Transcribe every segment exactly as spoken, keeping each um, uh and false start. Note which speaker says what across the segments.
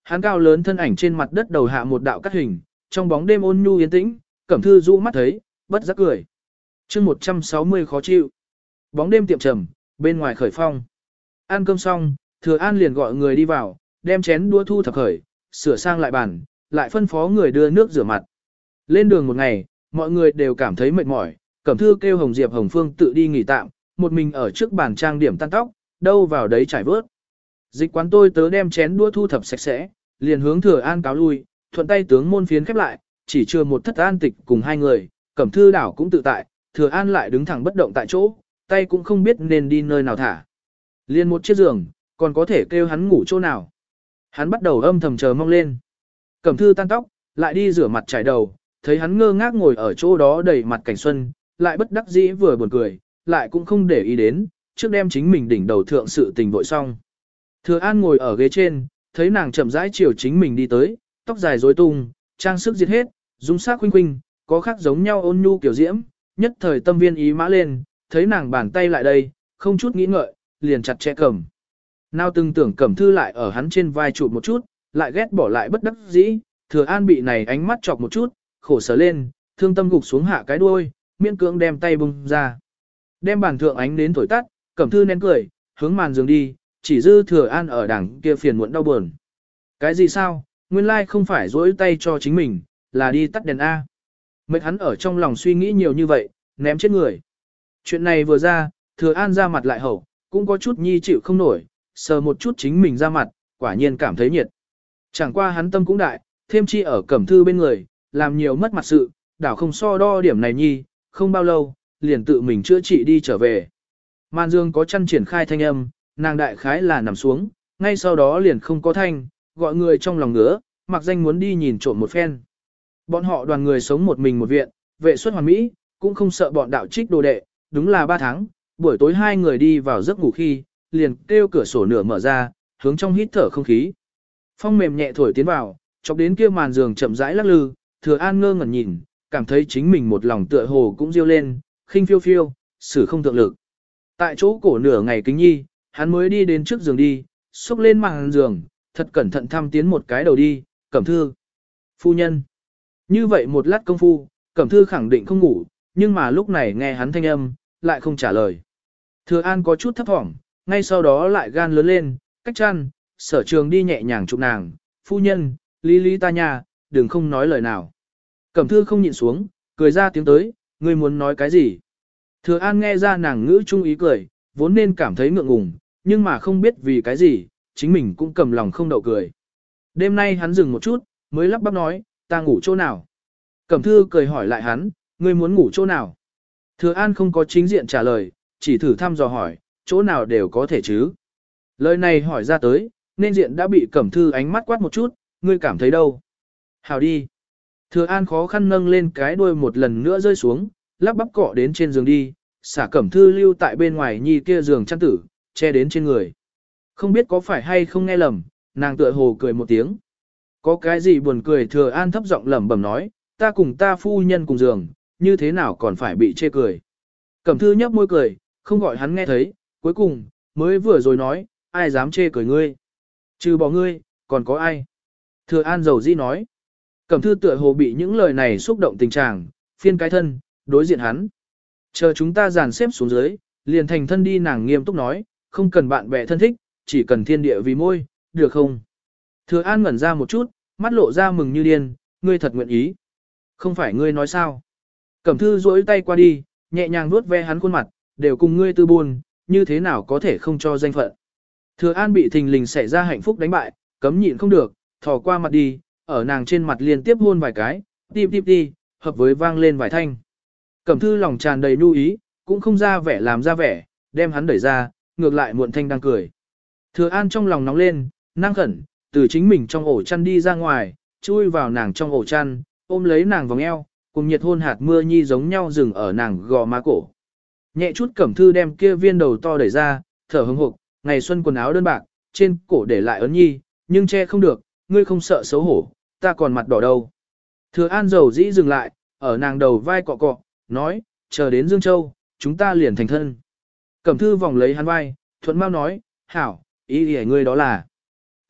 Speaker 1: Hắn cao lớn thân ảnh trên mặt đất đầu hạ một đạo cắt hình, trong bóng đêm ôn nhu yên tĩnh, Cẩm Thư rũ mắt thấy, bất giác cười. chương một trăm sáu mươi khó chịu. Bóng đêm tiệm trầm, bên ngoài khởi phong. Ăn cơm xong, Thừa An liền gọi người đi vào, đem chén đũa thu thập khởi, sửa sang lại bàn, lại phân phó người đưa nước rửa mặt. Lên đường một ngày, mọi người đều cảm thấy mệt mỏi, Cẩm Thư kêu Hồng Diệp Hồng Phương tự đi nghỉ tạm, một mình ở trước bàn trang điểm tan tóc, đâu vào đấy trải vớt. Dịch quán tôi tớ đem chén đũa thu thập sạch sẽ, liền hướng Thừa An cáo lui, thuận tay tướng môn phiến khép lại, chỉ chưa một thất an tịch cùng hai người, Cẩm Thư đảo cũng tự tại, Thừa An lại đứng thẳng bất động tại chỗ, tay cũng không biết nên đi nơi nào thả. Liền một chiếc giường, còn có thể kêu hắn ngủ chỗ nào. Hắn bắt đầu âm thầm chờ mong lên. Cẩm Thư tan tóc, lại đi rửa mặt trải đầu, thấy hắn ngơ ngác ngồi ở chỗ đó đầy mặt cảnh xuân, lại bất đắc dĩ vừa buồn cười, lại cũng không để ý đến, trước đem chính mình đỉnh đầu thượng sự tình vội xong. Thừa An ngồi ở ghế trên, thấy nàng chậm rãi chiều chính mình đi tới, tóc dài rối tung, trang sức diệt hết, dung sắc khuynh khuynh, có khác giống nhau ôn nhu kiểu diễm, nhất thời tâm viên ý mã lên, thấy nàng bàn tay lại đây, không chút nghĩ ngợi, liền chặt chẽ cầm. Nào từng tưởng Cẩm Thư lại ở hắn trên vai chụp một chút, lại ghét bỏ lại bất đắc dĩ, Thừa An bị này ánh mắt chọc một chút, khổ sở lên, thương tâm gục xuống hạ cái đuôi, miễn cưỡng đem tay bung ra. Đem bàn thượng ánh đến thổi tắt, Cẩm Thư nén cười, hướng màn giường đi, chỉ dư Thừa An ở đằng kia phiền muộn đau buồn. Cái gì sao, nguyên lai không phải dỗi tay cho chính mình, là đi tắt đèn A. Mệt hắn ở trong lòng suy nghĩ nhiều như vậy, ném chết người. Chuyện này vừa ra, Thừa An ra mặt lại hậu, cũng có chút nhi chịu không nổi, sờ một chút chính mình ra mặt, quả nhiên cảm thấy nhiệt. Chẳng qua hắn tâm cũng đại, thêm chi ở Cẩm Thư bên người, làm nhiều mất mặt sự, đảo không so đo điểm này nhi, không bao lâu, liền tự mình chữa trị đi trở về. Màn dương có chăn triển khai thanh âm, nàng đại khái là nằm xuống, ngay sau đó liền không có thanh, gọi người trong lòng ngứa, mặc danh muốn đi nhìn trộm một phen. Bọn họ đoàn người sống một mình một viện, vệ xuất hoàn mỹ, cũng không sợ bọn đạo trích đồ đệ, đúng là ba tháng, buổi tối hai người đi vào giấc ngủ khi, liền kêu cửa sổ nửa mở ra, hướng trong hít thở không khí. Phong mềm nhẹ thổi tiến vào, chọc đến kia màn giường chậm rãi lắc lư, Thừa An ngơ ngẩn nhìn, cảm thấy chính mình một lòng tựa hồ cũng riêu lên, khinh phiêu phiêu, xử không thượng lực. Tại chỗ cổ nửa ngày kính nhi, hắn mới đi đến trước giường đi, xúc lên màn giường, thật cẩn thận thăm tiến một cái đầu đi, Cẩm Thư. Phu nhân. Như vậy một lát công phu, Cẩm Thư khẳng định không ngủ, nhưng mà lúc này nghe hắn thanh âm, lại không trả lời. Thừa An có chút thấp thỏm, ngay sau đó lại gan lớn lên, cách chăn, Sở Trường đi nhẹ nhàng chụp nàng, phu nhân, lý lý ta nha, đừng không nói lời nào. Cẩm Thư không nhịn xuống, cười ra tiếng tới, ngươi muốn nói cái gì? Thừa An nghe ra nàng ngữ trung ý cười, vốn nên cảm thấy ngượng ngùng, nhưng mà không biết vì cái gì, chính mình cũng cầm lòng không đậu cười. Đêm nay hắn dừng một chút, mới lắp bắp nói, ta ngủ chỗ nào? Cẩm Thư cười hỏi lại hắn, ngươi muốn ngủ chỗ nào? Thừa An không có chính diện trả lời, chỉ thử thăm dò hỏi, chỗ nào đều có thể chứ? Lời này hỏi ra tới, nên diện đã bị Cẩm Thư ánh mắt quát một chút, ngươi cảm thấy đâu? Hào đi. Thừa An khó khăn nâng lên cái đuôi một lần nữa rơi xuống, lắp bắp cọ đến trên giường đi, xả Cẩm Thư lưu tại bên ngoài nhi kia giường chăn tử, che đến trên người. Không biết có phải hay không nghe lầm, nàng tựa hồ cười một tiếng. Có cái gì buồn cười? Thừa An thấp giọng lẩm bẩm nói, ta cùng ta phu nhân cùng giường, như thế nào còn phải bị chê cười. Cẩm Thư nhấp môi cười, không gọi hắn nghe thấy, cuối cùng, mới vừa rồi nói, ai dám chê cười ngươi. Trừ bỏ ngươi, còn có ai? Thừa An dầu dĩ nói. Cẩm Thư tựa hồ bị những lời này xúc động tình trạng, phiên cái thân, đối diện hắn. Chờ chúng ta dàn xếp xuống dưới, liền thành thân đi. Nàng nghiêm túc nói, không cần bạn bè thân thích, chỉ cần thiên địa vì môi, được không? Thừa An ngẩn ra một chút, mắt lộ ra mừng như điên, ngươi thật nguyện ý. Không phải ngươi nói sao? Cẩm Thư duỗi tay qua đi, nhẹ nhàng vuốt ve hắn khuôn mặt, đều cùng ngươi tư buồn, như thế nào có thể không cho danh phận. Thừa An bị thình lình xảy ra hạnh phúc đánh bại, cấm nhịn không được, thò qua mặt đi, ở nàng trên mặt liên tiếp hôn vài cái, tim tim ti, hợp với vang lên vài thanh. Cẩm Thư lòng tràn đầy nhu ý, cũng không ra vẻ làm ra vẻ, đem hắn đẩy ra, ngược lại muộn thanh đang cười. Thừa An trong lòng nóng lên, năng khẩn, từ chính mình trong ổ chăn đi ra ngoài, chui vào nàng trong ổ chăn, ôm lấy nàng vòng eo, cùng nhiệt hôn hạt mưa nhi giống nhau dừng ở nàng gò má cổ. Nhẹ chút Cẩm Thư đem kia viên đầu to đẩy ra, thở hững hộc, ngày xuân quần áo đơn bạc, trên cổ để lại ấn nhi, nhưng che không được, ngươi không sợ xấu hổ, ta còn mặt đỏ đâu. Thừa An dầu dĩ dừng lại, ở nàng đầu vai cọ cọ, nói, chờ đến Dương Châu, chúng ta liền thành thân. Cẩm Thư vòng lấy hắn vai, thuận mau nói, hảo, ý ý ngươi đó là.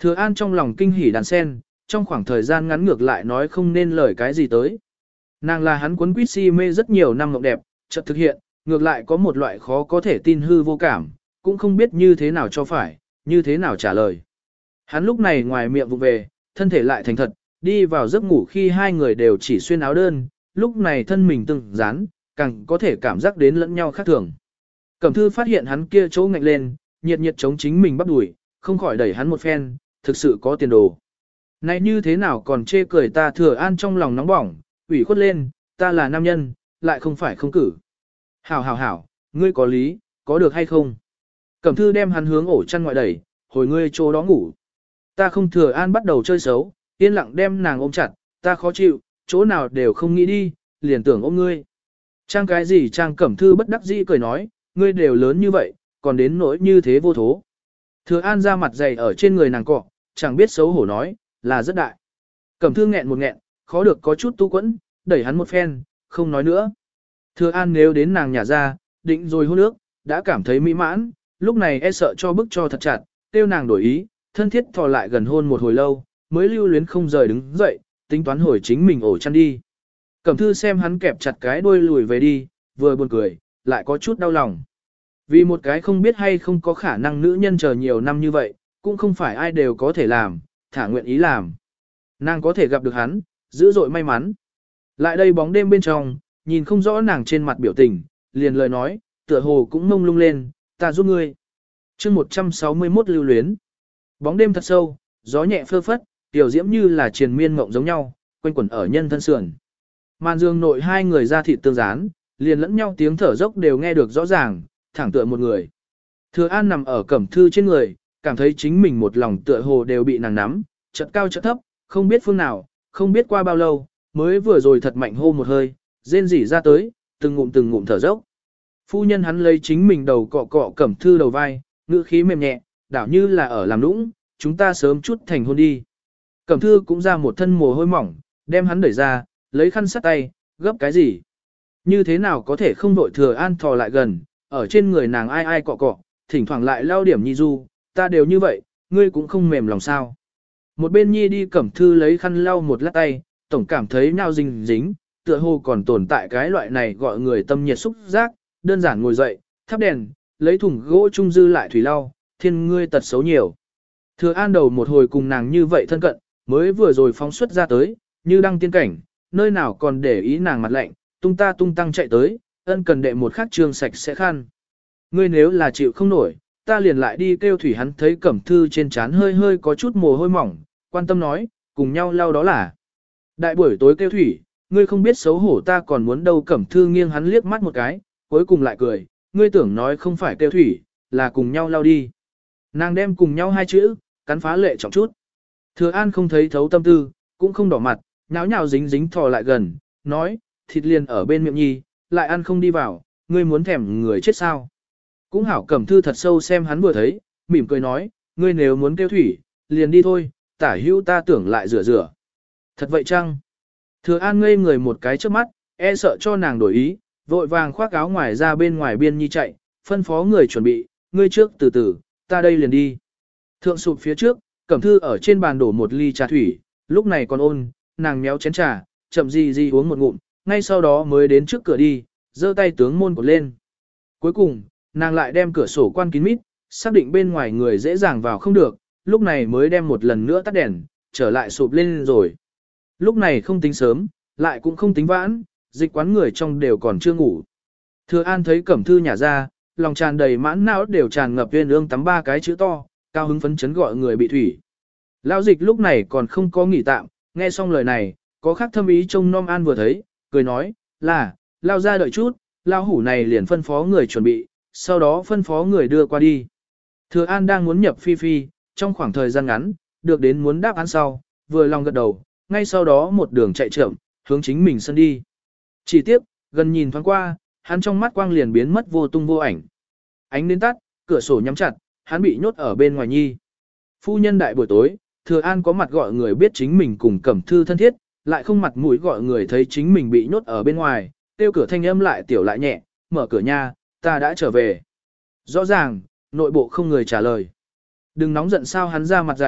Speaker 1: Thừa An trong lòng kinh hỉ đàn sen, trong khoảng thời gian ngắn ngược lại nói không nên lời cái gì tới. Nàng là hắn cuốn quýt si mê rất nhiều năm mộng đẹp, chợt thực hiện, ngược lại có một loại khó có thể tin hư vô cảm, cũng không biết như thế nào cho phải, như thế nào trả lời. Hắn lúc này ngoài miệng vụ về, thân thể lại thành thật, đi vào giấc ngủ khi hai người đều chỉ xuyên áo đơn, lúc này thân mình từng dán, càng có thể cảm giác đến lẫn nhau khác thường. Cẩm Thư phát hiện hắn kia chỗ ngạnh lên, nhiệt nhiệt chống chính mình bắp đuổi, không khỏi đẩy hắn một phen, thực sự có tiền đồ. Này như thế nào còn chê cười ta. Thừa An trong lòng nóng bỏng, ủy khuất lên, ta là nam nhân, lại không phải không cử. Hảo hảo hảo, ngươi có lý, có được hay không? Cẩm Thư đem hắn hướng ổ chăn ngoại đẩy, hồi ngươi chỗ đó ngủ. Ta không. Thừa An bắt đầu chơi xấu, yên lặng đem nàng ôm chặt, ta khó chịu, chỗ nào đều không nghĩ đi, liền tưởng ôm ngươi. Trang cái gì Trang? Cẩm Thư bất đắc dĩ cười nói, ngươi đều lớn như vậy, còn đến nỗi như thế vô thố. Thừa An ra mặt dày ở trên người nàng cọ, chẳng biết xấu hổ nói, là rất đại. Cẩm Thư nghẹn một nghẹn, khó được có chút tu quẫn, đẩy hắn một phen, không nói nữa. Thừa An nếu đến nàng nhà ra, định rồi hôn nước, đã cảm thấy mỹ mãn, lúc này e sợ cho bức cho thật chặt, tiêu nàng đổi ý, thân thiết thò lại gần hôn một hồi lâu, mới lưu luyến không rời đứng dậy, tính toán hồi chính mình ổ chăn đi. Cẩm Thư xem hắn kẹp chặt cái đuôi lùi về đi, vừa buồn cười, lại có chút đau lòng. Vì một cái không biết hay không có khả năng nữ nhân chờ nhiều năm như vậy, cũng không phải ai đều có thể làm, thả nguyện ý làm. Nàng có thể gặp được hắn, dữ dội may mắn. Lại đây bóng đêm bên trong, nhìn không rõ nàng trên mặt biểu tình, liền lời nói, tựa hồ cũng mông lung lên, ta giúp ngươi. chương một trăm sáu mươi mốt lưu luyến. Bóng đêm thật sâu, gió nhẹ phơ phất, tiểu diễm như là triền miên mộng giống nhau, quanh quẩn ở nhân thân sườn. Màn giường nội hai người ra thịt tương dán, liền lẫn nhau tiếng thở dốc đều nghe được rõ ràng, thẳng tựa một người. Thừa An nằm ở Cẩm Thư trên người, cảm thấy chính mình một lòng tựa hồ đều bị nàng nắm, chợt cao chợt thấp, không biết phương nào, không biết qua bao lâu, mới vừa rồi thật mạnh hô một hơi, rên rỉ ra tới, từng ngụm từng ngụm thở dốc. Phu nhân hắn lấy chính mình đầu cọ cọ Cẩm Thư đầu vai, ngữ khí mềm nhẹ, đảo như là ở làm nũng, chúng ta sớm chút thành hôn đi. Cẩm Thư cũng ra một thân mồ hôi mỏng, đem hắn đẩy ra, lấy khăn sát tay, gấp cái gì? Như thế nào có thể không đội Thừa An thò lại gần, ở trên người nàng ai ai cọ cọ, thỉnh thoảng lại lao điểm nhi du, ta đều như vậy, ngươi cũng không mềm lòng sao. Một bên nhi đi Cẩm Thư lấy khăn lau một lát tay, tổng cảm thấy nào dính dính, tựa hồ còn tồn tại cái loại này gọi người tâm nhiệt xúc giác, đơn giản ngồi dậy, thắp đèn, lấy thùng gỗ trung dư lại thủy lau, thiên ngươi tật xấu nhiều. Thừa An đầu một hồi cùng nàng như vậy thân cận, mới vừa rồi phóng xuất ra tới, như đăng tiên cảnh, nơi nào còn để ý nàng mặt lạnh, tung ta tung tăng chạy tới, ân cần đệ một khắc trương sạch sẽ khăn. Ngươi nếu là chịu không nổi, ta liền lại đi kêu thủy. Hắn thấy Cẩm Thư trên trán hơi hơi có chút mồ hôi mỏng, quan tâm nói, cùng nhau lau đó là. Đại buổi tối kêu thủy, ngươi không biết xấu hổ ta còn muốn đâu. Cẩm Thư nghiêng hắn liếc mắt một cái, cuối cùng lại cười, ngươi tưởng nói không phải kêu thủy, là cùng nhau lau đi. Nàng đem cùng nhau hai chữ, cắn phá lệ trọng chút. Thừa An không thấy thấu tâm tư, cũng không đỏ mặt, nháo nhào dính dính thò lại gần, nói, thịt liền ở bên miệng nhi, lại ăn không đi vào, ngươi muốn thèm người chết sao. Cũng hảo. Cẩm Thư thật sâu xem hắn vừa thấy, mỉm cười nói, ngươi nếu muốn kêu thủy, liền đi thôi, tả hữu ta tưởng lại rửa rửa. Thật vậy chăng? Thừa An ngây người một cái trước mắt, e sợ cho nàng đổi ý, vội vàng khoác áo ngoài ra bên ngoài biên nhi chạy, phân phó người chuẩn bị, ngươi trước từ từ, ta đây liền đi. Thượng sụp phía trước, Cẩm Thư ở trên bàn đổ một ly trà thủy, lúc này còn ôn, nàng méo chén trà, chậm gì gì uống một ngụm, ngay sau đó mới đến trước cửa đi, giơ tay tướng môn cột lên. Cuối cùng, nàng lại đem cửa sổ quan kín mít, xác định bên ngoài người dễ dàng vào không được, lúc này mới đem một lần nữa tắt đèn, trở lại sụp lên rồi. Lúc này không tính sớm, lại cũng không tính vãn, dịch quán người trong đều còn chưa ngủ. Thừa An thấy Cẩm Thư nhả ra, lòng tràn đầy mãn não đều tràn ngập viên ương tắm ba cái chữ to, cao hứng phấn chấn gọi người bị thủy. Lão dịch lúc này còn không có nghỉ tạm, nghe xong lời này, có khác thâm ý trông nom An vừa thấy, cười nói, là, lao ra đợi chút, lao hủ này liền phân phó người chuẩn bị, sau đó phân phó người đưa qua đi. Thừa An đang muốn nhập phi phi, trong khoảng thời gian ngắn, được đến muốn đáp án sau, vừa lòng gật đầu, ngay sau đó một đường chạy chậm, hướng chính mình sân đi. Chỉ tiếc, gần nhìn thoáng qua, hắn trong mắt quang liền biến mất vô tung vô ảnh. Ánh đến tắt, cửa sổ nhắm chặt, hắn bị nhốt ở bên ngoài nhi. Phu nhân đại buổi tối, Thừa An có mặt gọi người biết chính mình cùng Cẩm Thư thân thiết, lại không mặt mũi gọi người thấy chính mình bị nhốt ở bên ngoài, tiêu cửa thanh âm lại tiểu lại nhẹ, mở cửa nha, ta đã trở về. Rõ ràng, nội bộ không người trả lời. Đừng nóng giận sao hắn ra mặt dày,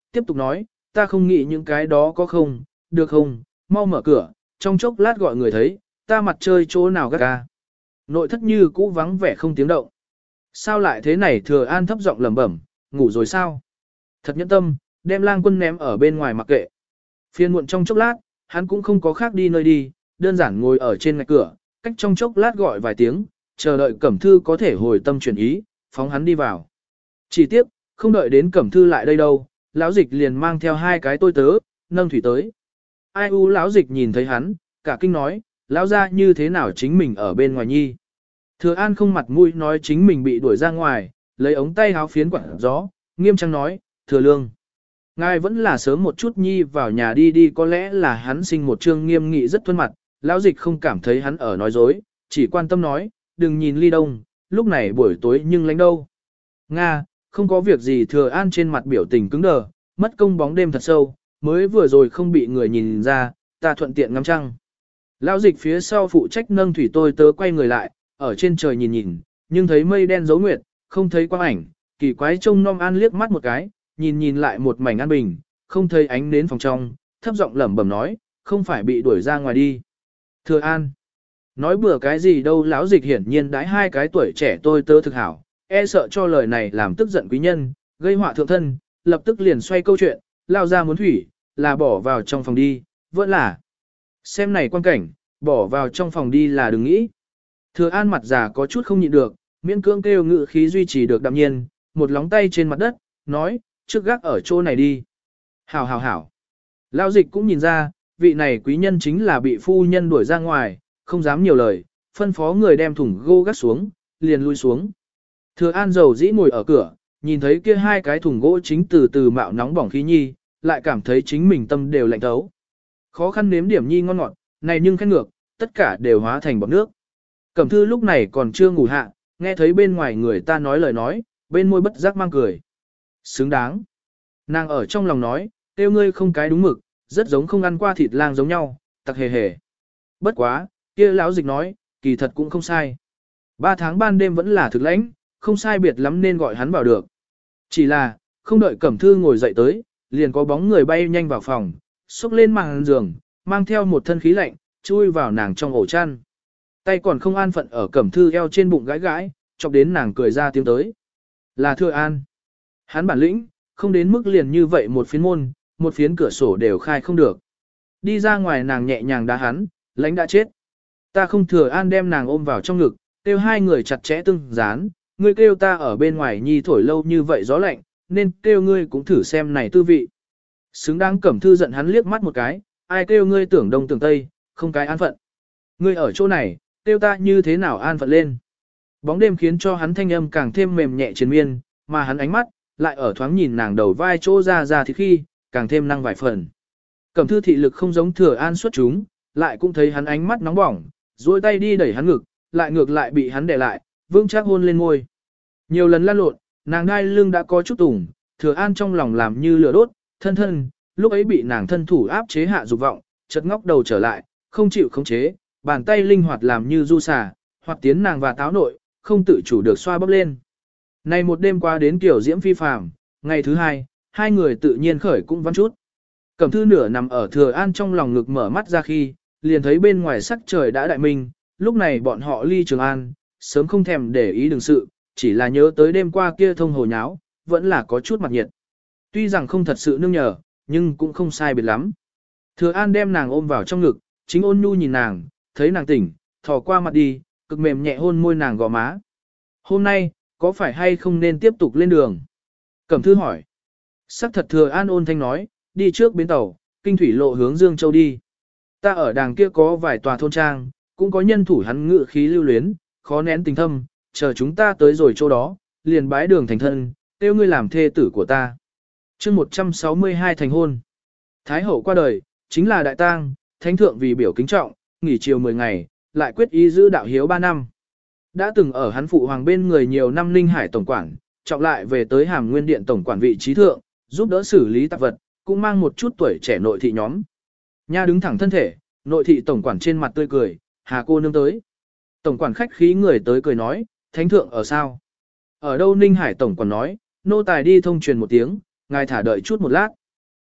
Speaker 1: tiếp tục nói, ta không nghĩ những cái đó có không, được không, mau mở cửa, trong chốc lát gọi người thấy, ta mặt chơi chỗ nào gắt ga. Nội thất như cũ vắng vẻ không tiếng động. Sao lại thế này? Thừa An thấp giọng lẩm bẩm, ngủ rồi sao? Thật nhẫn tâm, đem Lang Quân ném ở bên ngoài mặc kệ. Phiên muộn trong chốc lát, hắn cũng không có khác đi nơi đi, đơn giản ngồi ở trên ngạch cửa, cách trong chốc lát gọi vài tiếng, chờ đợi Cẩm Thư có thể hồi tâm chuyển ý, phóng hắn đi vào. Chỉ tiếc, không đợi đến Cẩm Thư lại đây đâu, lão dịch liền mang theo hai cái tôi tớ, nâng thủy tới. Ai u lão dịch nhìn thấy hắn, cả kinh nói, lão ra như thế nào chính mình ở bên ngoài nhi. Thừa An không mặt mũi nói chính mình bị đuổi ra ngoài, lấy ống tay háo phiến quảng gió, nghiêm trang nói, thừa lương. Ngài vẫn là sớm một chút nhi vào nhà đi đi, có lẽ là hắn sinh một trương nghiêm nghị rất thuần mặt, lão dịch không cảm thấy hắn ở nói dối, chỉ quan tâm nói, đừng nhìn ly đông, lúc này buổi tối nhưng lánh đâu. Nga, không có việc gì. Thừa An trên mặt biểu tình cứng đờ, mất công bóng đêm thật sâu, mới vừa rồi không bị người nhìn ra, ta thuận tiện ngắm trăng. Lão dịch phía sau phụ trách nâng thủy tôi tớ quay người lại, ở trên trời nhìn nhìn, nhưng thấy mây đen dấu nguyệt, không thấy quang ảnh, kỳ quái trông nom An liếc mắt một cái, nhìn nhìn lại một mảnh an bình, không thấy ánh nến phòng trong, thấp giọng lẩm bẩm nói, không phải bị đuổi ra ngoài đi. Thừa An, nói bừa cái gì đâu. Lão dịch hiển nhiên đãi hai cái tuổi trẻ tôi tớ thực hảo, e sợ cho lời này làm tức giận quý nhân, gây họa thượng thân, lập tức liền xoay câu chuyện, lao ra muốn thủy, là bỏ vào trong phòng đi, vẫn là xem này quan cảnh, bỏ vào trong phòng đi là đừng nghĩ. Thừa An mặt già có chút không nhịn được, miễn cưỡng kêu ngự khí duy trì được đạm nhiên, một lóng tay trên mặt đất, nói, trước gác ở chỗ này đi. Hảo hảo hảo. Lao dịch cũng nhìn ra, vị này quý nhân chính là bị phu nhân đuổi ra ngoài, không dám nhiều lời, phân phó người đem thùng gỗ gác xuống, liền lui xuống. Thừa An dầu dĩ ngồi ở cửa, nhìn thấy kia hai cái thùng gỗ chính từ từ mạo nóng bỏng khí nhi, lại cảm thấy chính mình tâm đều lạnh thấu. Khó khăn nếm điểm nhi ngon ngọt, này nhưng khen ngược, tất cả đều hóa thành bọt nước. Cẩm Thư lúc này còn chưa ngủ hạ, nghe thấy bên ngoài người ta nói lời nói, bên môi bất giác mang cười. Xứng đáng. Nàng ở trong lòng nói, tiêu ngươi không cái đúng mực, rất giống không ăn qua thịt lang giống nhau, tặc hề hề. Bất quá, kia lão dịch nói, kỳ thật cũng không sai. Ba tháng ban đêm vẫn là thực lãnh, không sai biệt lắm nên gọi hắn vào được. Chỉ là, không đợi Cẩm Thư ngồi dậy tới, liền có bóng người bay nhanh vào phòng, xúc lên màn giường, mang theo một thân khí lạnh, chui vào nàng trong ổ chăn. Tay còn không an phận ở Cẩm Thư eo trên bụng gãi gãi, chọc đến nàng cười ra tiếng tới. Là Thừa An. Hắn bản lĩnh, không đến mức liền như vậy một phiến môn, một phiến cửa sổ đều khai không được. Đi ra ngoài nàng nhẹ nhàng đá hắn, lãnh đã chết. Ta không. Thừa An đem nàng ôm vào trong ngực, kêu hai người chặt chẽ tương dán, ngươi kêu ta ở bên ngoài nhi thổi lâu như vậy gió lạnh, nên kêu ngươi cũng thử xem này tư vị. Xứng đáng. Cẩm Thư giận hắn liếc mắt một cái, ai kêu ngươi tưởng đông tưởng tây, không cái an phận. Ngươi ở chỗ này, kêu ta như thế nào an phận lên. Bóng đêm khiến cho hắn thanh âm càng thêm mềm nhẹ triền miên, mà hắn ánh mắt, lại ở thoáng nhìn nàng đầu vai chỗ ra ra thì khi, càng thêm năng vài phần. Cẩm Thư thị lực không giống Thừa An xuất chúng, lại cũng thấy hắn ánh mắt nóng bỏng, duỗi tay đi đẩy hắn ngực, lại ngược lại bị hắn đè lại, vững chắc hôn lên môi. Nhiều lần lăn lộn, nàng đai lưng đã có chút tủng, Thừa An trong lòng làm như lửa đốt, thân thân, lúc ấy bị nàng thân thủ áp chế hạ dục vọng, chợt ngóc đầu trở lại, không chịu khống chế, bàn tay linh hoạt làm như du xà, hoặc tiến nàng và táo nội, không tự chủ được xoa bóp lên. Này một đêm qua đến kiểu diễm phi phàm, ngày thứ hai, hai người tự nhiên khởi cũng văn chút. Cẩm Thư nửa nằm ở Thừa An trong lòng ngực mở mắt ra khi, liền thấy bên ngoài sắc trời đã đại minh, lúc này bọn họ ly Trường An, sớm không thèm để ý đừng sự, chỉ là nhớ tới đêm qua kia thông hồ nháo, vẫn là có chút mặt nhiệt. Tuy rằng không thật sự nương nhờ, nhưng cũng không sai biệt lắm. Thừa An đem nàng ôm vào trong ngực, chính ôn nhu nhìn nàng, thấy nàng tỉnh, thò qua mặt đi, cực mềm nhẹ hôn môi nàng gò má. Hôm nay, có phải hay không nên tiếp tục lên đường? Cẩm Thư hỏi. Sắc thật. Thừa An ôn thanh nói, đi trước bến tàu, kinh thủy lộ hướng Dương Châu đi. Ta ở đàng kia có vài tòa thôn trang, cũng có nhân thủ. Hắn ngự khí lưu luyến, khó nén tình thâm, chờ chúng ta tới rồi chỗ đó, liền bái đường thành thân, kêu ngươi làm thê tử của ta. chương một trăm sáu mươi hai thành hôn. Thái hậu qua đời, chính là đại tang, thánh thượng vì biểu kính trọng, nghỉ chiều mười ngày, lại quyết ý giữ đạo hiếu ba năm. Đã từng ở hắn phụ hoàng bên người nhiều năm Ninh Hải tổng quản, trọng lại về tới Hàm Nguyên Điện tổng quản vị trí thượng, giúp đỡ xử lý tạp vật, cũng mang một chút tuổi trẻ nội thị nhóm. Nha đứng thẳng thân thể, nội thị tổng quản trên mặt tươi cười, Hà cô nương tới. Tổng quản khách khí người tới cười nói, thánh thượng ở sao? Ở đâu? Ninh Hải tổng quản nói, nô tài đi thông truyền một tiếng, ngài thả đợi chút một lát.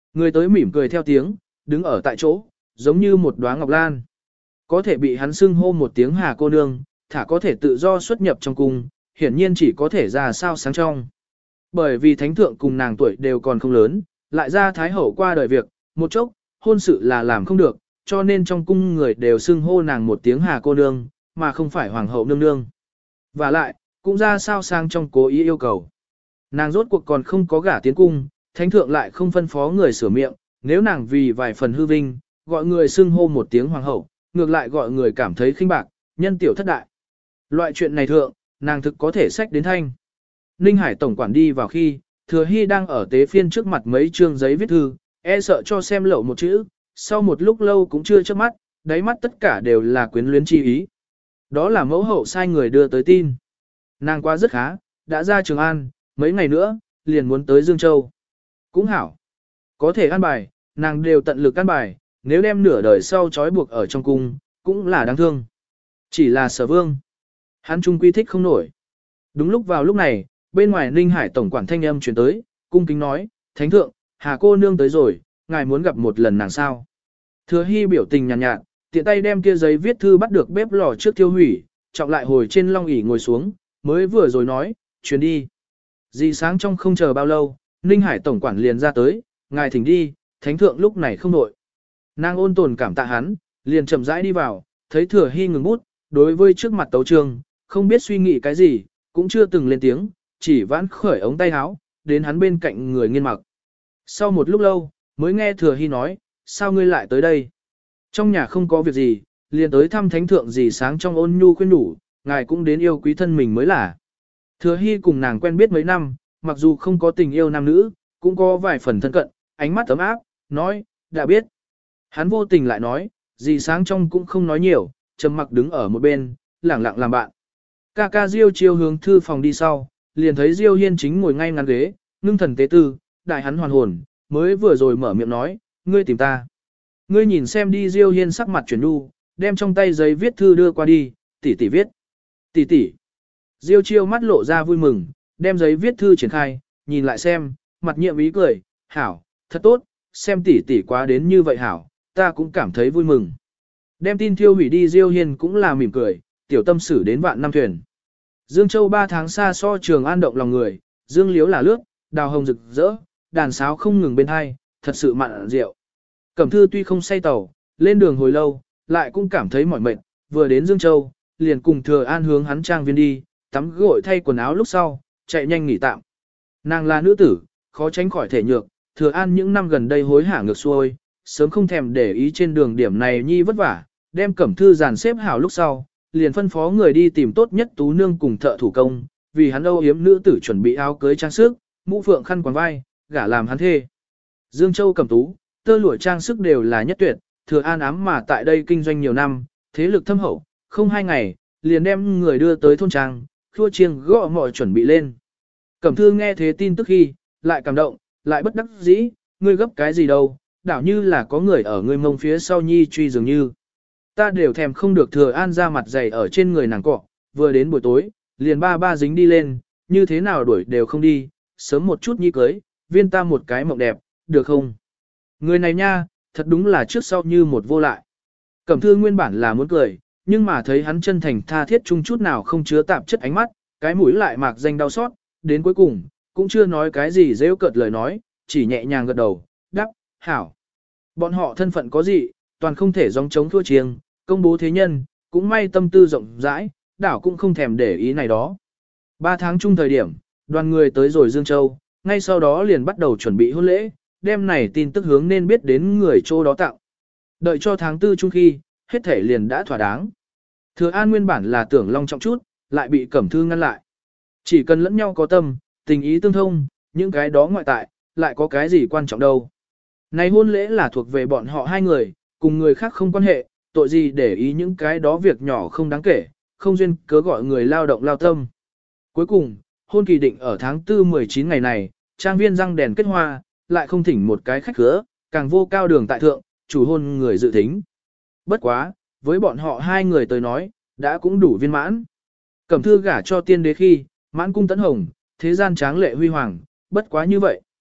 Speaker 1: Người tới mỉm cười theo tiếng, đứng ở tại chỗ, giống như một đóa ngọc lan. Có thể bị hắn xưng hô một tiếng Hà cô nương, thả có thể tự do xuất nhập trong cung, hiển nhiên chỉ có thể ra sao sáng trong. Bởi vì thánh thượng cùng nàng tuổi đều còn không lớn, lại ra thái hậu qua đời việc, một chốc, hôn sự là làm không được, cho nên trong cung người đều xưng hô nàng một tiếng Hà cô nương, mà không phải hoàng hậu nương nương. Và lại, cũng ra sao sang trong cố ý yêu cầu. Nàng rốt cuộc còn không có gả tiến cung, thánh thượng lại không phân phó người sửa miệng, nếu nàng vì vài phần hư vinh, gọi người xưng hô một tiếng hoàng hậu, ngược lại gọi người cảm thấy khinh bạc, nhân tiểu thất đại. Loại chuyện này thượng, nàng thực có thể sách đến thanh. Ninh Hải tổng quản đi vào khi, Thừa Hy đang ở tế phiên trước mặt mấy chương giấy viết thư, e sợ cho xem lậu một chữ, sau một lúc lâu cũng chưa chớp mắt, đáy mắt tất cả đều là quyến luyến chi ý. Đó là mẫu hậu sai người đưa tới tin. Nàng qua rất khá, đã ra Trường An, mấy ngày nữa, liền muốn tới Dương Châu. Cũng hảo. Có thể an bài, nàng đều tận lực an bài, nếu đem nửa đời sau trói buộc ở trong cung, cũng là đáng thương. Chỉ là Sở Vương. Hắn trung quy thích không nổi. Đúng lúc vào lúc này, bên ngoài Ninh Hải tổng quản thanh âm truyền tới, cung kính nói, Thánh thượng, Hà cô nương tới rồi, ngài muốn gặp một lần nàng sao. Thừa Hy biểu tình nhàn nhạt, nhạt, tiện tay đem kia giấy viết thư bắt được bếp lò trước thiêu hủy, trọng lại hồi trên long ỷ ngồi xuống, mới vừa rồi nói, truyền đi. Dì sáng trong không chờ bao lâu, Ninh Hải tổng quản liền ra tới, ngài thỉnh đi, thánh thượng lúc này không nội. Nàng ôn tồn cảm tạ hắn, liền chậm rãi đi vào, thấy Thừa Hy ngừng bút, đối với trước mặt tấu trương, không biết suy nghĩ cái gì, cũng chưa từng lên tiếng, chỉ vãn khởi ống tay áo, đến hắn bên cạnh người nghiên mặc. Sau một lúc lâu, mới nghe Thừa Hy nói, sao ngươi lại tới đây? Trong nhà không có việc gì, liền tới thăm thánh thượng gì sáng trong ôn nhu khuyên nhủ, ngài cũng đến yêu quý thân mình mới là. Thừa Hy cùng nàng quen biết mấy năm, mặc dù không có tình yêu nam nữ, cũng có vài phần thân cận, ánh mắt ấm áp, nói, đã biết. Hắn vô tình lại nói, gì sáng trong cũng không nói nhiều, trầm mặc đứng ở một bên, lẳng lặng làm bạn. Ca ca Diêu chiêu hướng thư phòng đi sau, liền thấy Diêu Hiên chính ngồi ngay ngắn ghế, ngưng thần tế tư, đại hắn hoàn hồn, mới vừa rồi mở miệng nói, ngươi tìm ta. Ngươi nhìn xem đi. Diêu Hiên sắc mặt chuyển nhu, đem trong tay giấy viết thư đưa qua đi, tỷ tỷ viết. Tỷ tỷ. Diêu chiêu mắt lộ ra vui mừng, đem giấy viết thư triển khai, nhìn lại xem, mặt nhiệm ý cười, hảo, thật tốt, xem tỷ tỷ quá đến như vậy hảo, ta cũng cảm thấy vui mừng. Đem tin thiêu hủy đi. Diêu Hiên cũng là mỉm cười, tiểu tâm sử đến vạn năm thuyền. Dương Châu ba tháng xa so Trường An động lòng người, dương liếu là lướt, đào hồng rực rỡ, đàn sáo không ngừng bên hai, thật sự mặn rượu. Cẩm Thư tuy không say tàu, lên đường hồi lâu, lại cũng cảm thấy mỏi mệt, vừa đến Dương Châu, liền cùng Thừa An hướng hắn trang viên đi, tắm gội thay quần áo lúc sau, chạy nhanh nghỉ tạm. Nàng là nữ tử, khó tránh khỏi thể nhược, Thừa An những năm gần đây hối hả ngược xuôi, sớm không thèm để ý trên đường điểm này nhi vất vả, đem Cẩm Thư dàn xếp hảo lúc sau, liền phân phó người đi tìm tốt nhất tú nương cùng thợ thủ công, vì hắn âu yếm nữ tử chuẩn bị áo cưới trang sức, mũ phượng khăn quàng vai, gả làm hắn thê. Dương Châu Cẩm Tú, tơ lụa trang sức đều là nhất tuyệt, Thừa An ám mà tại đây kinh doanh nhiều năm, thế lực thâm hậu, không hai ngày, liền đem người đưa tới thôn trang, khua chiêng gõ mọi chuẩn bị lên. Cẩm Thư nghe thế tin tức khi, lại cảm động, lại bất đắc dĩ, ngươi gấp cái gì đâu, đảo như là có người ở ngươi mông phía sau nhi truy dường như. Ta đều thèm không được. Thừa An ra mặt dày ở trên người nàng cọ, vừa đến buổi tối, liền ba ba dính đi lên, như thế nào đuổi đều không đi, sớm một chút nhi cưới, viên ta một cái mộng đẹp, được không? Người này nha, thật đúng là trước sau như một vô lại. Cẩm Thư nguyên bản là muốn cười, nhưng mà thấy hắn chân thành tha thiết chung chút nào không chứa tạp chất ánh mắt, cái mũi lại mạc danh đau xót, đến cuối cùng, cũng chưa nói cái gì rêu cợt lời nói, chỉ nhẹ nhàng gật đầu, đáp, hảo. Bọn họ thân phận có gì, toàn không thể gióng chống thua chiêng, công bố thế nhân, cũng may tâm tư rộng rãi, đảo cũng không thèm để ý này đó. Ba tháng chung thời điểm, đoàn người tới rồi Dương Châu, ngay sau đó liền bắt đầu chuẩn bị hôn lễ, đêm này tin tức hướng nên biết đến người chỗ đó tặng. Đợi cho tháng tư chung khi, hết thể liền đã thỏa đáng. Thừa An nguyên bản là tưởng long trọng chút, lại bị Cẩm Thư ngăn lại. Chỉ cần lẫn nhau có tâm, tình ý tương thông, những cái đó ngoại tại, lại có cái gì quan trọng đâu. Này hôn lễ là thuộc về bọn họ hai người, cùng người khác không quan hệ, tội gì để ý những cái đó việc nhỏ không đáng kể, không duyên cớ gọi người lao động lao tâm. Cuối cùng, hôn kỳ định ở tháng tư mười chín ngày này, trang viên răng đèn kết hoa, lại không thỉnh một cái khách khứa, càng vô cao đường tại thượng, chủ hôn người dự thính. Bất quá, với bọn họ hai người tới nói, đã cũng đủ viên mãn. Cẩm Thư gả cho tiên đế khi, mãn cung tấn hồng, thế gian tráng lệ huy hoàng, bất quá như vậy.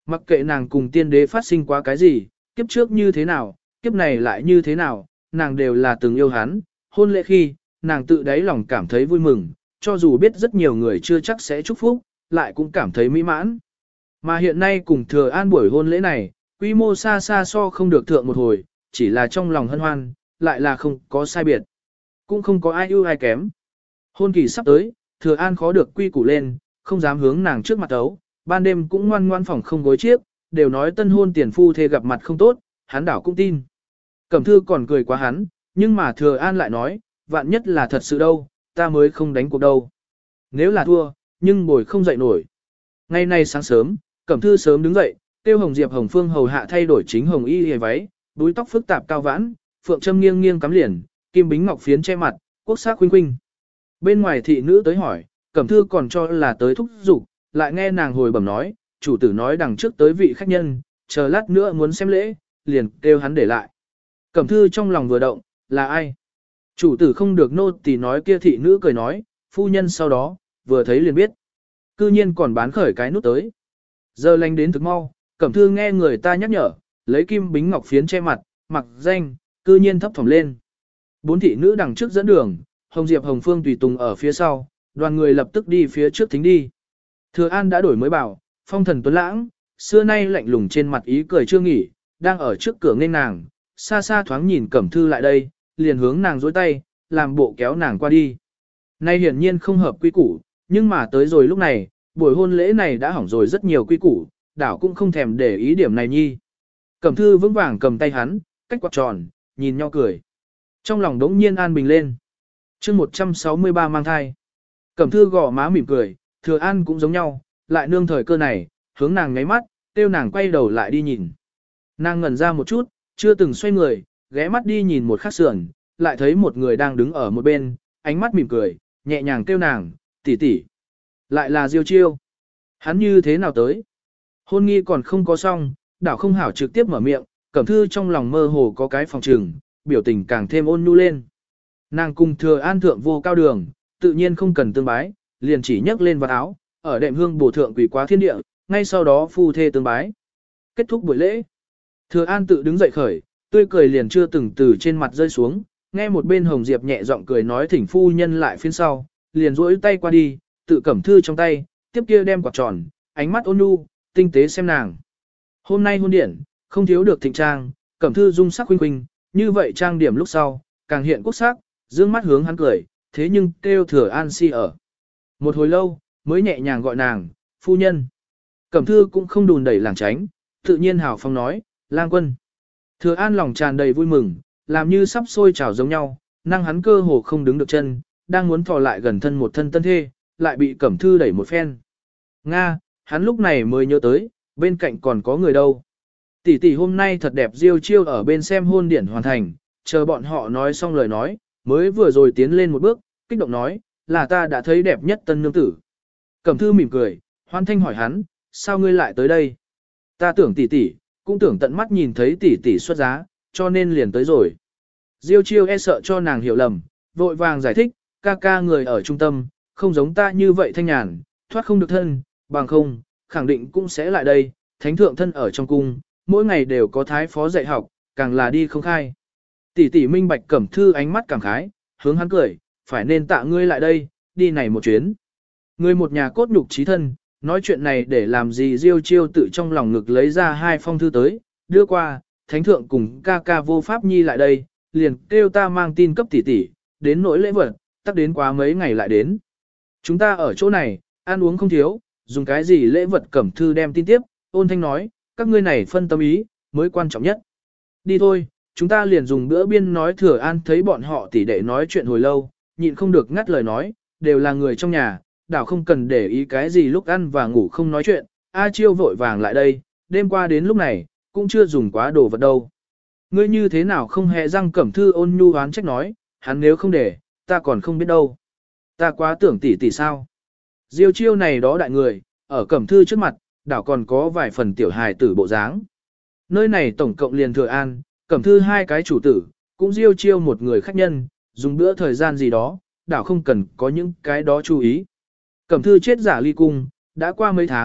Speaker 1: Mặc kệ nàng cùng tiên đế phát sinh quá cái gì, kiếp trước như thế nào, kiếp này lại như thế nào, nàng đều là từng yêu hắn, hôn lễ khi, nàng tự đáy lòng cảm thấy vui mừng, cho dù biết rất nhiều người chưa chắc sẽ chúc phúc, lại cũng cảm thấy mỹ mãn. Mà hiện nay cùng thừa an buổi hôn lễ này, quy mô xa xa so không được thượng một hồi, chỉ là trong lòng hân hoan, lại là không có sai biệt. Cũng không có ai ưu ai kém. Hôn kỳ sắp tới, thừa an khó được quy củ lên, không dám hướng nàng trước mặt ấu, ban đêm cũng ngoan ngoan phòng không gối chiếc, đều nói tân hôn tiền phu thê gặp mặt không tốt, hắn đảo cũng tin. Cẩm thư còn cười quá hắn, nhưng mà thừa an lại nói, vạn nhất là thật sự đâu, ta mới không đánh cuộc đâu. Nếu là thua, nhưng bồi không dậy nổi. Ngày nay sáng sớm, Cẩm thư sớm đứng dậy, tiêu Hồng Diệp Hồng Phương hầu hạ thay đổi chính hồng y hề váy, búi tóc phức tạp cao vãn, phượng châm nghiêng nghiêng cắm liền, kim bính ngọc phiến che mặt, quốc sắc khuynh khuynh. Bên ngoài thị nữ tới hỏi, Cẩm thư còn cho là tới thúc giục, lại nghe nàng hồi bẩm nói, chủ tử nói đằng trước tới vị khách nhân, chờ lát nữa muốn xem lễ, liền kêu hắn để lại. Cẩm thư trong lòng vừa động, là ai? Chủ tử không được nô tỳ nói, kia thị nữ cười nói, phu nhân sau đó, vừa thấy liền biết. Cư nhiên còn bán khởi cái nút tới. Giờ lành đến thực mau, Cẩm thư nghe người ta nhắc nhở, lấy kim bính ngọc phiến che mặt, mặc danh, cư nhiên thấp thỏm lên. Bốn thị nữ đằng trước dẫn đường, Hồng Diệp Hồng Phương tùy tùng ở phía sau, đoàn người lập tức đi phía trước thính đi. Thừa An đã đổi mới bảo, phong thần tuấn lãng, xưa nay lạnh lùng trên mặt ý cười chưa nghỉ, đang ở trước cửa nghênh nàng, xa xa thoáng nhìn Cẩm thư lại đây, liền hướng nàng dối tay, làm bộ kéo nàng qua đi. Nay hiển nhiên không hợp quy củ, nhưng mà tới rồi lúc này, buổi hôn lễ này đã hỏng rồi rất nhiều quy củ, đảo cũng không thèm để ý điểm này nhi. Cẩm thư vững vàng cầm tay hắn, cách quạt tròn, nhìn nhau cười. Trong lòng đống nhiên an bình lên. chương một trăm sáu mươi ba mang thai. Cẩm thư gò má mỉm cười, Thừa An cũng giống nhau, lại nương thời cơ này, hướng nàng ngáy mắt, tiêu nàng quay đầu lại đi nhìn. Nàng ngẩn ra một chút, chưa từng xoay người, ghé mắt đi nhìn một khắc sườn, lại thấy một người đang đứng ở một bên, ánh mắt mỉm cười, nhẹ nhàng kêu nàng, tỷ tỷ. Lại là Diêu Chiêu. Hắn như thế nào tới? Hôn nghi còn không có xong, đảo không hảo trực tiếp mở miệng, Cẩm thư trong lòng mơ hồ có cái phòng trừng, biểu tình càng thêm ôn nhu lên. Nàng cùng Thừa An thượng vô cao đường, tự nhiên không cần tương bái, liền chỉ nhấc lên vào áo, ở đệm hương bổ thượng quỷ quá thiên địa, ngay sau đó phu thê tương bái. Kết thúc buổi lễ. Thừa An tự đứng dậy khởi, tươi cười liền chưa từng từ trên mặt rơi xuống, nghe một bên Hồng Diệp nhẹ giọng cười nói thỉnh phu nhân lại phiên sau, liền duỗi tay qua đi, tự Cẩm thư trong tay, tiếp kia đem quạt tròn, ánh mắt ôn nhu, tinh tế xem nàng. Hôm nay hôn điển, không thiếu được thịnh trang, Cẩm thư dung sắc khuynh khuynh, như vậy trang điểm lúc sau, càng hiện quốc sắc, dương mắt hướng hắn cười, thế nhưng kêu Thừa An si ở. Một hồi lâu, mới nhẹ nhàng gọi nàng, phu nhân. Cẩm thư cũng không đùn đẩy làng tránh, tự nhiên hào phong nói, lang quân. Thừa An lòng tràn đầy vui mừng, làm như sắp sôi trào giống nhau, năng hắn cơ hồ không đứng được chân, đang muốn thò lại gần thân một thân tân thê, lại bị Cẩm thư đẩy một phen. Nga, hắn lúc này mới nhớ tới, bên cạnh còn có người đâu. Tỷ tỷ hôm nay thật đẹp, Diêu Chiêu ở bên xem hôn điển hoàn thành, chờ bọn họ nói xong lời nói, mới vừa rồi tiến lên một bước, kích động nói, là ta đã thấy đẹp nhất tân nương tử. Cẩm thư mỉm cười, hoan thanh hỏi hắn, sao ngươi lại tới đây? Ta tưởng tỷ tỷ, cũng tưởng tận mắt nhìn thấy tỷ tỷ xuất giá, cho nên liền tới rồi. Diêu Chiêu e sợ cho nàng hiểu lầm, vội vàng giải thích, ca ca người ở trung tâm, không giống ta như vậy thanh nhàn, thoát không được thân, bằng không, khẳng định cũng sẽ lại đây, thánh thượng thân ở trong cung, mỗi ngày đều có thái phó dạy học, càng là đi không khai. Tỷ tỷ minh bạch Cẩm thư ánh mắt cảm khái, hướng hắn cười, phải nên tạ ngươi lại đây, đi này một chuyến. Người một nhà cốt nhục trí thân, nói chuyện này để làm gì? Diêu Chiêu tự trong lòng ngực lấy ra hai phong thư tới, đưa qua, thánh thượng cùng ca ca vô pháp nhi lại đây, liền kêu ta mang tin cấp tỷ tỷ, đến nỗi lễ vật, tắc đến quá mấy ngày lại đến. Chúng ta ở chỗ này, ăn uống không thiếu, dùng cái gì lễ vật? Cẩm thư đem tin tiếp, ôn thanh nói, các ngươi này phân tâm ý, mới quan trọng nhất. Đi thôi, chúng ta liền dùng bữa biên. Nói Thừa An thấy bọn họ tỷ đệ nói chuyện hồi lâu, nhịn không được ngắt lời nói, đều là người trong nhà, đảo không cần để ý cái gì lúc ăn và ngủ không nói chuyện. A Chiêu vội vàng lại đây, đêm qua đến lúc này, cũng chưa dùng quá đồ vật đâu. Ngươi như thế nào không hề răng? Cẩm thư ôn nhu oán trách nói, hắn nếu không để, ta còn không biết đâu. Ta quá tưởng tỷ tỷ sao. Diêu Chiêu này đó đại người, ở Cẩm thư trước mặt, đảo còn có vài phần tiểu hài tử bộ dáng. Nơi này tổng cộng liền Thừa An, Cẩm thư hai cái chủ tử, cũng Diêu Chiêu một người khách nhân, dùng bữa thời gian gì đó, đảo không cần có những cái đó chú ý. Cẩm thư chết giả ly cung, đã qua mấy tháng,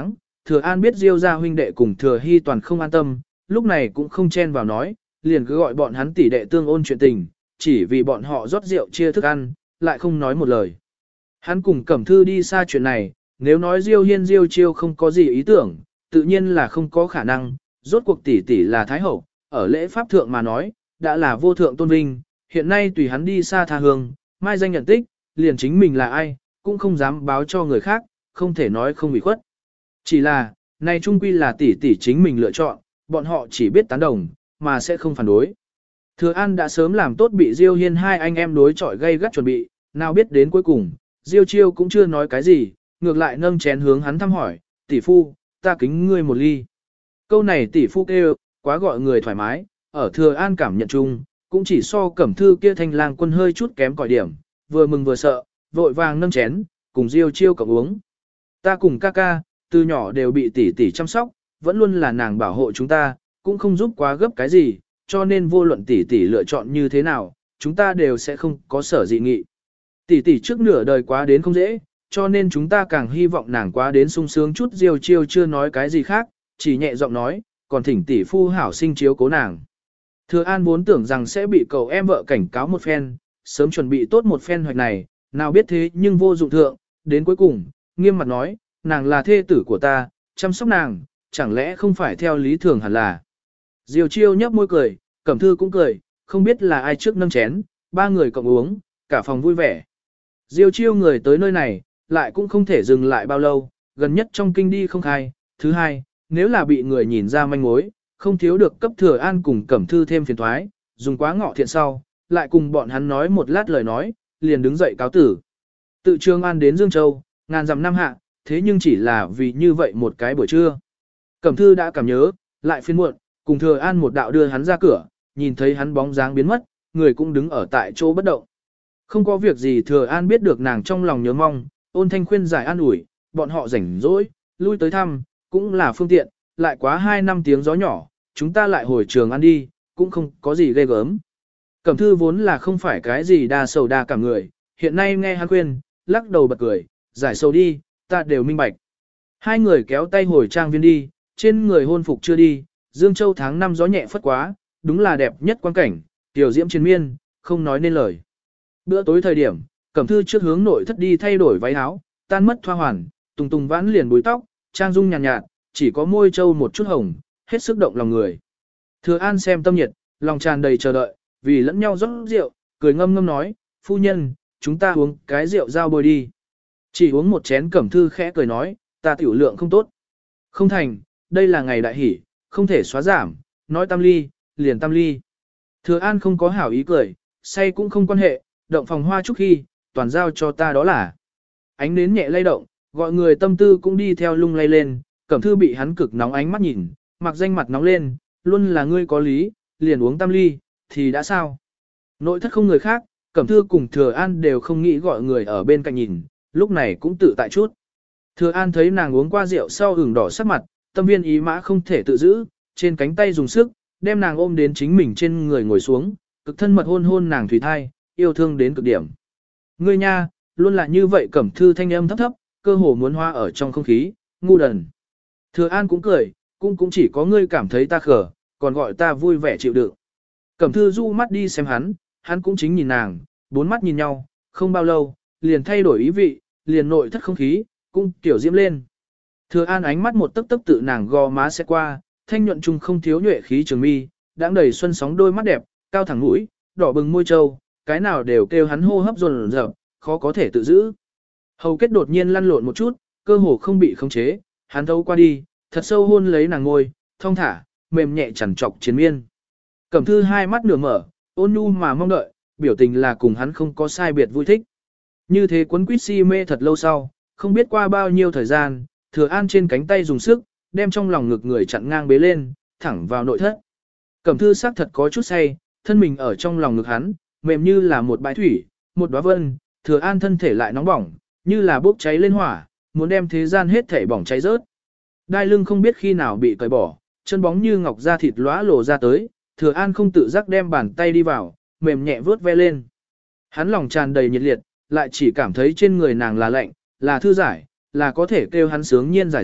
Speaker 1: Thừa An biết Diêu gia huynh đệ cùng Thừa Hy toàn không an tâm, lúc này cũng không chen vào nói, liền cứ gọi bọn hắn tỷ đệ tương ôn chuyện tình, chỉ vì bọn họ rót rượu chia thức ăn, lại không nói một lời. Hắn cùng Cẩm Thư đi xa chuyện này, nếu nói Diêu Hiên Diêu Chiêu không có gì ý tưởng, tự nhiên là không có khả năng, rốt cuộc tỷ tỷ là Thái Hậu, ở lễ pháp thượng mà nói, đã là vô thượng tôn vinh, hiện nay tùy hắn đi xa tha hương, mai danh nhận tích, liền chính mình là ai, cũng không dám báo cho người khác, không thể nói không bị khuất. Chỉ là, này trung quy là tỷ tỷ chính mình lựa chọn, bọn họ chỉ biết tán đồng, mà sẽ không phản đối. Thừa An đã sớm làm tốt bị Diêu Hiên hai anh em đối chọi gây gắt chuẩn bị, nào biết đến cuối cùng, Diêu Chiêu cũng chưa nói cái gì, ngược lại nâng chén hướng hắn thăm hỏi, tỷ phu, ta kính ngươi một ly. Câu này tỷ phu kêu, quá gọi người thoải mái, ở Thừa An cảm nhận chung, cũng chỉ so Cẩm Thư kia thanh lang quân hơi chút kém cỏi điểm, vừa mừng vừa sợ, vội vàng nâng chén, cùng Diêu Chiêu cộng uống. Ta cùng ca ca, từ nhỏ đều bị tỷ tỷ chăm sóc, vẫn luôn là nàng bảo hộ chúng ta, cũng không giúp quá gấp cái gì, cho nên vô luận tỷ tỷ lựa chọn như thế nào, chúng ta đều sẽ không có sở dị nghị. Tỷ tỷ trước nửa đời quá đến không dễ, cho nên chúng ta càng hy vọng nàng quá đến sung sướng chút. Diêu Chiêu chưa nói cái gì khác, chỉ nhẹ giọng nói, còn thỉnh tỷ phu hảo sinh chiếu cố nàng. Thừa An vốn tưởng rằng sẽ bị cậu em vợ cảnh cáo một phen, sớm chuẩn bị tốt một phen hoạch này, nào biết thế nhưng vô dụng thượng, đến cuối cùng, nghiêm mặt nói, nàng là thê tử của ta, chăm sóc nàng, chẳng lẽ không phải theo lý thường hẳn là. Diêu Chiêu nhấp môi cười, Cẩm Thư cũng cười, không biết là ai trước nâng chén, ba người cộng uống, cả phòng vui vẻ. Diêu Chiêu người tới nơi này, lại cũng không thể dừng lại bao lâu, gần nhất trong kinh đi không khai. Thứ hai, nếu là bị người nhìn ra manh mối, không thiếu được cấp Thừa An cùng Cẩm Thư thêm phiền thoái, dùng quá ngọ thiện sau, lại cùng bọn hắn nói một lát lời nói, liền đứng dậy cáo tử. Tự Trường An đến Dương Châu, ngàn dặm năm hạ, thế nhưng chỉ là vì như vậy một cái buổi trưa. Cẩm Thư đã cảm nhớ, lại phiên muộn, cùng Thừa An một đạo đưa hắn ra cửa, nhìn thấy hắn bóng dáng biến mất, người cũng đứng ở tại chỗ bất động. Không có việc gì. Thừa An biết được nàng trong lòng nhớ mong, ôn thanh khuyên giải an ủi, bọn họ rảnh rỗi, lui tới thăm, cũng là phương tiện, lại quá hai năm tiếng gió nhỏ, chúng ta lại hồi Trường An đi, cũng không có gì ghê gớm. Cẩm Thư vốn là không phải cái gì đa sầu đa cảm người, hiện nay nghe hắn khuyên, lắc đầu bật cười, giải sầu đi, ta đều minh bạch. Hai người kéo tay hồi trang viên đi, trên người hôn phục chưa đi, Dương Châu tháng năm gió nhẹ phất quá, đúng là đẹp nhất quan cảnh, tiểu diễm chiến miên, không nói nên lời. Bữa tối thời điểm, Cẩm Thư trước hướng nội thất đi thay đổi váy áo, tan mất thoa hoàn, tùng tùng vãn liền búi tóc, trang dung nhàn nhạt, nhạt, chỉ có môi trâu một chút hồng, hết sức động lòng người. Thừa An xem tâm nhiệt, lòng tràn đầy chờ đợi, vì lẫn nhau rót rượu, cười ngâm ngâm nói, phu nhân, chúng ta uống cái rượu giao bôi đi. Chỉ uống một chén. Cẩm Thư khẽ cười nói, ta tiểu lượng không tốt. Không thành, đây là ngày đại hỷ, không thể xóa giảm, nói tam ly, liền tam ly. Thừa An không có hảo ý cười, say cũng không quan hệ, động phòng hoa chúc khi, toàn giao cho ta đó là. Ánh nến nhẹ lay động, gọi người tâm tư cũng đi theo lung lay lên, Cẩm Thư bị hắn cực nóng ánh mắt nhìn, mặc danh mặt nóng lên, luôn là ngươi có lý, liền uống tam ly, thì đã sao. Nội thất không người khác, Cẩm Thư cùng Thừa An đều không nghĩ gọi người ở bên cạnh nhìn, lúc này cũng tự tại chút. Thừa An thấy nàng uống qua rượu sau ửng đỏ sắc mặt, tâm viên ý mã không thể tự giữ, trên cánh tay dùng sức, đem nàng ôm đến chính mình trên người ngồi xuống, cực thân mật hôn hôn nàng thủy thai, yêu thương đến cực điểm. Ngươi nha, luôn là như vậy. Cẩm Thư thanh âm thấp thấp, cơ hồ muốn hoa ở trong không khí, ngu đần. Thừa An cũng cười, cũng cũng chỉ có ngươi cảm thấy ta khờ, còn gọi ta vui vẻ chịu đựng. Cẩm Thư du mắt đi xem hắn, hắn cũng chính nhìn nàng, bốn mắt nhìn nhau, không bao lâu, liền thay đổi ý vị, liền nội thất không khí, cũng kiểu diễm lên. Thừa An ánh mắt một tấc tấc tự nàng gò má sẽ qua, thanh nhuận trung không thiếu nhuệ khí trường mi, đãng đầy xuân sóng đôi mắt đẹp, cao thẳng mũi, đỏ bừng môi trâu, cái nào đều kêu hắn hô hấp dồn dập, khó có thể tự giữ. Hầu kết đột nhiên lăn lộn một chút, cơ hồ không bị khống chế, hắn thấu qua đi, thật sâu hôn lấy nàng ngôi, thong thả, mềm nhẹ chằn trọc chiến miên. Cẩm Thư hai mắt nửa mở, ôn nhu mà mong đợi, biểu tình là cùng hắn không có sai biệt vui thích. Như thế quấn quýt si mê thật lâu sau, không biết qua bao nhiêu thời gian, Thừa An trên cánh tay dùng sức, đem trong lòng ngực người chặn ngang bế lên, thẳng vào nội thất. Cẩm Thư xác thật có chút say, thân mình ở trong lòng ngực hắn, mềm như là một bãi thủy, một đóa vân. Thừa An thân thể lại nóng bỏng, như là bốc cháy lên hỏa, muốn đem thế gian hết thể bỏng cháy rớt. Đai lưng không biết khi nào bị cởi bỏ, chân bóng như ngọc da thịt lóa lồ ra tới, Thừa An không tự giác đem bàn tay đi vào, mềm nhẹ vớt ve lên. Hắn lòng tràn đầy nhiệt liệt, lại chỉ cảm thấy trên người nàng là lạnh, là thư giải, là có thể kêu hắn sướng nhiên giải dược,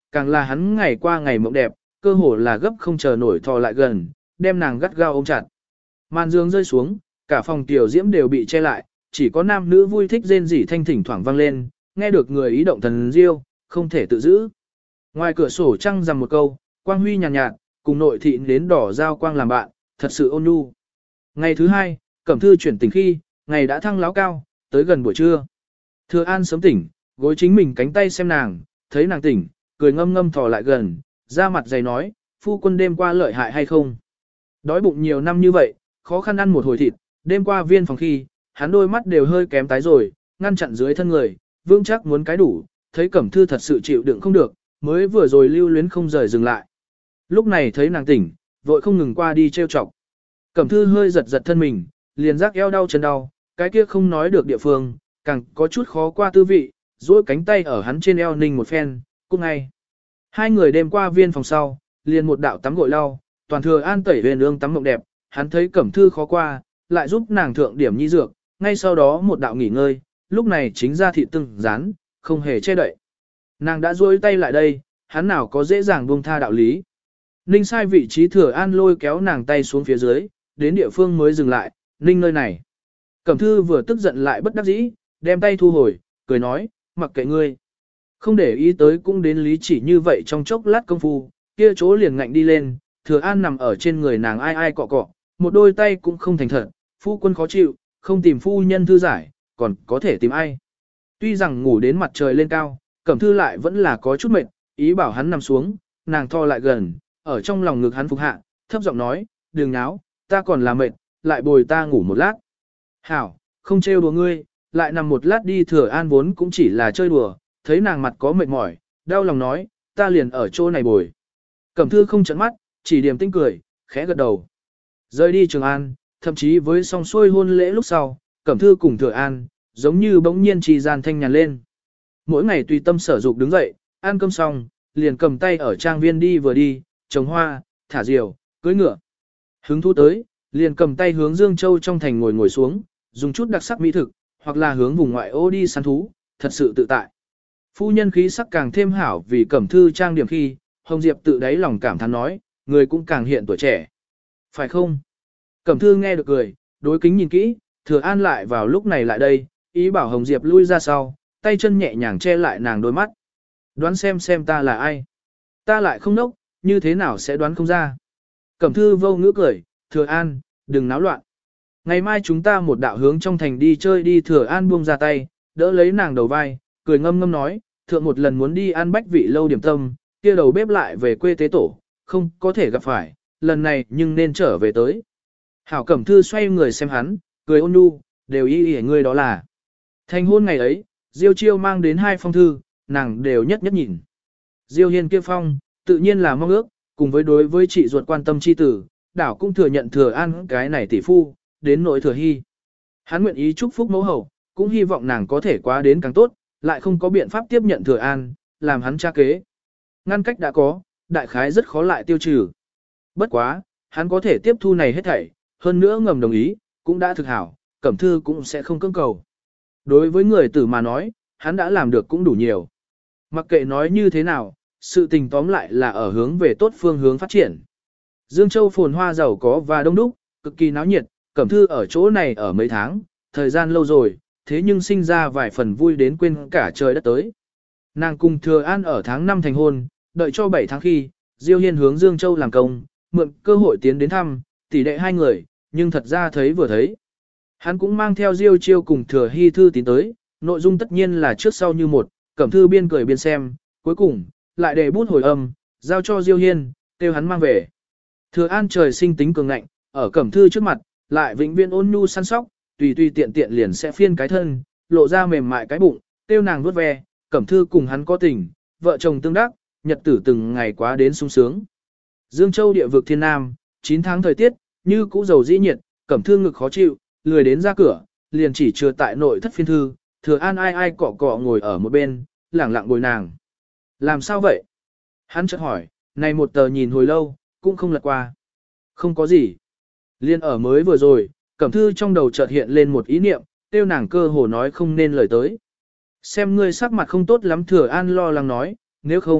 Speaker 1: càng là hắn ngày qua ngày mộng đẹp, cơ hồ là gấp không chờ nổi thò lại gần, đem nàng gắt gao ôm chặt. Màn dương rơi xuống, cả phòng tiểu diễm đều bị che lại, chỉ có nam nữ vui thích rên rỉ thanh thỉnh thoảng vang lên, nghe được người ý động thần diêu, không thể tự giữ. Ngoài cửa sổ trăng rằm một câu, quang huy nhàn nhạt, nhạt, cùng nội thị đến đỏ giao quang làm bạn, thật sự ôn nhu. Ngày thứ hai, Cẩm Thư chuyển tỉnh khi, ngày đã thăng láo cao, tới gần buổi trưa. Thừa An sớm tỉnh, gối chính mình cánh tay xem nàng, thấy nàng tỉnh, cười ngâm ngâm thò lại gần, ra mặt dày nói, phu quân đêm qua lợi hại hay không? Đói bụng nhiều năm như vậy, khó khăn ăn một hồi thịt, đêm qua viên phòng khi, hắn đôi mắt đều hơi kém tái rồi, ngăn chặn dưới thân người, vững chắc muốn cái đủ, thấy Cẩm Thư thật sự chịu đựng không được, mới vừa rồi lưu luyến không rời dừng lại. Lúc này thấy nàng tỉnh, vội không ngừng qua đi trêu chọc. Cẩm Thư hơi giật giật thân mình, liền giác eo đau chân đau, cái kia không nói được địa phương, càng có chút khó qua tư vị, duỗi cánh tay ở hắn trên eo ninh một phen, cũng ngay. Hai người đêm qua viên phòng sau, liền một đạo tắm gội lau, toàn Thừa An tẩy huyền ương tắm mộng đẹp, hắn thấy Cẩm Thư khó qua, lại giúp nàng thượng điểm nhi dược, ngay sau đó một đạo nghỉ ngơi, lúc này chính ra thị từng rán, không hề che đậy. Nàng đã duỗi tay lại đây, hắn nào có dễ dàng buông tha đạo lý. Ninh sai vị trí Thừa An lôi kéo nàng tay xuống phía dưới, đến địa phương mới dừng lại, Ninh nơi này. Cẩm Thư vừa tức giận lại bất đắc dĩ, đem tay thu hồi, cười nói, mặc kệ ngươi. Không để ý tới cũng đến lý chỉ như vậy trong chốc lát công phu, kia chỗ liền ngạnh đi lên, Thừa An nằm ở trên người nàng ai ai cọ cọ, một đôi tay cũng không thành thật, phu quân khó chịu, không tìm phu nhân thư giải, còn có thể tìm ai. Tuy rằng ngủ đến mặt trời lên cao, Cẩm Thư lại vẫn là có chút mệt, ý bảo hắn nằm xuống, nàng tho lại gần, ở trong lòng ngực hắn phục hạ, thấp giọng nói, đừng náo, ta còn là mệt, lại bồi ta ngủ một lát. Hảo, không trêu đùa ngươi, lại nằm một lát đi. Thừa An vốn cũng chỉ là chơi đùa, thấy nàng mặt có mệt mỏi, đau lòng nói, ta liền ở chỗ này bồi. Cẩm Thư không chấn mắt, chỉ điềm tĩnh cười, khẽ gật đầu. Rời đi Trường An, thậm chí với song xuôi hôn lễ lúc sau, Cẩm Thư cùng Thừa An, giống như bỗng nhiên trì gian thanh nhàn lên. Mỗi ngày tùy tâm sở dục đứng dậy, ăn cơm xong, liền cầm tay ở trang viên đi vừa đi, trồng hoa, thả diều, cưỡi ngựa. Hứng thú tới, liền cầm tay hướng Dương Châu trong thành ngồi ngồi xuống, dùng chút đặc sắc mỹ thực, hoặc là hướng vùng ngoại ô đi săn thú, thật sự tự tại. Phu nhân khí sắc càng thêm hảo vì Cẩm Thư trang điểm khi, Hồng Diệp tự đáy lòng cảm thán nói, người cũng càng hiện tuổi trẻ. Phải không? Cẩm Thư nghe được cười, đối kính nhìn kỹ, Thừa An lại vào lúc này lại đây, ý bảo Hồng Diệp lui ra sau, tay chân nhẹ nhàng che lại nàng đôi mắt. Đoán xem xem ta là ai? Ta lại không nốc, như thế nào sẽ đoán không ra? Cẩm Thư vô ngữ cười, Thừa An, đừng náo loạn. Ngày mai chúng ta một đạo hướng trong thành đi chơi đi. Thừa An buông ra tay, đỡ lấy nàng đầu vai, cười ngâm ngâm nói, thượng một lần muốn đi ăn bách vị lâu điểm tâm, kia đầu bếp lại về quê tế tổ, không có thể gặp phải, lần này nhưng nên trở về tới. Hảo Cẩm Thư xoay người xem hắn, cười ôn nhu, đều y y ngươi đó là. Thành hôn ngày ấy, Diêu Chiêu mang đến hai phong thư, nàng đều nhất nhất nhìn. Diêu Hiên kia phong, tự nhiên là mong ước, cùng với đối với chị ruột quan tâm chi tử, đảo cũng thừa nhận Thừa An cái này tỷ phu, đến nỗi Thừa Hy. Hắn nguyện ý chúc phúc mẫu hậu, cũng hy vọng nàng có thể quá đến càng tốt, lại không có biện pháp tiếp nhận Thừa An, làm hắn cha kế. Ngăn cách đã có, đại khái rất khó lại tiêu trừ. Bất quá, hắn có thể tiếp thu này hết thảy, hơn nữa ngầm đồng ý, cũng đã thực hảo, Cẩm Thư cũng sẽ không cưỡng cầu. Đối với người tử mà nói, hắn đã làm được cũng đủ nhiều. Mặc kệ nói như thế nào, sự tình tóm lại là ở hướng về tốt phương hướng phát triển. Dương Châu phồn hoa giàu có và đông đúc, cực kỳ náo nhiệt, Cẩm Thư ở chỗ này ở mấy tháng, thời gian lâu rồi, thế nhưng sinh ra vài phần vui đến quên cả trời đất tới. Nàng cùng Thừa An ở tháng năm thành hôn, đợi cho bảy tháng khi, Diêu Hiên hướng Dương Châu làm công, mượn cơ hội tiến đến thăm, tỷ đệ hai người, nhưng thật ra thấy vừa thấy. Hắn cũng mang theo Diêu Chiêu cùng Thừa Hy thư tín tới, nội dung tất nhiên là trước sau như một, Cẩm Thư biên cười biên xem, cuối cùng, lại để bút hồi âm, giao cho Diêu Hiên, kêu hắn mang về. Thừa An trời sinh tính cường ngạnh, ở Cẩm Thư trước mặt, lại vĩnh viễn ôn nhu săn sóc, tùy tùy tiện tiện liền sẽ phiên cái thân, lộ ra mềm mại cái bụng, kêu nàng vuốt ve, Cẩm Thư cùng hắn có tình, vợ chồng tương đắc, nhật tử từng ngày quá đến sung sướng. Dương Châu địa vực thiên nam, chín tháng thời tiết, như cũ dầu dĩ nhiệt, Cẩm Thư ngực khó chịu, lười đến ra cửa, liền chỉ chưa tại nội thất phiên thư, Thừa An ai ai cọ cọ ngồi ở một bên, lẳng lặng bồi nàng. Làm sao vậy? Hắn chợt hỏi, này một tờ nhìn hồi lâu, cũng không lật qua. Không có gì. Liên ở mới vừa rồi, Cẩm Thư trong đầu chợt hiện lên một ý niệm, tiêu nàng cơ hồ nói không nên lời tới. Xem ngươi sắc mặt không tốt lắm. Thừa An lo lắng nói, nếu không,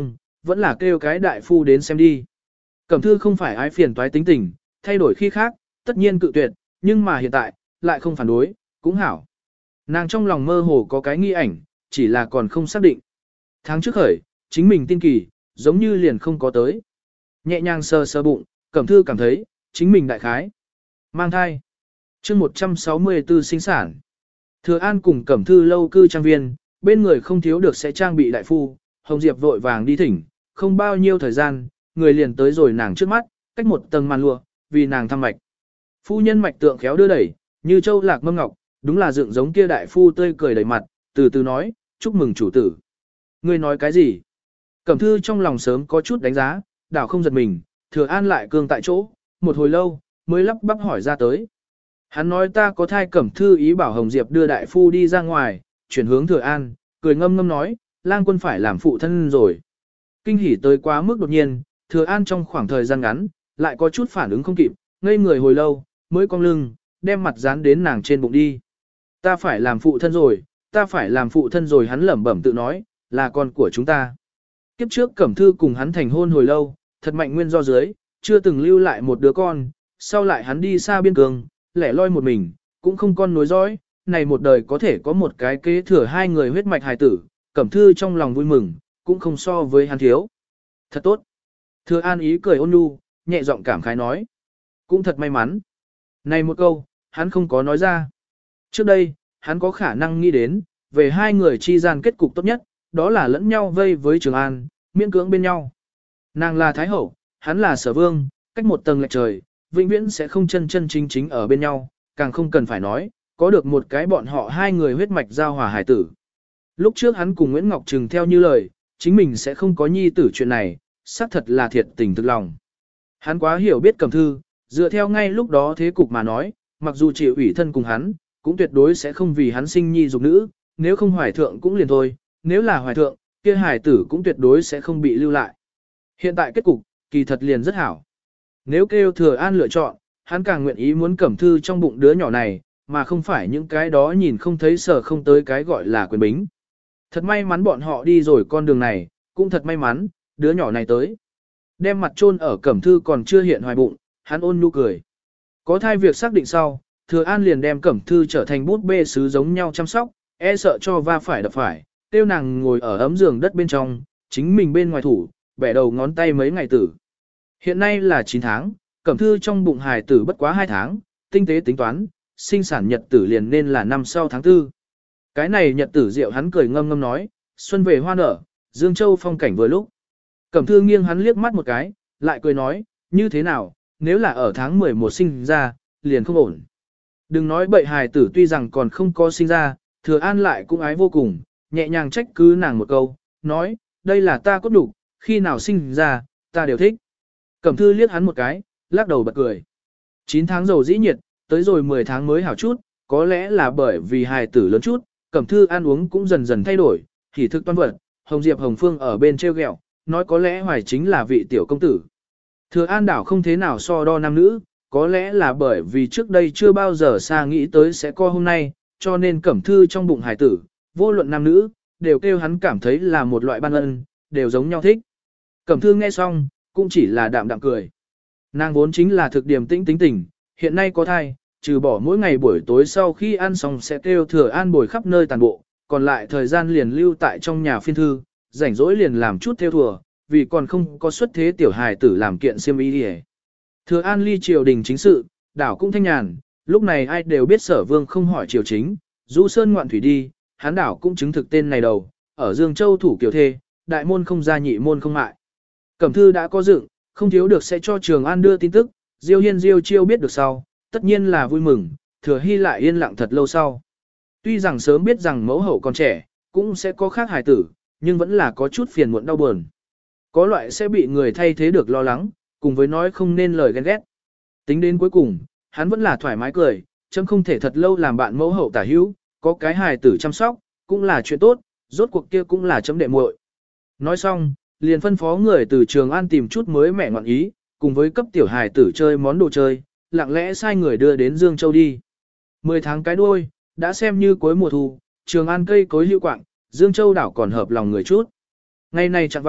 Speaker 1: vẫn là kêu cái đại phu đến xem đi. Cẩm thư không phải ái phiền toái tính tình, thay đổi khi khác, tất nhiên cự tuyệt, nhưng mà hiện tại, lại không phản đối, cũng hảo. Nàng trong lòng mơ hồ có cái nghi ảnh, chỉ là còn không xác định. Tháng trước khởi, chính mình tin kỳ, giống như liền không có tới. Nhẹ nhàng sờ sờ bụng, Cẩm thư cảm thấy, chính mình đại khái. Mang thai. chương một trăm sáu mươi tư sinh sản. Thừa An cùng Cẩm thư lâu cư trang viên, bên người không thiếu được sẽ trang bị đại phu, Hồng Diệp vội vàng đi thỉnh, không bao nhiêu thời gian, người liền tới rồi nàng trước mắt, cách một tầng màn lụa, vì nàng thăm mạch. Phu nhân mạch tượng khéo đưa đẩy, như châu lạc mâm ngọc, đúng là dựng giống kia đại phu tươi cười đầy mặt, từ từ nói, chúc mừng chủ tử. Ngươi nói cái gì? Cẩm thư trong lòng sớm có chút đánh giá, đảo không giật mình, Thừa An lại cương tại chỗ, một hồi lâu, mới lắp bắp hỏi ra tới. Hắn nói ta có thai. Cẩm thư ý bảo Hồng Diệp đưa đại phu đi ra ngoài, chuyển hướng Thừa An, cười ngâm ngâm nói, lang quân phải làm phụ thân rồi. Kinh hỉ tới quá mức đột nhiên, Thừa An trong khoảng thời gian ngắn, lại có chút phản ứng không kịp, ngây người hồi lâu, mới cong lưng, đem mặt dán đến nàng trên bụng đi. Ta phải làm phụ thân rồi, ta phải làm phụ thân rồi, hắn lẩm bẩm tự nói, là con của chúng ta. Kiếp trước Cẩm thư cùng hắn thành hôn hồi lâu, thật mạnh nguyên do dưới, chưa từng lưu lại một đứa con, sau lại hắn đi xa biên cương, lẻ loi một mình, cũng không con nối dõi, này một đời có thể có một cái kế thừa hai người huyết mạch hài tử, Cẩm thư trong lòng vui mừng, cũng không so với hắn thiếu. Thật tốt. Thừa An ý cười ôn nhu, nhẹ giọng cảm khái nói. Cũng thật may mắn. Này một câu, hắn không có nói ra. Trước đây, hắn có khả năng nghĩ đến, về hai người chi gian kết cục tốt nhất, đó là lẫn nhau vây với Trường An, miễn cưỡng bên nhau. Nàng là Thái Hậu, hắn là Sở Vương, cách một tầng lệch trời, vĩnh viễn sẽ không chân chân chính chính ở bên nhau, càng không cần phải nói, có được một cái bọn họ hai người huyết mạch giao hòa hải tử. Lúc trước hắn cùng Nguyễn Ngọc Trừng theo như lời, chính mình sẽ không có nhi tử chuyện này, xác thật là thiệt tình thực lòng. Hắn quá hiểu biết Cẩm thư, dựa theo ngay lúc đó thế cục mà nói, mặc dù chịu ủy thân cùng hắn, cũng tuyệt đối sẽ không vì hắn sinh nhi dục nữ, nếu không hoài thượng cũng liền thôi, nếu là hoài thượng, kia hải tử cũng tuyệt đối sẽ không bị lưu lại. Hiện tại kết cục, kỳ thật liền rất hảo. Nếu kêu Thừa An lựa chọn, hắn càng nguyện ý muốn Cẩm thư trong bụng đứa nhỏ này, mà không phải những cái đó nhìn không thấy sở không tới cái gọi là quyền bính. Thật may mắn bọn họ đi rồi con đường này, cũng thật may mắn, đứa nhỏ này tới. Đem mặt chôn ở Cẩm thư còn chưa hiện hoài bụng, hắn ôn nhu cười. Có thai việc xác định sau, Thừa An liền đem Cẩm thư trở thành bút bê sứ giống nhau chăm sóc, e sợ cho va phải đập phải, tiêu nàng ngồi ở ấm giường đất bên trong, chính mình bên ngoài thủ, bẻ đầu ngón tay mấy ngày tử. Hiện nay là chín tháng, Cẩm thư trong bụng hài tử bất quá hai tháng, tinh tế tính toán, sinh sản nhật tử liền nên là năm sau tháng tư. Cái này nhật tử rượu hắn cười ngâm ngâm nói, xuân về hoa nở, Dương Châu phong cảnh vừa lúc. Cẩm thư nghiêng hắn liếc mắt một cái, lại cười nói, như thế nào, nếu là ở tháng mười một sinh ra, liền không ổn. Đừng nói bậy hài tử tuy rằng còn không có sinh ra, Thừa An lại cũng ái vô cùng, nhẹ nhàng trách cứ nàng một câu, nói, đây là ta cốt đủ, khi nào sinh ra, ta đều thích. Cẩm thư liếc hắn một cái, lắc đầu bật cười. chín tháng dầu dĩ nhiệt, tới rồi mười tháng mới hảo chút, có lẽ là bởi vì hài tử lớn chút, Cẩm thư ăn uống cũng dần dần thay đổi, thì thức toan vật, Hồng Diệp Hồng Phương ở bên treo ghẹo, nói có lẽ hoài chính là vị tiểu công tử. Thừa An đảo không thế nào so đo nam nữ, có lẽ là bởi vì trước đây chưa bao giờ xa nghĩ tới sẽ có hôm nay, cho nên Cẩm thư trong bụng hài tử, vô luận nam nữ, đều kêu hắn cảm thấy là một loại ban ân, đều giống nhau thích. Cẩm thư nghe xong, cũng chỉ là đạm đạm cười. Nàng vốn chính là thực điểm tĩnh tính tình, hiện nay có thai, trừ bỏ mỗi ngày buổi tối sau khi ăn xong sẽ kêu Thừa An bồi khắp nơi tàn bộ, còn lại thời gian liền lưu tại trong nhà phiên thư, rảnh rỗi liền làm chút theo thùa, vì còn không có xuất thế tiểu hài tử làm kiện xiêm y đi. Thừa An ly triều đình chính sự, đảo cũng thanh nhàn, lúc này ai đều biết Sở Vương không hỏi triều chính, du sơn ngoạn thủy đi, hắn đảo cũng chứng thực tên này đầu, ở Dương Châu thủ kiều thê, đại môn không ra nhị môn không mại. Cẩm thư đã có dựng, không thiếu được sẽ cho Trường An đưa tin tức, Diêu Hiên Diêu Chiêu biết được sau, tất nhiên là vui mừng, Thừa Hy lại yên lặng thật lâu sau. Tuy rằng sớm biết rằng mẫu hậu còn trẻ, cũng sẽ có khác hài tử, nhưng vẫn là có chút phiền muộn đau buồn. Có loại sẽ bị người thay thế được lo lắng, cùng với nói không nên lời ghen ghét. Tính đến cuối cùng, hắn vẫn là thoải mái cười, chấm không thể thật lâu làm bạn mẫu hậu tả hữu, có cái hài tử chăm sóc, cũng là chuyện tốt, rốt cuộc kia cũng là chấm đệ muội. Nói xong, liền phân phó người từ Trường An tìm chút mới mẹ ngọn ý, cùng với cấp tiểu hài tử chơi món đồ chơi, lặng lẽ sai người đưa đến Dương Châu đi. Mười tháng cái đuôi, đã xem như cuối mùa thu, Trường An cây cối hữu quạng, Dương Châu đảo còn hợp lòng người chút. Ngày này chẳng vạng,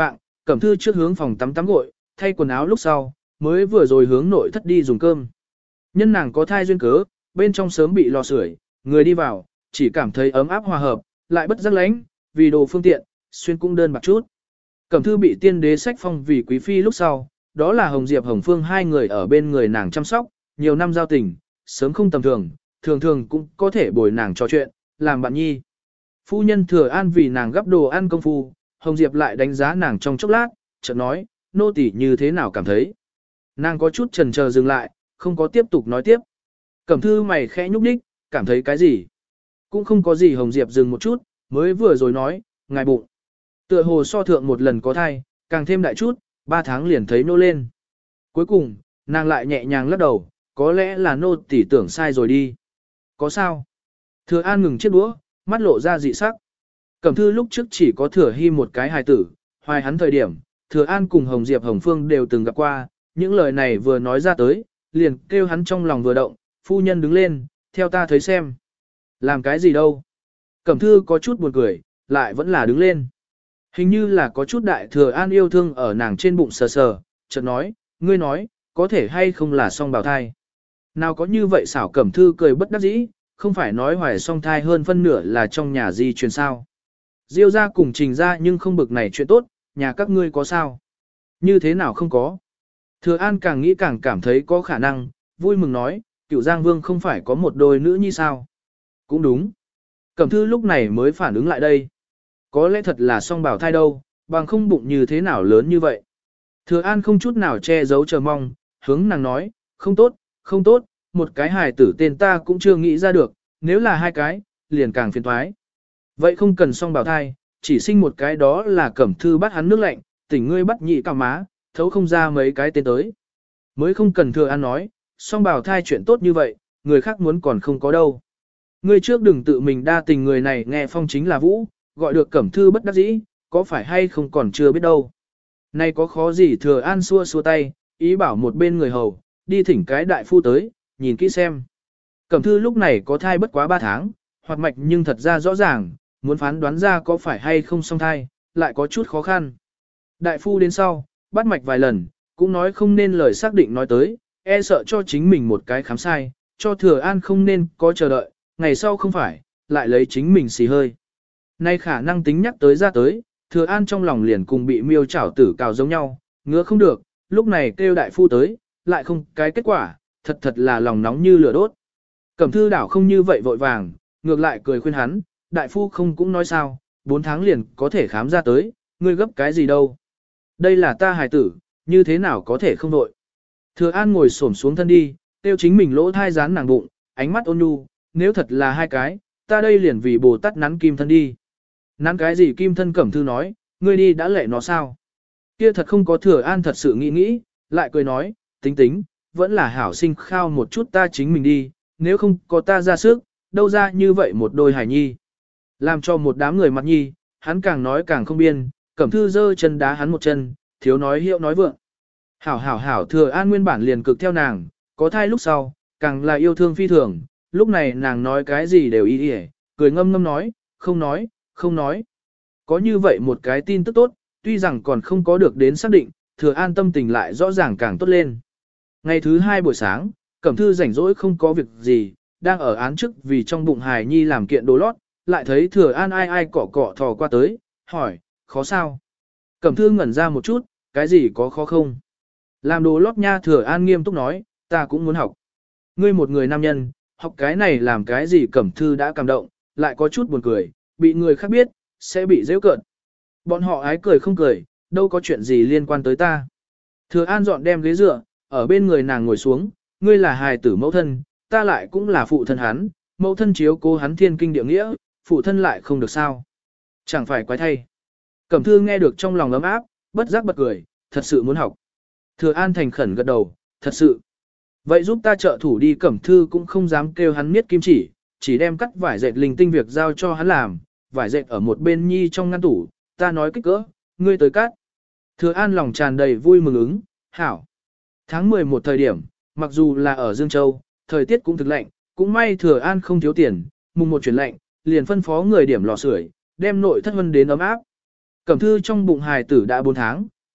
Speaker 1: Cẩm Thư trước hướng phòng tắm tắm gội, thay quần áo lúc sau, mới vừa rồi hướng nội thất đi dùng cơm. Nhân nàng có thai duyên cớ, bên trong sớm bị lò sưởi, người đi vào, chỉ cảm thấy ấm áp hòa hợp, lại bất giác lánh, vì đồ phương tiện, xuyên cũng đơn bạc chút. Cẩm Thư bị tiên đế sách phong vì quý phi lúc sau, đó là Hồng Diệp Hồng Phương hai người ở bên người nàng chăm sóc, nhiều năm giao tình, sớm không tầm thường, thường thường cũng có thể bồi nàng trò chuyện, làm bạn nhi. Phu nhân Thừa An vì nàng gấp đồ ăn công phu, Hồng Diệp lại đánh giá nàng trong chốc lát, chợt nói, nô tỳ như thế nào cảm thấy. Nàng có chút chần chờ dừng lại, không có tiếp tục nói tiếp. Cẩm Thư mày khẽ nhúc nhích, cảm thấy cái gì? Cũng không có gì. Hồng Diệp dừng một chút, mới vừa rồi nói, ngài bụng. Tựa hồ so thượng một lần có thai, càng thêm đại chút, ba tháng liền thấy nô lên. Cuối cùng, nàng lại nhẹ nhàng lắc đầu, có lẽ là nô tỳ tưởng sai rồi đi. Có sao? Thừa An ngừng chiếc đũa, mắt lộ ra dị sắc. Cẩm Thư lúc trước chỉ có Thừa Hy một cái hài tử, hoài hắn thời điểm, Thừa An cùng Hồng Diệp Hồng Phương đều từng gặp qua, những lời này vừa nói ra tới, liền kêu hắn trong lòng vừa động, phu nhân đứng lên, theo ta thấy xem. Làm cái gì đâu? Cẩm Thư có chút buồn cười, lại vẫn là đứng lên. Hình như là có chút đại Thừa An yêu thương ở nàng trên bụng sờ sờ, chợt nói, ngươi nói, có thể hay không là song bào thai. Nào có như vậy xảo. Cẩm Thư cười bất đắc dĩ, không phải nói hoài song thai hơn phân nửa là trong nhà di truyền sao. Diêu ra cùng Trình ra nhưng không bực này chuyện tốt, nhà các ngươi có sao? Như thế nào không có? Thừa An càng nghĩ càng cảm thấy có khả năng, vui mừng nói, Cửu Giang Vương không phải có một đôi nữ nhi sao? Cũng đúng. Cẩm Thư lúc này mới phản ứng lại đây. Có lẽ thật là song bào thai đâu, bằng không bụng như thế nào lớn như vậy. Thừa An không chút nào che giấu chờ mong, hướng nàng nói, không tốt, không tốt, một cái hài tử tên ta cũng chưa nghĩ ra được, nếu là hai cái, liền càng phiền toái. Vậy không cần song bào thai, chỉ sinh một cái đó là Cẩm Thư bắt hắn nước lạnh, tỉnh ngươi bắt nhị cao má, thấu không ra mấy cái tên tới. Mới không cần Thừa An nói, song bào thai chuyện tốt như vậy, người khác muốn còn không có đâu. Ngươi trước đừng tự mình đa tình, người này nghe phong chính là Vũ, gọi được Cẩm Thư bất đắc dĩ, có phải hay không còn chưa biết đâu. Nay có khó gì. Thừa An xua xua tay, ý bảo một bên người hầu, đi thỉnh cái đại phu tới, nhìn kỹ xem. Cẩm Thư lúc này có thai bất quá ba tháng, hoạt mạch nhưng thật ra rõ ràng, muốn phán đoán ra có phải hay không song thai, lại có chút khó khăn. Đại phu đến sau, bắt mạch vài lần, cũng nói không nên lời xác định nói tới, e sợ cho chính mình một cái khám sai, cho Thừa An không nên có chờ đợi, ngày sau không phải, lại lấy chính mình xì hơi. Nay khả năng tính nhắc tới ra tới, Thừa An trong lòng liền cùng bị miêu chảo tử cào giống nhau, ngứa không được, lúc này kêu đại phu tới, lại không cái kết quả, thật thật là lòng nóng như lửa đốt. Cẩm Thư đảo không như vậy vội vàng, ngược lại cười khuyên hắn, đại phu không cũng nói sao, bốn tháng liền có thể khám ra tới, ngươi gấp cái gì đâu. Đây là ta hài tử, như thế nào có thể không đội. Thừa An ngồi xổm xuống thân đi, tiêu chính mình lỗ thai dán nàng bụng, ánh mắt ôn nhu, nếu thật là hai cái, ta đây liền vì Bồ Tát nắn kim thân đi. Nắn cái gì kim thân? Cẩm Thư nói, ngươi đi đã lệ nó sao? Kia thật không có. Thừa An thật sự nghĩ nghĩ, lại cười nói, tính tính, vẫn là hảo sinh khao một chút ta chính mình đi, nếu không có ta ra sức, đâu ra như vậy một đôi hải nhi. Làm cho một đám người mặt nhi, hắn càng nói càng không biên, Cẩm Thư giơ chân đá hắn một chân, thiếu nói hiệu nói vượng. Hảo hảo hảo. Thừa An nguyên bản liền cực theo nàng, có thai lúc sau, càng là yêu thương phi thường, lúc này nàng nói cái gì đều y y, cười ngâm ngâm nói, không nói, không nói. Có như vậy một cái tin tức tốt, tuy rằng còn không có được đến xác định, Thừa An tâm tình lại rõ ràng càng tốt lên. Ngày thứ hai buổi sáng, Cẩm Thư rảnh rỗi không có việc gì, đang ở án trước vì trong bụng hài nhi làm kiện đồ lót, lại thấy Thừa An ai ai cọ cọ thò qua tới, hỏi, khó sao? Cẩm Thư ngẩn ra một chút, cái gì có khó không? Làm đồ lót nha. Thừa An nghiêm túc nói, ta cũng muốn học. Ngươi một người nam nhân, học cái này làm cái gì? Cẩm Thư đã cảm động, lại có chút buồn cười, bị người khác biết, sẽ bị giễu cợt. Bọn họ ái cười không cười, đâu có chuyện gì liên quan tới ta. Thừa An dọn đem ghế dựa, ở bên người nàng ngồi xuống, ngươi là hài tử mẫu thân, ta lại cũng là phụ thân hắn, mẫu thân chiếu cố hắn thiên kinh địa nghĩa, phụ thân lại không được sao. Chẳng phải quái thay. Cẩm Thư nghe được trong lòng ấm áp, bất giác bật cười, thật sự muốn học. Thừa An thành khẩn gật đầu, thật sự. Vậy giúp ta trợ thủ đi. Cẩm Thư cũng không dám kêu hắn miết kim chỉ, chỉ đem cắt vải dệt linh tinh việc giao cho hắn làm, vải dệt ở một bên nhi trong ngăn tủ, ta nói kích cỡ, ngươi tới cắt. Thừa An lòng tràn đầy vui mừng ứng, hảo. Tháng mười một thời điểm, mặc dù là ở Dương Châu, thời tiết cũng thực lạnh, cũng may Thừa An không thiếu tiền, mùng một chuyển lạnh, liền phân phó người điểm lò sưởi, đem nội thất vân đến ấm áp. Cẩm Thư trong bụng hài tử đã bốn tháng,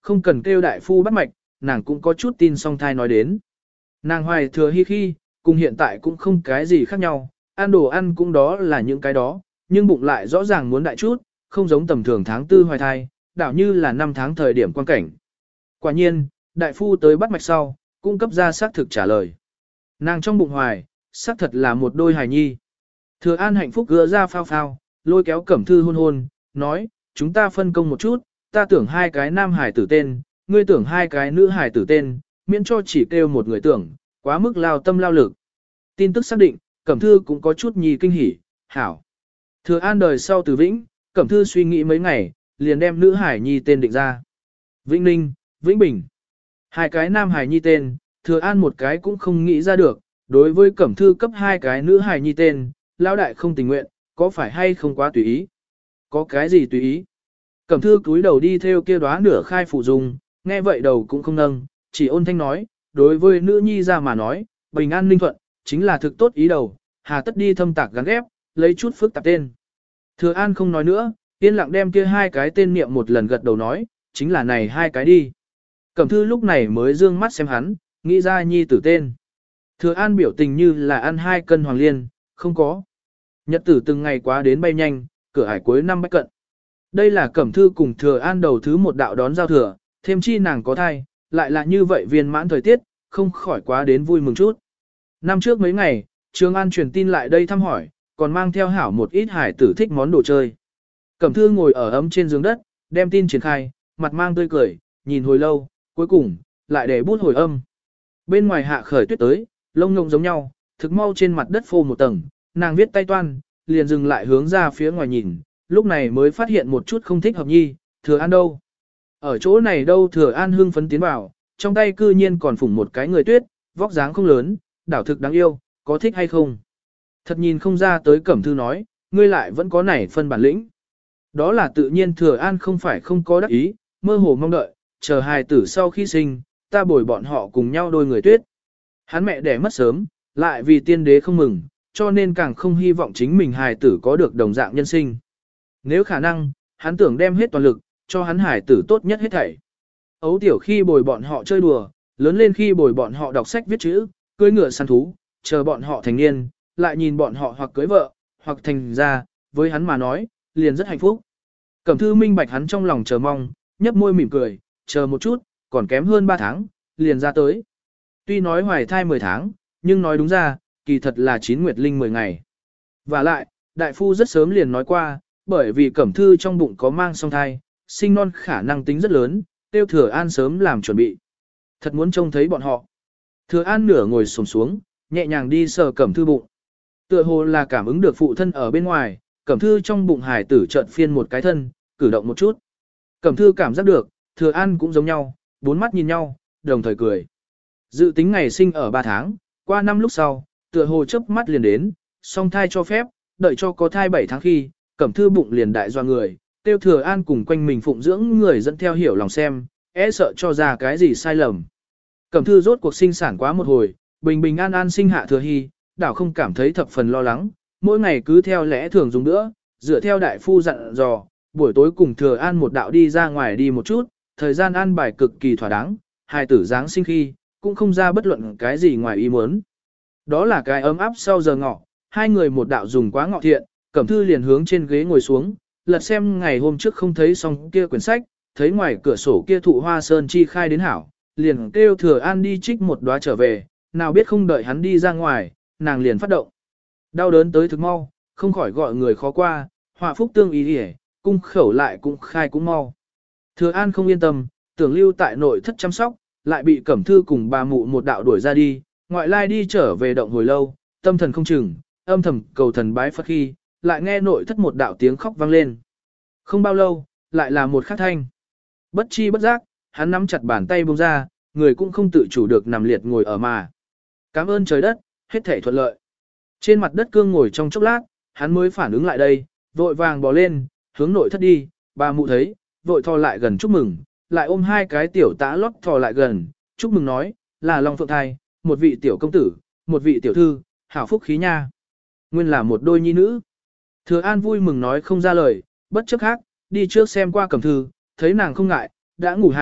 Speaker 1: không cần kêu đại phu bắt mạch, nàng cũng có chút tin song thai nói đến. Nàng hoài thừa hi khi, cùng hiện tại cũng không cái gì khác nhau, ăn đồ ăn cũng đó là những cái đó, nhưng bụng lại rõ ràng muốn đại chút, không giống tầm thường tháng tư hoài thai, đảo như là năm tháng thời điểm quan cảnh. Quả nhiên, đại phu tới bắt mạch sau, cung cấp ra xác thực trả lời. Nàng trong bụng hoài, xác thật là một đôi hài nhi. Thừa An hạnh phúc gỡ ra phao phao, lôi kéo Cẩm Thư hôn hôn, nói, chúng ta phân công một chút, ta tưởng hai cái nam hài tử tên, ngươi tưởng hai cái nữ hài tử tên, miễn cho chỉ kêu một người tưởng, quá mức lao tâm lao lực. Tin tức xác định, Cẩm Thư cũng có chút nhì kinh hỉ, hảo. Thừa An đời sau từ Vĩnh, Cẩm Thư suy nghĩ mấy ngày, liền đem nữ hải nhi tên định ra. Vĩnh Ninh, Vĩnh Bình. Hai cái nam hải nhi tên, Thừa An một cái cũng không nghĩ ra được, đối với Cẩm Thư cấp hai cái nữ hải nhi tên, lão đại không tình nguyện, có phải hay không quá tùy ý? Có cái gì tùy ý? Cẩm Thư cúi đầu đi theo kia đóa nửa khai phụ dùng, nghe vậy đầu cũng không nâng, chỉ ôn thanh nói, đối với nữ nhi ra mà nói, bình an ninh thuận, chính là thực tốt ý đầu, hà tất đi thâm tạc gắn ghép, lấy chút phức tạp tên. Thừa An không nói nữa, yên lặng đem kia hai cái tên niệm một lần gật đầu nói, chính là này hai cái đi. Cẩm Thư lúc này mới dương mắt xem hắn, nghĩ ra nhi tử tên. Thừa An biểu tình như là ăn hai cân hoàng liên, không có. Nhật tử từng ngày quá đến bay nhanh, cửa hải cuối năm bách cận. Đây là Cẩm Thư cùng Thừa An đầu thứ một đạo đón giao thừa, thêm chi nàng có thai, lại là như vậy viên mãn thời tiết, không khỏi quá đến vui mừng chút. Năm trước mấy ngày, Trường An truyền tin lại đây thăm hỏi, còn mang theo hảo một ít hải tử thích món đồ chơi. Cẩm Thư ngồi ở ấm trên giường đất, đem tin triển khai, mặt mang tươi cười, nhìn hồi lâu, cuối cùng, lại để bút hồi âm. Bên ngoài hạ khởi tuyết tới, lông ngông giống nhau, thực mau trên mặt đất phô một tầng, nàng viết tay toan, liền dừng lại hướng ra phía ngoài nhìn, lúc này mới phát hiện một chút không thích hợp nhi, Thừa An đâu. Ở chỗ này đâu Thừa An hưng phấn tiến vào, trong tay cư nhiên còn phủng một cái người tuyết, vóc dáng không lớn, đảo thực đáng yêu, có thích hay không. Thật nhìn không ra tới Cẩm Thư nói, ngươi lại vẫn có nảy phân bản lĩnh. Đó là tự nhiên Thừa An không phải không có đắc ý, mơ hồ mong đợi, chờ hài tử sau khi sinh, ta bồi bọn họ cùng nhau đôi người tuyết. Hắn mẹ đẻ mất sớm, lại vì tiên đế không mừng, cho nên càng không hy vọng chính mình hài tử có được đồng dạng nhân sinh. Nếu khả năng, hắn tưởng đem hết toàn lực, cho hắn hài tử tốt nhất hết thảy. Ấu tiểu khi bồi bọn họ chơi đùa, lớn lên khi bồi bọn họ đọc sách viết chữ, cưỡi ngựa săn thú, chờ bọn họ thành niên, lại nhìn bọn họ hoặc cưới vợ, hoặc thành ra, với hắn mà nói, liền rất hạnh phúc. Cẩm Thư minh bạch hắn trong lòng chờ mong, nhấp môi mỉm cười, chờ một chút, còn kém hơn ba tháng, liền ra tới. Tuy nói hoài thai mười tháng, nhưng nói đúng ra, kỳ thật là chín nguyệt linh mười ngày. Và lại, đại phu rất sớm liền nói qua, bởi vì Cẩm Thư trong bụng có mang song thai, sinh non khả năng tính rất lớn, tiêu Thừa An sớm làm chuẩn bị. Thật muốn trông thấy bọn họ. Thừa An nửa ngồi xổm xuống, nhẹ nhàng đi sờ Cẩm Thư bụng. Tựa hồ là cảm ứng được phụ thân ở bên ngoài, Cẩm Thư trong bụng hài tử chợt phiên một cái thân, cử động một chút. Cẩm Thư cảm giác được, Thừa An cũng giống nhau, bốn mắt nhìn nhau, đồng thời cười. Dự tính ngày sinh ở ba tháng, qua năm lúc sau, tựa hồ chớp mắt liền đến, song thai cho phép, đợi cho có thai bảy tháng khi, Cẩm Thư bụng liền đại doa người, tiêu Thừa An cùng quanh mình phụng dưỡng người dẫn theo hiểu lòng xem, e sợ cho ra cái gì sai lầm. Cẩm Thư rốt cuộc sinh sản quá một hồi, bình bình an an sinh hạ Thừa Hy, đảo không cảm thấy thập phần lo lắng, mỗi ngày cứ theo lẽ thường dùng nữa, dựa theo đại phu dặn dò, buổi tối cùng Thừa An một đạo đi ra ngoài đi một chút, thời gian an bài cực kỳ thỏa đáng, hài tử giáng sinh khi, cũng không ra bất luận cái gì ngoài ý muốn. Đó là cái ấm áp sau giờ ngọ, hai người một đạo dùng quá ngọ thiện, Cẩm Thư liền hướng trên ghế ngồi xuống, lật xem ngày hôm trước không thấy xong kia quyển sách, thấy ngoài cửa sổ kia thụ hoa sơn chi khai đến hảo, liền kêu Thừa An đi trích một đóa trở về, nào biết không đợi hắn đi ra ngoài, nàng liền phát động. Đau đớn tới thực mau, không khỏi gọi người khó qua, họa phúc tương ý hề, cung khẩu lại cũng khai cũng mau. Thừa An không yên tâm, tưởng lưu tại nội thất chăm sóc, lại bị Cẩm Thư cùng bà mụ một đạo đuổi ra đi, ngoại lai đi trở về động hồi lâu, tâm thần không chừng, âm thầm cầu thần bái Phật khi, lại nghe nội thất một đạo tiếng khóc vang lên. Không bao lâu, lại là một khắc thanh. Bất chi bất giác, hắn nắm chặt bàn tay buông ra, người cũng không tự chủ được nằm liệt ngồi ở mà. Cảm ơn trời đất, hết thảy thuận lợi. Trên mặt đất cương ngồi trong chốc lát, hắn mới phản ứng lại đây, vội vàng bò lên, hướng nội thất đi, bà mụ thấy, vội thò lại gần chúc mừng, lại ôm hai cái tiểu tã lót thò lại gần, chúc mừng nói, là Long Phượng thai, một vị tiểu công tử, một vị tiểu thư, hảo phúc khí nha. Nguyên là một đôi nhi nữ. Thừa An vui mừng nói không ra lời, bất chấp khác, đi trước xem qua Cẩm Thư, thấy nàng không ngại, đã ngủ hạ,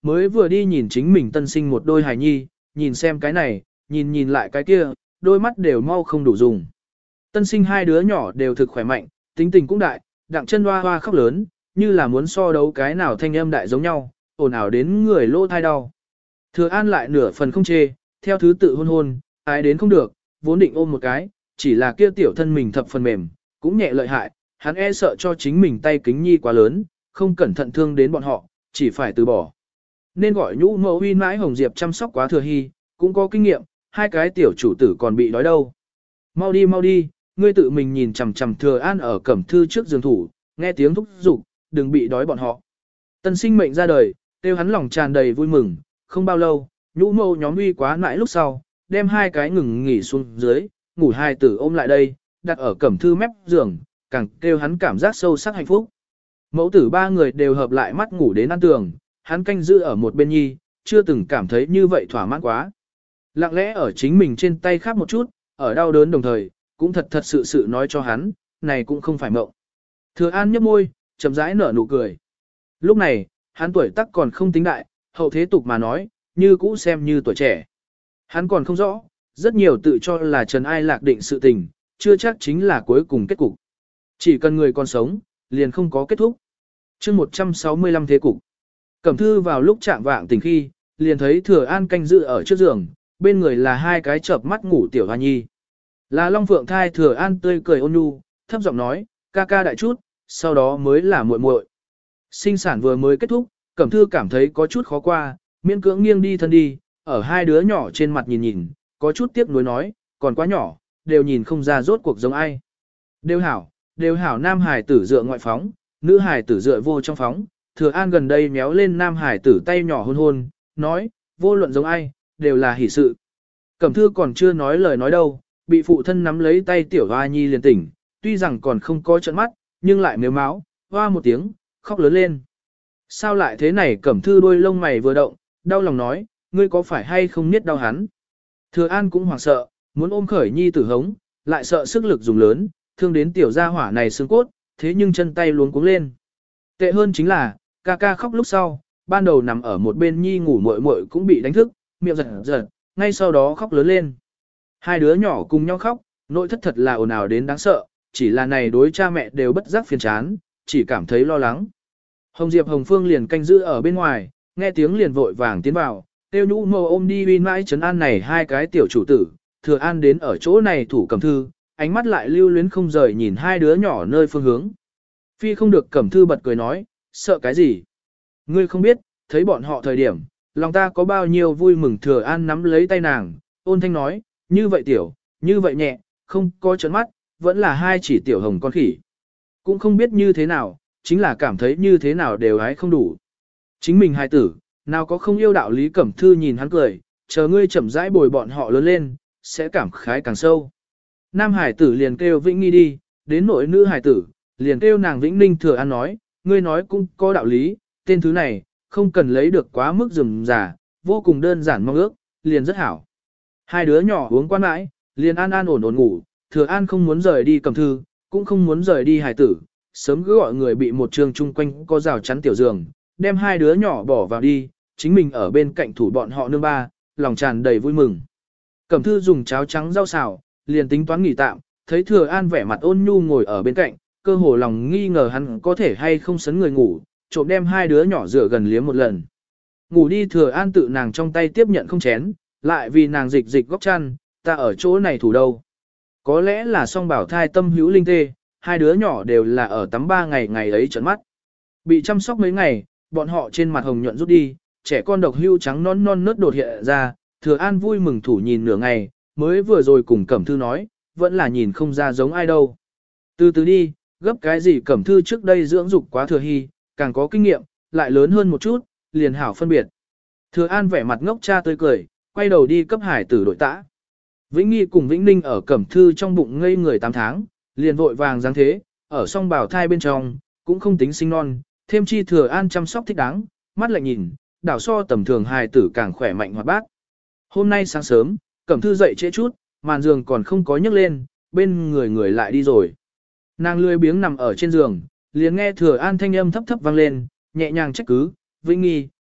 Speaker 1: mới vừa đi nhìn chính mình tân sinh một đôi hài nhi, nhìn xem cái này, nhìn nhìn lại cái kia, đôi mắt đều mau không đủ dùng. Tân sinh hai đứa nhỏ đều thực khỏe mạnh, tính tình cũng đại, đặng chân hoa hoa khóc lớn, như là muốn so đấu cái nào thanh âm đại giống nhau, ồn ào đến người lỗ thai đau. Thừa An lại nửa phần không chê, theo thứ tự hôn hôn, ái đến không được, vốn định ôm một cái, chỉ là kia tiểu thân mình thập phần mềm, cũng nhẹ lợi hại, hắn e sợ cho chính mình tay kính nhi quá lớn, không cẩn thận thương đến bọn họ, chỉ phải từ bỏ. Nên gọi nhũ mẫu huy mãi Hồng Diệp chăm sóc quá Thừa Hy, cũng có kinh nghiệm, hai cái tiểu chủ tử còn bị đói đâu. Mau đi mau đi, ngươi tự mình nhìn chằm chằm Thừa An ở cẩm thư trước giường thủ, nghe tiếng thúc giục, đừng bị đói bọn họ. Tân sinh mệnh ra đời, tiêu hắn lòng tràn đầy vui mừng, không bao lâu, nhũ mẫu nhóm uy quá nãi lúc sau, đem hai cái ngừng nghỉ xuống dưới, ngủ hai tử ôm lại đây, đặt ở cẩm thư mép giường, càng kêu hắn cảm giác sâu sắc hạnh phúc. Mẫu tử ba người đều hợp lại mắt ngủ đến ăn tường, hắn canh giữ ở một bên nhi, chưa từng cảm thấy như vậy thỏa mãn quá. Lặng lẽ ở chính mình trên tay khắp một chút, ở đau đớn đồng thời, cũng thật thật sự sự nói cho hắn, này cũng không phải mộng. Thừa An nhấp môi, chậm rãi nở nụ cười. Lúc này, hắn tuổi tác còn không tính đại, hậu thế tục mà nói, như cũ xem như tuổi trẻ. Hắn còn không rõ, rất nhiều tự cho là Trần Ai lạc định sự tình, chưa chắc chính là cuối cùng kết cục. Chỉ cần người còn sống, liền không có kết thúc. chương một trăm sáu mươi lăm thế cục. Cẩm thư vào lúc chạm vạng tỉnh khi, liền thấy Thừa An canh dự ở trước giường, bên người là hai cái chợp mắt ngủ tiểu hoa nhi. Là Long Phượng thai Thừa An tươi cười ôn nhu, thấp giọng nói, ca ca đại chút, sau đó mới là muội muội. Sinh sản vừa mới kết thúc, Cẩm thư cảm thấy có chút khó qua, miễn cưỡng nghiêng đi thân đi, ở hai đứa nhỏ trên mặt nhìn nhìn, có chút tiếc nuối nói, còn quá nhỏ, đều nhìn không ra rốt cuộc giống ai. Đều hảo, đều hảo nam hải tử dựa ngoại phóng, nữ hải tử dựa vô trong phóng, Thừa An gần đây méo lên nam hải tử tay nhỏ hôn hôn, nói, vô luận giống ai, đều là hỷ sự. Cẩm thư còn chưa nói lời nói đâu, bị phụ thân nắm lấy tay tiểu hoa nhi liền tỉnh, tuy rằng còn không có trận mắt, nhưng lại mếu máu, hoa một tiếng, khóc lớn lên. Sao lại thế này? Cẩm thư đôi lông mày vừa động, đau lòng nói, ngươi có phải hay không niết đau hắn? Thừa An cũng hoảng sợ, muốn ôm khởi nhi tử hống, lại sợ sức lực dùng lớn, thương đến tiểu gia hỏa này xương cốt, thế nhưng chân tay luống cuống lên. Tệ hơn chính là, ca ca khóc lúc sau, ban đầu nằm ở một bên nhi ngủ muội muội cũng bị đánh thức, miệng giật giật, ngay sau đó khóc lớn lên. Hai đứa nhỏ cùng nhau khóc, nội thất thật là ồn ào đến đáng sợ, chỉ là này đối cha mẹ đều bất giác phiền chán, chỉ cảm thấy lo lắng. Hồng Diệp Hồng Phương liền canh giữ ở bên ngoài, nghe tiếng liền vội vàng tiến vào, tiêu nhũ mâu ôm đi uy mãi trấn an này hai cái tiểu chủ tử, Thừa An đến ở chỗ này thủ Cẩm thư, ánh mắt lại lưu luyến không rời nhìn hai đứa nhỏ nơi phương hướng. Phi không được, Cẩm thư bật cười nói, sợ cái gì? Ngươi không biết, thấy bọn họ thời điểm, lòng ta có bao nhiêu vui mừng. Thừa An nắm lấy tay nàng, ôn thanh nói, như vậy tiểu, như vậy nhẹ, không có trấn mắt, vẫn là hai chỉ tiểu hồng con khỉ. Cũng không biết như thế nào, chính là cảm thấy như thế nào đều hái không đủ. Chính mình hài tử, nào có không yêu đạo lý. Cẩm thư nhìn hắn cười, chờ ngươi chậm rãi bồi bọn họ lớn lên, sẽ cảm khái càng sâu. Nam hải tử liền kêu Vĩnh Nghi đi, đến nội nữ hải tử, liền kêu nàng Vĩnh Ninh. Thừa An nói, ngươi nói cũng có đạo lý, tên thứ này, không cần lấy được quá mức rườm rà, vô cùng đơn giản mong ước, liền rất hảo. Hai đứa nhỏ uống quan mãi, liền an an ổn ổn ngủ, Thừa An không muốn rời đi Cẩm thư, cũng không muốn rời đi hải tử, sớm cứ gọi người bị một trường chung quanh có rào chắn tiểu giường, đem hai đứa nhỏ bỏ vào đi, chính mình ở bên cạnh thủ bọn họ nương ba, lòng tràn đầy vui mừng. Cẩm thư dùng cháo trắng rau xào, liền tính toán nghỉ tạm, thấy Thừa An vẻ mặt ôn nhu ngồi ở bên cạnh, cơ hồ lòng nghi ngờ hắn có thể hay không sấn người ngủ, trộm đem hai đứa nhỏ rửa gần liếm một lần. Ngủ đi, Thừa An tự nàng trong tay tiếp nhận không chén, lại vì nàng dịch dịch góc chăn, ta ở chỗ này thủ đâu. Có lẽ là song bảo thai tâm hữu linh tê, hai đứa nhỏ đều là ở tắm ba ngày ngày ấy trấn mắt. Bị chăm sóc mấy ngày, bọn họ trên mặt hồng nhuận rút đi, trẻ con độc hưu trắng non non nớt đột hiện ra, Thừa An vui mừng thủ nhìn nửa ngày, mới vừa rồi cùng Cẩm thư nói, vẫn là nhìn không ra giống ai đâu. Từ từ đi, gấp cái gì? Cẩm thư trước đây dưỡng dục quá Thừa Hy, càng có kinh nghiệm, lại lớn hơn một chút, liền hảo phân biệt. Thừa An vẻ mặt ngốc cha tươi cười, quay đầu đi cấp hải tử đội tã. Vĩnh Nghi cùng Vĩnh Ninh ở Cẩm thư trong bụng ngây người tám tháng, liền vội vàng dáng thế, ở song bảo thai bên trong, cũng không tính sinh non, thêm chi Thừa An chăm sóc thích đáng, mắt lại nhìn, đảo so tầm thường hài tử càng khỏe mạnh hoạt bát. Hôm nay sáng sớm, Cẩm thư dậy trễ chút, màn giường còn không có nhấc lên, bên người người lại đi rồi. Nàng lười biếng nằm ở trên giường, liền nghe Thừa An thanh âm thấp thấp vang lên, nhẹ nhàng trách cứ, Vĩnh Nghi,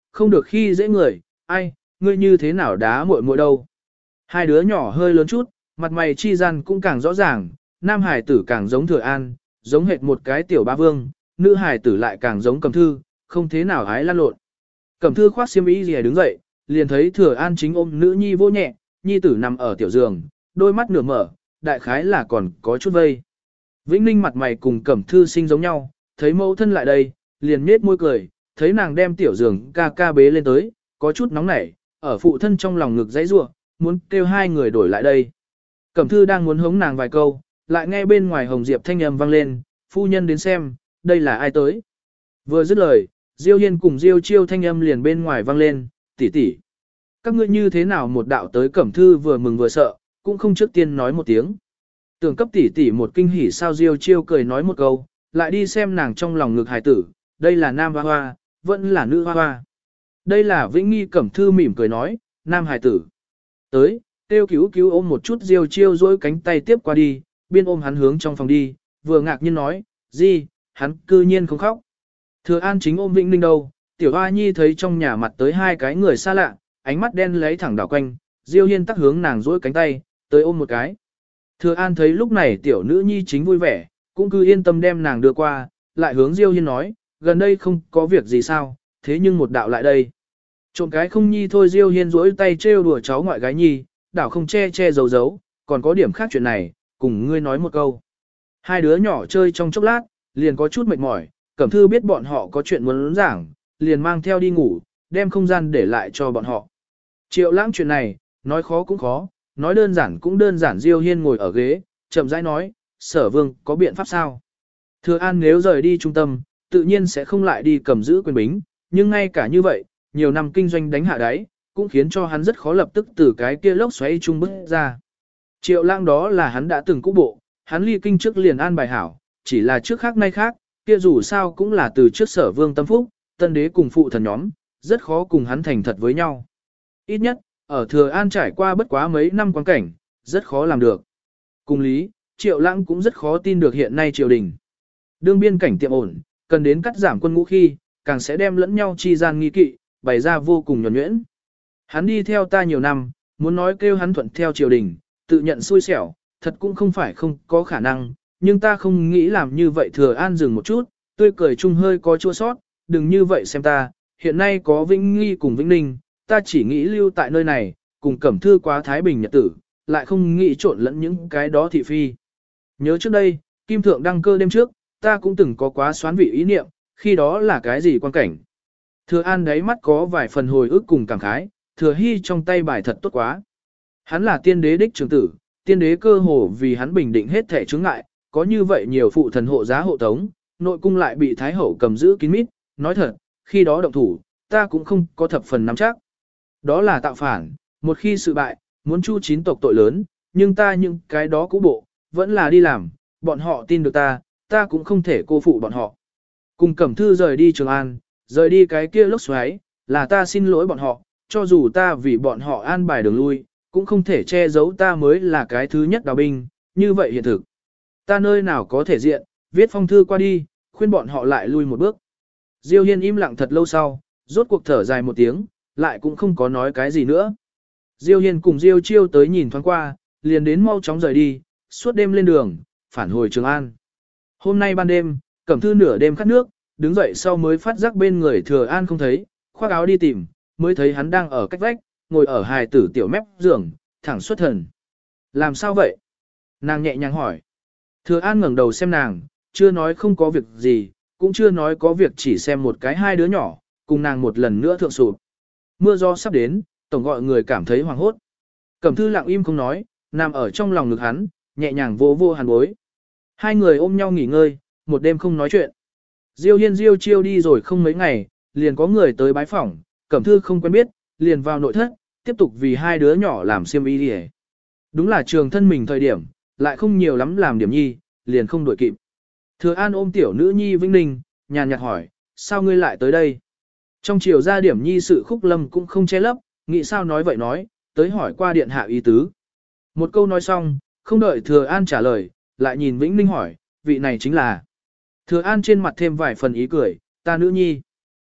Speaker 1: không được khi dễ người, ai, ngươi như thế nào đá muội muội đâu. Hai đứa nhỏ hơi lớn chút, mặt mày chi gian cũng càng rõ ràng, nam hải tử càng giống Thừa An, giống hệt một cái tiểu ba vương, nữ hải tử lại càng giống Cẩm Thư, không thế nào hái lan lộn. Cẩm Thư khoác xiêm y gì đứng dậy, liền thấy Thừa An chính ôm nữ nhi vô nhẹ, nhi tử nằm ở tiểu giường, đôi mắt nửa mở, đại khái là còn có chút vây. Vĩnh Ninh mặt mày cùng Cẩm Thư sinh giống nhau, thấy mẫu thân lại đây, liền nhếch môi cười, thấy nàng đem tiểu giường ca ca bế lên tới, có chút nóng nảy, ở phụ thân trong lòng ngực dãy rủa, muốn kêu hai người đổi lại đây. Cẩm Thư đang muốn hống nàng vài câu, lại nghe bên ngoài Hồng Diệp thanh âm vang lên, phu nhân đến xem, đây là ai tới. Vừa dứt lời, Diêu Hiên cùng Diêu Chiêu thanh âm liền bên ngoài vang lên, tỷ tỷ. Các ngươi như thế nào một đạo tới Cẩm Thư vừa mừng vừa sợ, cũng không trước tiên nói một tiếng. Tưởng cấp tỷ tỷ một kinh hỉ sao Diêu Chiêu cười nói một câu, lại đi xem nàng trong lòng ngực hài tử, đây là nam hoa hoa, vẫn là nữ hoa hoa. Đây là Vĩnh Nghi Cẩm Thư mỉm cười nói, nam hài tử. Tới, tiêu cứu cứu ôm một chút Diêu Chiêu dối cánh tay tiếp qua đi, biên ôm hắn hướng trong phòng đi, vừa ngạc nhiên nói, gì, hắn cư nhiên không khóc. Thừa An chính ôm Vĩnh Ninh đâu, tiểu hoa nhi thấy trong nhà mặt tới hai cái người xa lạ, ánh mắt đen lấy thẳng đảo quanh, Diêu Hiên tắc hướng nàng dối cánh tay, tới ôm một cái. Thừa An thấy lúc này tiểu nữ nhi chính vui vẻ, cũng cứ yên tâm đem nàng đưa qua, lại hướng Diêu Hiên nói, gần đây không có việc gì sao, thế nhưng một đạo lại đây. Trộm cái không nhi thôi Diêu Hiên rỗi tay trêu đùa cháu ngoại gái nhi, đảo không che che giấu giấu, còn có điểm khác chuyện này, cùng ngươi nói một câu. Hai đứa nhỏ chơi trong chốc lát, liền có chút mệt mỏi, Cẩm Thư biết bọn họ có chuyện muốn giảng, liền mang theo đi ngủ, đem không gian để lại cho bọn họ. Triệu Lãng chuyện này, nói khó cũng khó, nói đơn giản cũng đơn giản. Diêu Hiên ngồi ở ghế, chậm rãi nói, Sở Vương có biện pháp sao? Thừa An nếu rời đi trung tâm, tự nhiên sẽ không lại đi cầm giữ quyền bính, nhưng ngay cả như vậy, nhiều năm kinh doanh đánh hạ đáy, cũng khiến cho hắn rất khó lập tức từ cái kia lốc xoáy trung bước ra. Triệu Lãng đó là hắn đã từng cũ bộ, hắn ly kinh trước liền an bài hảo, chỉ là trước khác nay khác, kia dù sao cũng là từ trước Sở Vương tâm phúc, tân đế cùng phụ thần nhóm, rất khó cùng hắn thành thật với nhau. Ít nhất, ở Thừa An trải qua bất quá mấy năm quan cảnh, rất khó làm được. Cùng lý, Triệu Lãng cũng rất khó tin được hiện nay triều đình. Đương biên cảnh tiệm ổn, cần đến cắt giảm quân ngũ khi, càng sẽ đem lẫn nhau chi gian nghi kỵ, bày ra vô cùng nhuần nhuyễn. Hắn đi theo ta nhiều năm, muốn nói kêu hắn thuận theo triều đình, tự nhận xui xẻo, thật cũng không phải không có khả năng, nhưng ta không nghĩ làm như vậy. Thừa An dừng một chút, tươi cười chung hơi có chua sót, đừng như vậy xem ta, hiện nay có Vĩnh Nghi cùng Vĩnh Ninh, ta chỉ nghĩ lưu tại nơi này, cùng Cẩm Thư quá thái bình nhật tử, lại không nghĩ trộn lẫn những cái đó thị phi. Nhớ trước đây, Kim Thượng đăng cơ đêm trước, ta cũng từng có quá xoán vị ý niệm, khi đó là cái gì quan cảnh. Thừa An đáy mắt có vài phần hồi ức cùng cảm khái, Thừa Hy trong tay bài thật tốt quá. Hắn là tiên đế đích trưởng tử, tiên đế cơ hồ vì hắn bình định hết thể chướng ngại, có như vậy nhiều phụ thần hộ giá hộ tống, nội cung lại bị Thái Hậu cầm giữ kín mít, nói thật, khi đó động thủ, ta cũng không có thập phần nắm chắc. Đó là tạo phản, một khi sự bại, muốn chu chín tộc tội lớn, nhưng ta những cái đó cũ bộ, vẫn là đi làm, bọn họ tin được ta, ta cũng không thể cô phụ bọn họ. Cùng Cẩm Thư rời đi Trường An, rời đi cái kia lốc xoáy, là ta xin lỗi bọn họ, cho dù ta vì bọn họ an bài đường lui, cũng không thể che giấu ta mới là cái thứ nhất đào binh, như vậy hiện thực. Ta nơi nào có thể diện, viết phong thư qua đi, khuyên bọn họ lại lui một bước. Diêu Hiên im lặng thật lâu sau, rốt cuộc thở dài một tiếng, lại cũng không có nói cái gì nữa. Diêu Hiên cùng Diêu Chiêu tới nhìn thoáng qua, liền đến mau chóng rời đi, suốt đêm lên đường, phản hồi Trường An. Hôm nay ban đêm, Cẩm Thư nửa đêm khát nước, đứng dậy sau mới phát giác bên người Thừa An không thấy, khoác áo đi tìm, mới thấy hắn đang ở cách vách, ngồi ở hài tử tiểu mép giường, thẳng xuất thần. Làm sao vậy? Nàng nhẹ nhàng hỏi. Thừa An ngẩng đầu xem nàng, chưa nói không có việc gì, cũng chưa nói có việc, chỉ xem một cái hai đứa nhỏ, cùng nàng một lần nữa thượng sụp. Mưa gió sắp đến, tổng gọi người cảm thấy hoảng hốt. Cẩm Thư lặng im không nói, nằm ở trong lòng ngực hắn, nhẹ nhàng vô vô hàn bối. Hai người ôm nhau nghỉ ngơi, một đêm không nói chuyện. Diêu Hiên Diêu Chiêu đi rồi không mấy ngày, liền có người tới bái phỏng, Cẩm Thư không quen biết, liền vào nội thất, tiếp tục vì hai đứa nhỏ làm xiêm y đi. Đúng là trường thân mình thời điểm, lại không nhiều lắm làm điểm nhi, liền không đuổi kịp. Thừa An ôm tiểu nữ nhi Vĩnh Ninh, nhàn nhạt hỏi, sao ngươi lại tới đây? Trong chiều ra điểm nhi sự Khúc Lâm cũng không che lấp, nghĩ sao nói vậy nói, tới hỏi qua điện hạ ý tứ. Một câu nói xong, không đợi Thừa An trả lời, lại nhìn Vĩnh Ninh hỏi, vị này chính là. Thừa An trên mặt thêm vài phần ý cười, ta nữ nhi.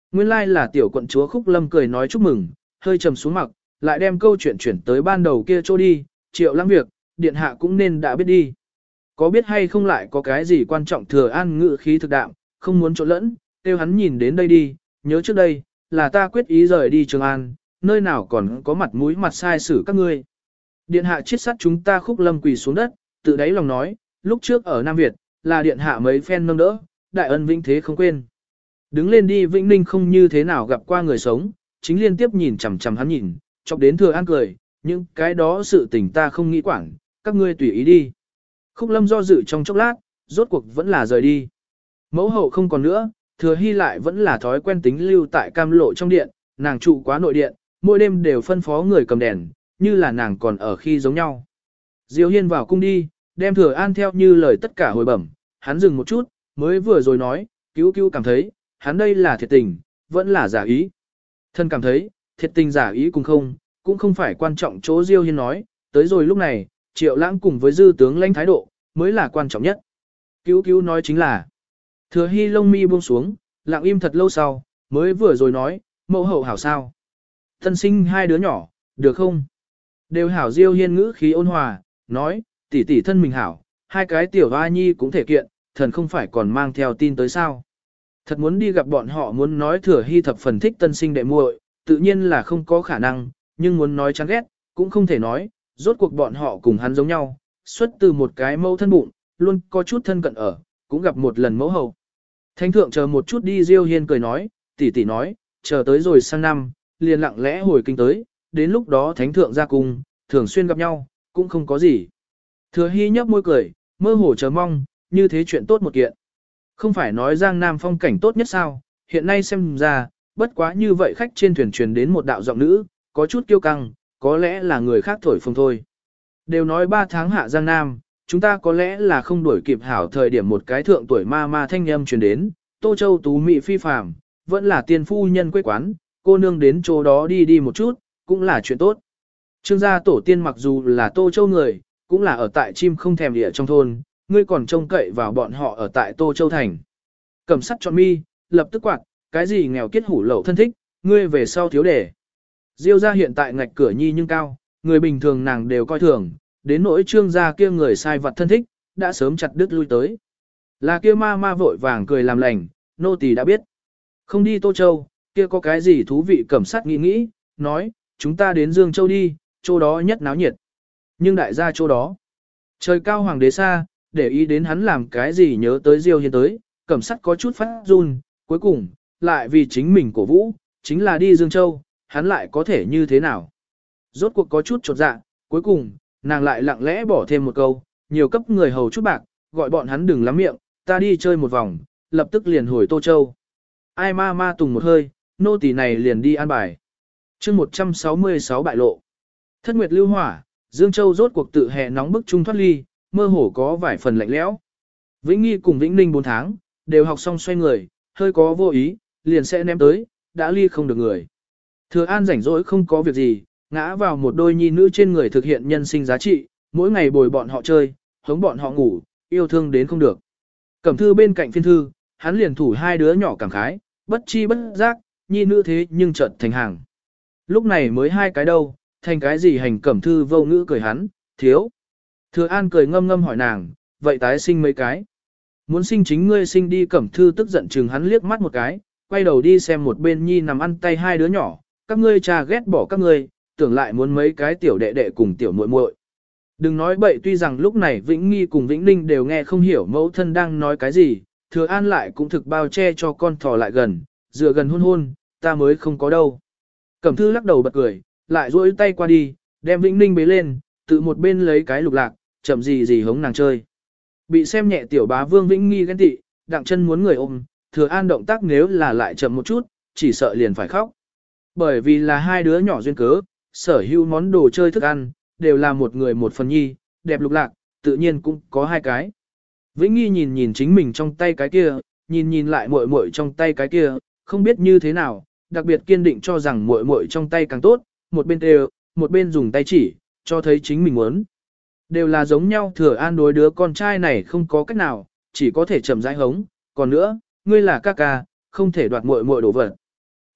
Speaker 1: Nguyên lai like là tiểu quận chúa Khúc Lâm cười nói chúc mừng, hơi trầm xuống mặt, lại đem câu chuyện chuyển tới ban đầu kia chỗ đi, Triệu Lãng việc, điện hạ cũng nên đã biết đi. Có biết hay không lại có cái gì quan trọng Thừa An ngự khí thực đạm, không muốn trộn lẫn, kêu hắn nhìn đến đây đi, nhớ trước đây, là ta quyết ý rời đi Trường An, nơi nào còn có mặt mũi mặt sai xử các ngươi. Điện hạ chiết sát chúng ta Khúc Lâm quỳ xuống đất, tự đáy lòng nói, lúc trước ở Nam Việt, là điện hạ mấy phen nâng đỡ, đại ân vĩnh thế không quên. Đứng lên đi Vĩnh Ninh không như thế nào gặp qua người sống, chính liên tiếp nhìn chằm chằm hắn nhìn, chọc đến Thừa An cười, những cái đó sự tình ta không nghĩ quản, các ngươi tùy ý đi. Khúc Lâm do dự trong chốc lát, rốt cuộc vẫn là rời đi. Mẫu hậu không còn nữa, Thừa Hy lại vẫn là thói quen tính lưu tại cam lộ trong điện, nàng trụ quá nội điện, mỗi đêm đều phân phó người cầm đèn, như là nàng còn ở khi giống nhau. Diêu Hiên vào cung đi, đem Thừa An theo như lời tất cả hồi bẩm, hắn dừng một chút, mới vừa rồi nói, cứu cứu cảm thấy, hắn đây là thiệt tình, vẫn là giả ý. Thân cảm thấy, thiệt tình giả ý cùng không, cũng không phải quan trọng chỗ Diêu Hiên nói, tới rồi lúc này, Triệu Lãng cùng với dư tướng lãnh thái độ, mới là quan trọng nhất. Cứu cứu nói chính là, Thừa Hy lông mi buông xuống, lặng im thật lâu sau, mới vừa rồi nói, mẫu hậu hảo sao. Thân sinh hai đứa nhỏ, được không? Đều hảo. Diêu Hiên ngữ khí ôn hòa, nói, tỷ tỷ thân mình hảo, hai cái tiểu hoa nhi cũng thể kiện, thần không phải còn mang theo tin tới sao. Thật muốn đi gặp bọn họ muốn nói Thừa Hy thập phần thích tân sinh đệ muội, tự nhiên là không có khả năng, nhưng muốn nói chán ghét, cũng không thể nói, rốt cuộc bọn họ cùng hắn giống nhau, xuất từ một cái mẫu thân bụng, luôn có chút thân cận ở, cũng gặp một lần mẫu hậu. Thánh thượng chờ một chút đi. Diêu Hiên cười nói, tỷ tỷ nói, chờ tới rồi sang năm, liền lặng lẽ hồi kinh tới, đến lúc đó thánh thượng ra cung, thường xuyên gặp nhau, cũng không có gì. Thừa Hy nhấp môi cười, mơ hồ chờ mong, như thế chuyện tốt một kiện. Không phải nói Giang Nam phong cảnh tốt nhất sao, hiện nay xem ra, bất quá như vậy khách trên thuyền truyền đến một đạo giọng nữ, có chút kiêu căng, có lẽ là người khác thổi phồng thôi. Đều nói ba tháng hạ Giang Nam, chúng ta có lẽ là không đuổi kịp hảo thời điểm một cái thượng tuổi ma ma thanh âm truyền đến, Tô Châu tú mỹ phi phàm, vẫn là tiên phu nhân quê quán, cô nương đến chỗ đó đi đi một chút, cũng là chuyện tốt. Trương gia tổ tiên mặc dù là Tô Châu người, cũng là ở tại chim không thèm địa trong thôn, ngươi còn trông cậy vào bọn họ ở tại Tô Châu thành. Cầm sắt chọn mi, lập tức quạt, cái gì nghèo kiết hủ lậu thân thích, ngươi về sau thiếu đề. Diêu gia hiện tại ngạch cửa nhi nhưng cao, người bình thường nàng đều coi thường, đến nỗi Trương gia kia người sai vật thân thích, đã sớm chặt đứt lui tới. Là kia ma ma vội vàng cười làm lành, nô tỳ đã biết. Không đi Tô Châu, kia có cái gì thú vị. Cẩm sát nghĩ nghĩ, nói, chúng ta đến Dương Châu đi, chỗ đó nhất náo nhiệt. Nhưng đại gia chỗ đó, trời cao hoàng đế xa, để ý đến hắn làm cái gì nhớ tới Diêu Hiên tới, Cẩm sát có chút phát run, cuối cùng, lại vì chính mình cổ vũ, chính là đi Dương Châu, hắn lại có thể như thế nào. Rốt cuộc có chút chột dạ, cuối cùng, nàng lại lặng lẽ bỏ thêm một câu, nhiều cấp người hầu chút bạc, gọi bọn hắn đừng lắm miệng, ta đi chơi một vòng, lập tức liền hồi Tô Châu. Ai ma ma tùng một hơi, nô tỳ này liền đi an bài. chương một trăm sáu mươi sáu bại lộ. Thất nguyệt lưu hỏa, Dương Châu rốt cuộc tự hè nóng bức trung thoát ly, mơ hồ có vài phần lạnh lẽo. Vĩnh Nghi cùng Vĩnh Ninh bốn tháng, đều học xong xoay người, hơi có vô ý, liền sẽ ném tới, đã ly không được người. Thừa An rảnh rỗi không có việc gì, ngã vào một đôi nhi nữ trên người thực hiện nhân sinh giá trị, mỗi ngày bồi bọn họ chơi, hống bọn họ ngủ, yêu thương đến không được. Cẩm thư bên cạnh phiên thư, hắn liền thủ hai đứa nhỏ cảm khái, bất chi bất giác, nhi nữ thế nhưng chợt thành hàng. Lúc này mới hai cái đâu, thành cái gì hành Cẩm thư vô ngữ cười hắn, thiếu. Thừa An cười ngâm ngâm hỏi nàng, vậy tái sinh mấy cái. Muốn sinh chính ngươi sinh đi. Cẩm thư tức giận chừng hắn liếc mắt một cái, quay đầu đi xem một bên nhi nằm ăn tay hai đứa nhỏ, các ngươi cha ghét bỏ các ngươi, tưởng lại muốn mấy cái tiểu đệ đệ cùng tiểu muội muội. Đừng nói bậy, tuy rằng lúc này Vĩnh Nghi cùng Vĩnh Ninh đều nghe không hiểu mẫu thân đang nói cái gì, Thừa An lại cũng thực bao che cho con thò lại gần, dựa gần hôn hôn, ta mới không có đâu. Cẩm thư lắc đầu bật cười, lại duỗi tay qua đi, đem Vĩnh Ninh bế lên, tự một bên lấy cái lục lạc, chậm gì gì hống nàng chơi. Bị xem nhẹ tiểu bá vương Vĩnh Nghi ghen tị, đặng chân muốn người ôm, Thừa An động tác nếu là lại chậm một chút, chỉ sợ liền phải khóc. Bởi vì là hai đứa nhỏ duyên cớ, sở hữu món đồ chơi thức ăn, đều là một người một phần nhi, đẹp lục lạc, tự nhiên cũng có hai cái. Vĩnh Nghi nhìn nhìn chính mình trong tay cái kia, nhìn nhìn lại muội muội trong tay cái kia, không biết như thế nào, đặc biệt kiên định cho rằng muội muội trong tay càng tốt, một bên đều, một bên dùng tay chỉ, cho thấy chính mình muốn. Đều là giống nhau. Thừa An đối đứa con trai này không có cách nào, chỉ có thể chậm rãi hống, còn nữa, ngươi là ca ca, không thể đoạt muội muội đồ vật.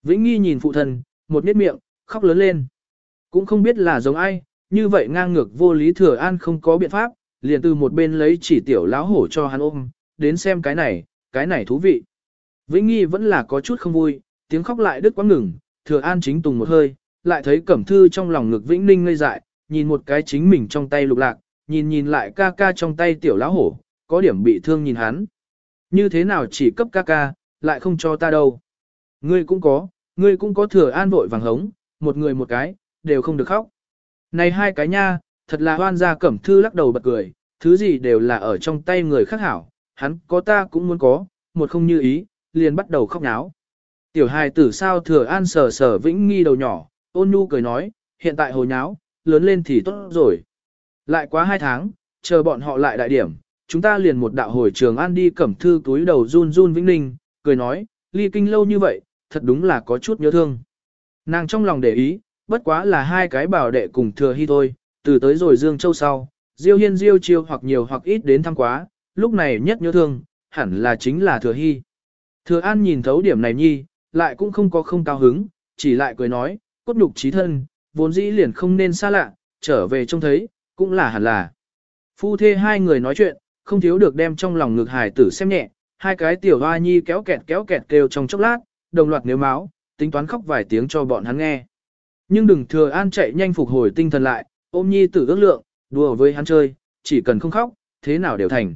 Speaker 1: Vĩnh Nghi nhìn phụ thân, một nét miệng, khóc lớn lên. Cũng không biết là giống ai, như vậy ngang ngược vô lý Thừa An không có biện pháp, liền từ một bên lấy chỉ tiểu lão hổ cho hắn ôm, đến xem cái này, cái này thú vị. Vĩnh Nghi vẫn là có chút không vui, tiếng khóc lại đứt quãng ngừng, Thừa An chính tùng một hơi, lại thấy Cẩm Thư trong lòng ngực Vĩnh Ninh ngây dại, nhìn một cái chính mình trong tay lục lạc, nhìn nhìn lại ca ca trong tay tiểu lão hổ, có điểm bị thương nhìn hắn. Như thế nào chỉ cấp ca ca, lại không cho ta đâu. Ngươi cũng có, ngươi cũng có. Thừa An vội vàng hống, một người một cái, đều không được khóc. Này hai cái nha, thật là hoan gia. Cẩm Thư lắc đầu bật cười, thứ gì đều là ở trong tay người khác hảo, hắn có ta cũng muốn có, một không như ý, liền bắt đầu khóc náo. Tiểu hài tử sao? Thừa An sờ sờ Vĩnh Nghi đầu nhỏ, ôn nhu cười nói, hiện tại hồi nháo, lớn lên thì tốt rồi. Lại quá hai tháng, chờ bọn họ lại đại điểm, chúng ta liền một đạo hồi Trường An đi. Cẩm Thư túi đầu run run Vĩnh Ninh, cười nói, ly kinh lâu như vậy, thật đúng là có chút nhớ thương. Nàng trong lòng để ý, bất quá là hai cái bảo đệ cùng Thừa Hy thôi, từ tới rồi Dương Châu sau, Diêu Hiên Diêu Chiêu hoặc nhiều hoặc ít đến thăm quá, lúc này nhất nhớ thương, hẳn là chính là Thừa Hy. Thừa An nhìn thấu điểm này nhi, lại cũng không có không cao hứng, chỉ lại cười nói, cốt nhục chí thân, vốn dĩ liền không nên xa lạ, trở về trông thấy, cũng là hẳn là. Phu thê hai người nói chuyện, không thiếu được đem trong lòng ngực hài tử xem nhẹ, hai cái tiểu hoa nhi kéo kẹt kéo kẹt kêu trong chốc lát, đồng loạt nếu máu, tính toán khóc vài tiếng cho bọn hắn nghe. Nhưng đừng Thừa An chạy nhanh phục hồi tinh thần lại, ôm nhi tử ước lượng, đùa với hắn chơi, chỉ cần không khóc, thế nào đều thành.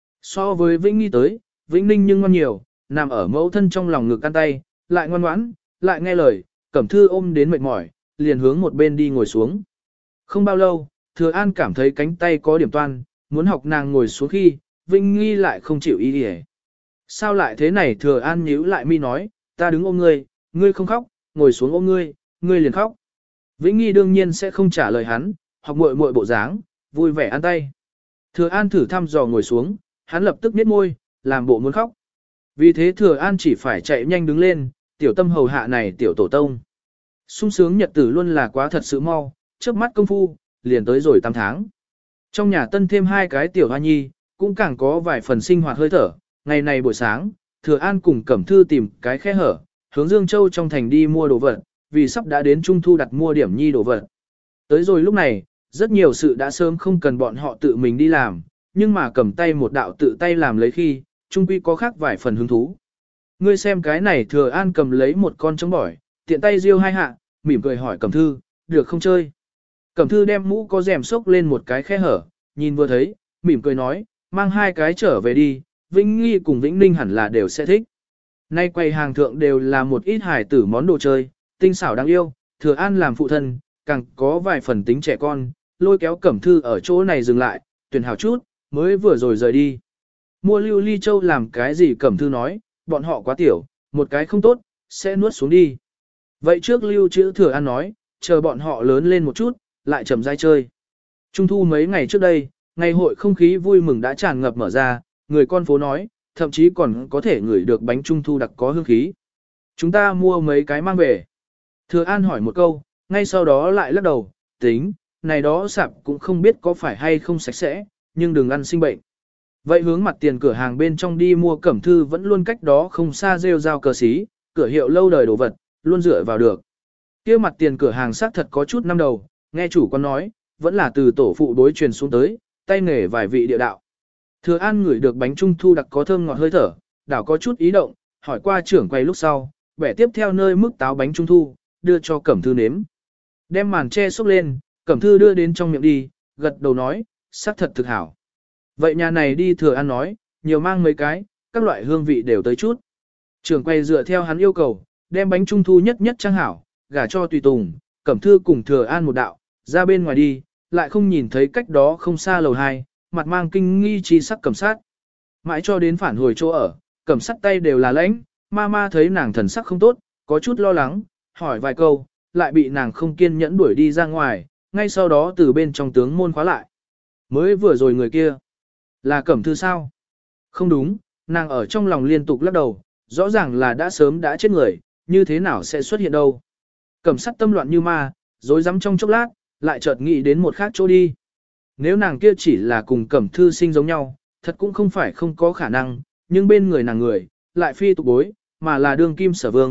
Speaker 1: So với Vĩnh Nghi tới, Vĩnh Ninh nhưng ngoan nhiều, nằm ở mẫu thân trong lòng ngực ăn tay, lại ngoan ngoãn, lại nghe lời, Cẩm Thư ôm đến mệt mỏi, liền hướng một bên đi ngồi xuống. Không bao lâu, Thừa An cảm thấy cánh tay có điểm toan, muốn học nàng ngồi xuống khi, Vĩnh Nghi lại không chịu ý đi. Sao lại thế này? Thừa An nhíu lại mi nói, ta đứng ôm ngươi, ngươi không khóc, ngồi xuống ôm ngươi, ngươi liền khóc. Vĩnh Nghi đương nhiên sẽ không trả lời hắn, học muội muội bộ dáng, vui vẻ ăn tay. Thừa An thử thăm dò ngồi xuống, hắn lập tức nhếch môi, làm bộ muốn khóc. Vì thế Thừa An chỉ phải chạy nhanh đứng lên, tiểu tâm hầu hạ này tiểu tổ tông. Sung sướng nhật tử luôn là quá thật sự mau, trước mắt công phu, liền tới rồi tám tháng. Trong nhà tân thêm hai cái tiểu hoa nhi, cũng càng có vài phần sinh hoạt hơi thở. Ngày này buổi sáng, Thừa An cùng Cẩm Thư tìm cái khe hở, hướng Dương Châu trong thành đi mua đồ vật, vì sắp đã đến Trung Thu đặt mua điểm nhi đồ vật. Tới rồi lúc này, rất nhiều sự đã sớm không cần bọn họ tự mình đi làm, nhưng mà cầm tay một đạo tự tay làm lấy khi, Trung Quy có khác vài phần hứng thú. Ngươi xem cái này. Thừa An cầm lấy một con trống bỏi, tiện tay riêu hai hạ, mỉm cười hỏi Cẩm Thư, được không chơi? Cẩm Thư đem mũ có rèm xốc lên một cái khe hở, nhìn vừa thấy, mỉm cười nói, mang hai cái trở về đi, Vĩnh Nghi cùng Vĩnh Ninh hẳn là đều sẽ thích. Nay quầy hàng thượng đều là một ít hài tử món đồ chơi, tinh xảo đáng yêu, Thừa An làm phụ thân, càng có vài phần tính trẻ con, lôi kéo Cẩm Thư ở chỗ này dừng lại, tuyển hảo chút, mới vừa rồi rời đi. Mua lưu ly châu làm cái gì? Cẩm Thư nói, bọn họ quá tiểu, một cái không tốt, sẽ nuốt xuống đi. Vậy trước lưu trữ. Thừa An nói, chờ bọn họ lớn lên một chút, lại chậm rãi chơi. Trung thu mấy ngày trước đây, ngày hội không khí vui mừng đã tràn ngập mở ra, người con phố nói, thậm chí còn có thể ngửi được bánh trung thu đặc có hương khí. Chúng ta mua mấy cái mang về. Thừa An hỏi một câu, ngay sau đó lại lắc đầu, tính, này đó sạp cũng không biết có phải hay không sạch sẽ, nhưng đừng ăn sinh bệnh. Vậy hướng mặt tiền cửa hàng bên trong đi mua. Cẩm Thư vẫn luôn cách đó không xa rêu rao cờ xí, cửa hiệu lâu đời đồ vật, luôn dựa vào được. Kia mặt tiền cửa hàng xác thật có chút năm đầu, nghe chủ quán nói, vẫn là từ tổ phụ đối truyền xuống tới, tay nghề vài vị địa đạo. Thừa An ngửi được bánh trung thu đặc có thơm ngọt hơi thở, đảo có chút ý động, hỏi qua trưởng quầy lúc sau, bẻ tiếp theo nơi mức táo bánh trung thu, đưa cho Cẩm Thư nếm. Đem màn che xúc lên, Cẩm Thư đưa đến trong miệng đi, gật đầu nói, xác thật thực hảo. Vậy nhà này đi. Thừa An nói, nhiều mang mấy cái, các loại hương vị đều tới chút. Trưởng quầy dựa theo hắn yêu cầu, đem bánh trung thu nhất nhất trang hảo, gả cho tùy tùng, Cẩm Thư cùng Thừa An một đạo, ra bên ngoài đi, lại không nhìn thấy cách đó không xa lầu hai, mặt mang kinh nghi chi sắc Cẩm Sát. Mãi cho đến phản hồi chỗ ở, Cẩm Sát tay đều là lãnh, ma ma thấy nàng thần sắc không tốt, có chút lo lắng, hỏi vài câu, lại bị nàng không kiên nhẫn đuổi đi ra ngoài, ngay sau đó từ bên trong tướng môn khóa lại. Mới vừa rồi người kia, là Cẩm Thư sao? Không đúng, nàng ở trong lòng liên tục lắc đầu, rõ ràng là đã sớm đã chết người, như thế nào sẽ xuất hiện đâu. Cẩm Sát tâm loạn như ma, rối rắm trong chốc lát, lại chợt nghĩ đến một khác chỗ đi. Nếu nàng kia chỉ là cùng Cẩm Thư sinh giống nhau, thật cũng không phải không có khả năng, nhưng bên người nàng người, lại phi tục bối, mà là đương kim sở vương,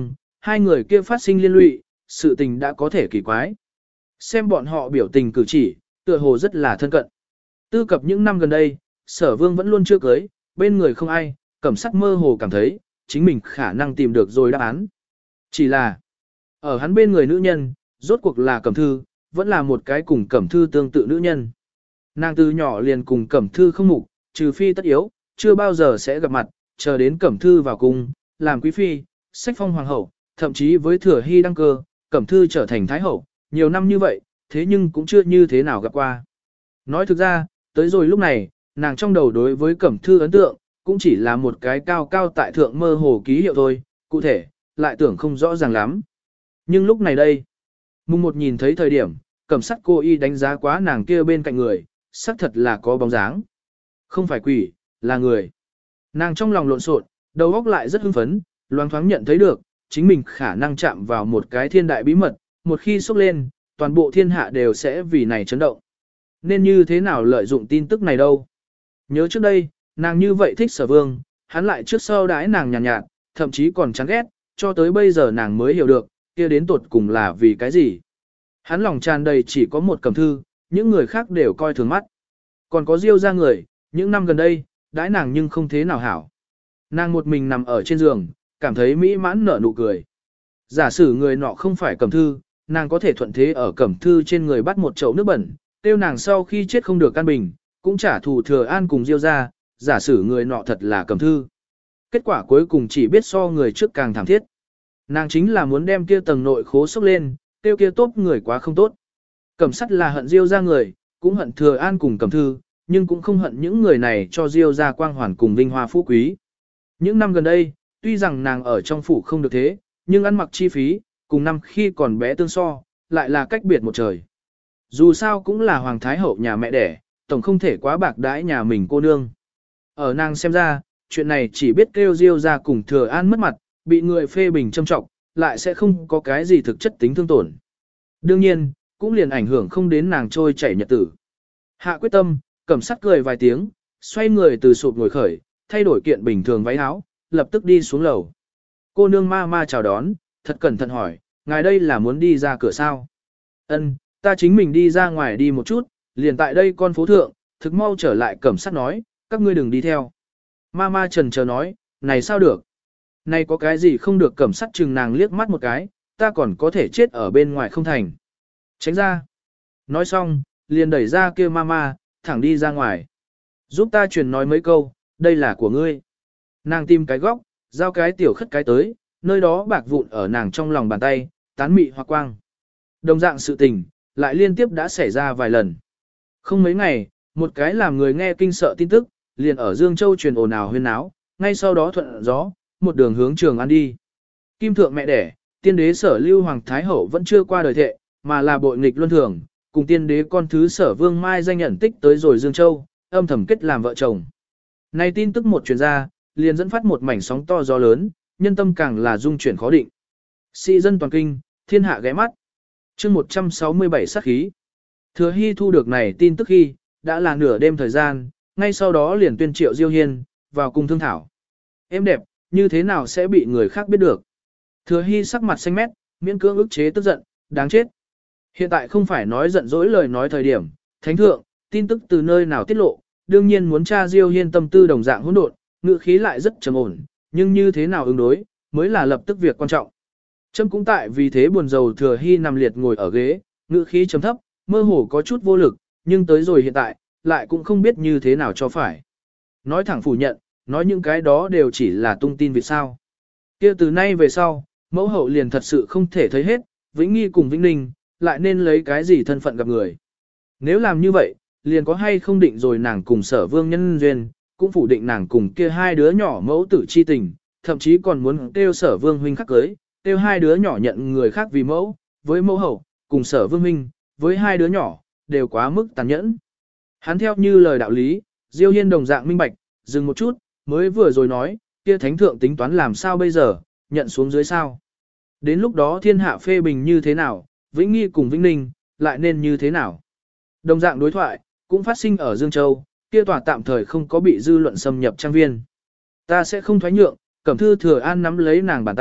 Speaker 1: hai người kia phát sinh liên lụy, sự tình đã có thể kỳ quái. Xem bọn họ biểu tình cử chỉ, tựa hồ rất là thân cận. Tư cập những năm gần đây, sở vương vẫn luôn chưa cưới, bên người không ai, cẩm sắc mơ hồ cảm thấy, chính mình khả năng tìm được rồi đáp án. Chỉ là, ở hắn bên người nữ nhân, rốt cuộc là cẩm thư, vẫn là một cái cùng cẩm thư tương tự nữ nhân. Nàng từ nhỏ liền cùng cẩm thư không mục, trừ phi tất yếu, chưa bao giờ sẽ gặp mặt, chờ đến cẩm thư vào cung, làm quý phi, sách phong hoàng hậu, thậm chí với thừa hy đăng cơ, cẩm thư trở thành thái hậu, nhiều năm như vậy, thế nhưng cũng chưa như thế nào gặp qua. Nói thực ra, tới rồi lúc này, nàng trong đầu đối với cẩm thư ấn tượng, cũng chỉ là một cái cao cao tại thượng mơ hồ ký hiệu thôi, cụ thể, lại tưởng không rõ ràng lắm. Nhưng lúc này đây, mùng một nhìn thấy thời điểm, cẩm sắt cô y đánh giá quá nàng kia bên cạnh người, xác thật là có bóng dáng. Không phải quỷ, là người. Nàng trong lòng lộn xộn, đầu óc lại rất hưng phấn, loáng thoáng nhận thấy được, chính mình khả năng chạm vào một cái thiên đại bí mật, một khi xúc lên, toàn bộ thiên hạ đều sẽ vì này chấn động. Nên như thế nào lợi dụng tin tức này đâu? Nhớ trước đây, nàng như vậy thích sở vương, hắn lại trước sau đãi nàng nhàn nhạt, nhạt, thậm chí còn chán ghét, cho tới bây giờ nàng mới hiểu được, kia đến tột cùng là vì cái gì. Hắn lòng tràn đầy chỉ có một cẩm thư, những người khác đều coi thường mắt. Còn có Diêu ra người, những năm gần đây, đãi nàng nhưng không thế nào hảo. Nàng một mình nằm ở trên giường, cảm thấy mỹ mãn nở nụ cười. Giả sử người nọ không phải cẩm thư, nàng có thể thuận thế ở cẩm thư trên người bắt một chậu nước bẩn, tiêu nàng sau khi chết không được an bình, cũng trả thù thừa an cùng Diêu ra, giả sử người nọ thật là cẩm thư. Kết quả cuối cùng chỉ biết so người trước càng thảm thiết. Nàng chính là muốn đem kia tầng nội khố sốc lên, tiêu kia tốt người quá không tốt. Cẩm sắt là hận Diêu ra người, cũng hận thừa an cùng cẩm thư, nhưng cũng không hận những người này cho Diêu ra quang hoàn cùng vinh hoa phú quý. Những năm gần đây, tuy rằng nàng ở trong phủ không được thế, nhưng ăn mặc chi phí, cùng năm khi còn bé tương so, lại là cách biệt một trời. Dù sao cũng là hoàng thái hậu nhà mẹ đẻ, tổng không thể quá bạc đãi nhà mình cô nương. Ở nàng xem ra, chuyện này chỉ biết kêu Diêu ra cùng thừa an mất mặt, bị người phê bình châm trọng, lại sẽ không có cái gì thực chất tính thương tổn. Đương nhiên, cũng liền ảnh hưởng không đến nàng trôi chảy nhật tử. Hạ quyết tâm, cẩm sắt cười vài tiếng, xoay người từ sụp ngồi khởi, thay đổi kiện bình thường váy áo, lập tức đi xuống lầu. Cô nương ma ma chào đón, thật cẩn thận hỏi, ngài đây là muốn đi ra cửa sao? Ân, ta chính mình đi ra ngoài đi một chút, liền tại đây con phố thượng, thực mau trở lại cẩm sắt nói, các ngươi đừng đi theo. Ma ma trần chờ nói, này sao được? Này có cái gì không được, cẩm sắt chừng nàng liếc mắt một cái, ta còn có thể chết ở bên ngoài không thành. Tránh ra. Nói xong, liền đẩy ra kia ma ma, thẳng đi ra ngoài. Giúp ta truyền nói mấy câu, đây là của ngươi. Nàng tìm cái góc, giao cái tiểu khất cái tới, nơi đó bạc vụn ở nàng trong lòng bàn tay, tán mị hoa quang. Đồng dạng sự tình, lại liên tiếp đã xảy ra vài lần. Không mấy ngày, một cái làm người nghe kinh sợ tin tức, liền ở Dương Châu truyền ồn ào huyên náo, ngay sau đó thuận gió, một đường hướng Trường An đi. Kim thượng mẹ đẻ, tiên đế Sở Lưu Hoàng Thái Hậu vẫn chưa qua đời thệ, mà là bội nghịch luân thường, cùng tiên đế con thứ Sở Vương Mai danh nhận tích tới rồi Dương Châu, âm thầm kết làm vợ chồng. Này tin tức một truyền ra, liền dẫn phát một mảnh sóng to gió lớn, nhân tâm càng là dung chuyển khó định. Sĩ dân toàn kinh, thiên hạ ghé mắt. Chương một trăm sáu mươi bảy sát khí. Thừa Hy thu được này tin tức khi, đã là nửa đêm thời gian, ngay sau đó liền tuyên triệu Diêu Hiên, vào cung thương thảo. Em đẹp, như thế nào sẽ bị người khác biết được? Thừa Hy sắc mặt xanh mét, miễn cưỡng ức chế tức giận, đáng chết. Hiện tại không phải nói giận dỗi lời nói thời điểm, thánh thượng, tin tức từ nơi nào tiết lộ, đương nhiên muốn tra Diêu Hiên tâm tư đồng dạng hỗn độn, ngữ khí lại rất trầm ổn, nhưng như thế nào ứng đối, mới là lập tức việc quan trọng. Trâm cũng tại vì thế buồn rầu. Thừa Hy nằm liệt ngồi ở ghế, ngữ khí trầm thấp, mơ hồ có chút vô lực, nhưng tới rồi hiện tại, lại cũng không biết như thế nào cho phải. Nói thẳng phủ nhận, nói những cái đó đều chỉ là tung tin vì sao. Kia từ nay về sau, mẫu hậu liền thật sự không thể thấy hết, Vĩnh Nghi cùng Vĩnh Ninh, lại nên lấy cái gì thân phận gặp người. Nếu làm như vậy, liền có hay không định rồi nàng cùng Sở Vương nhân duyên, cũng phủ định nàng cùng kia hai đứa nhỏ mẫu tử chi tình, thậm chí còn muốn kêu Sở Vương huynh khắc cưới, kêu hai đứa nhỏ nhận người khác vì mẫu, với mẫu hậu, cùng Sở Vương huynh, với hai đứa nhỏ, đều quá mức tàn nhẫn. Hắn theo như lời đạo lý, Diêu Hiên đồng dạng minh bạch, dừng một chút, mới vừa rồi nói, kia thánh thượng tính toán làm sao bây giờ, nhận xuống dưới sao. Đến lúc đó thiên hạ phê bình như thế nào, Vĩnh Nghi cùng Vĩnh Ninh, lại nên như thế nào. Đồng dạng đối thoại, cũng phát sinh ở Dương Châu, kia tòa tạm thời không có bị dư luận xâm nhập trang viên. Ta sẽ không thoái nhượng, Cẩm Thư Thừa An nắm lấy nàng bàn tay,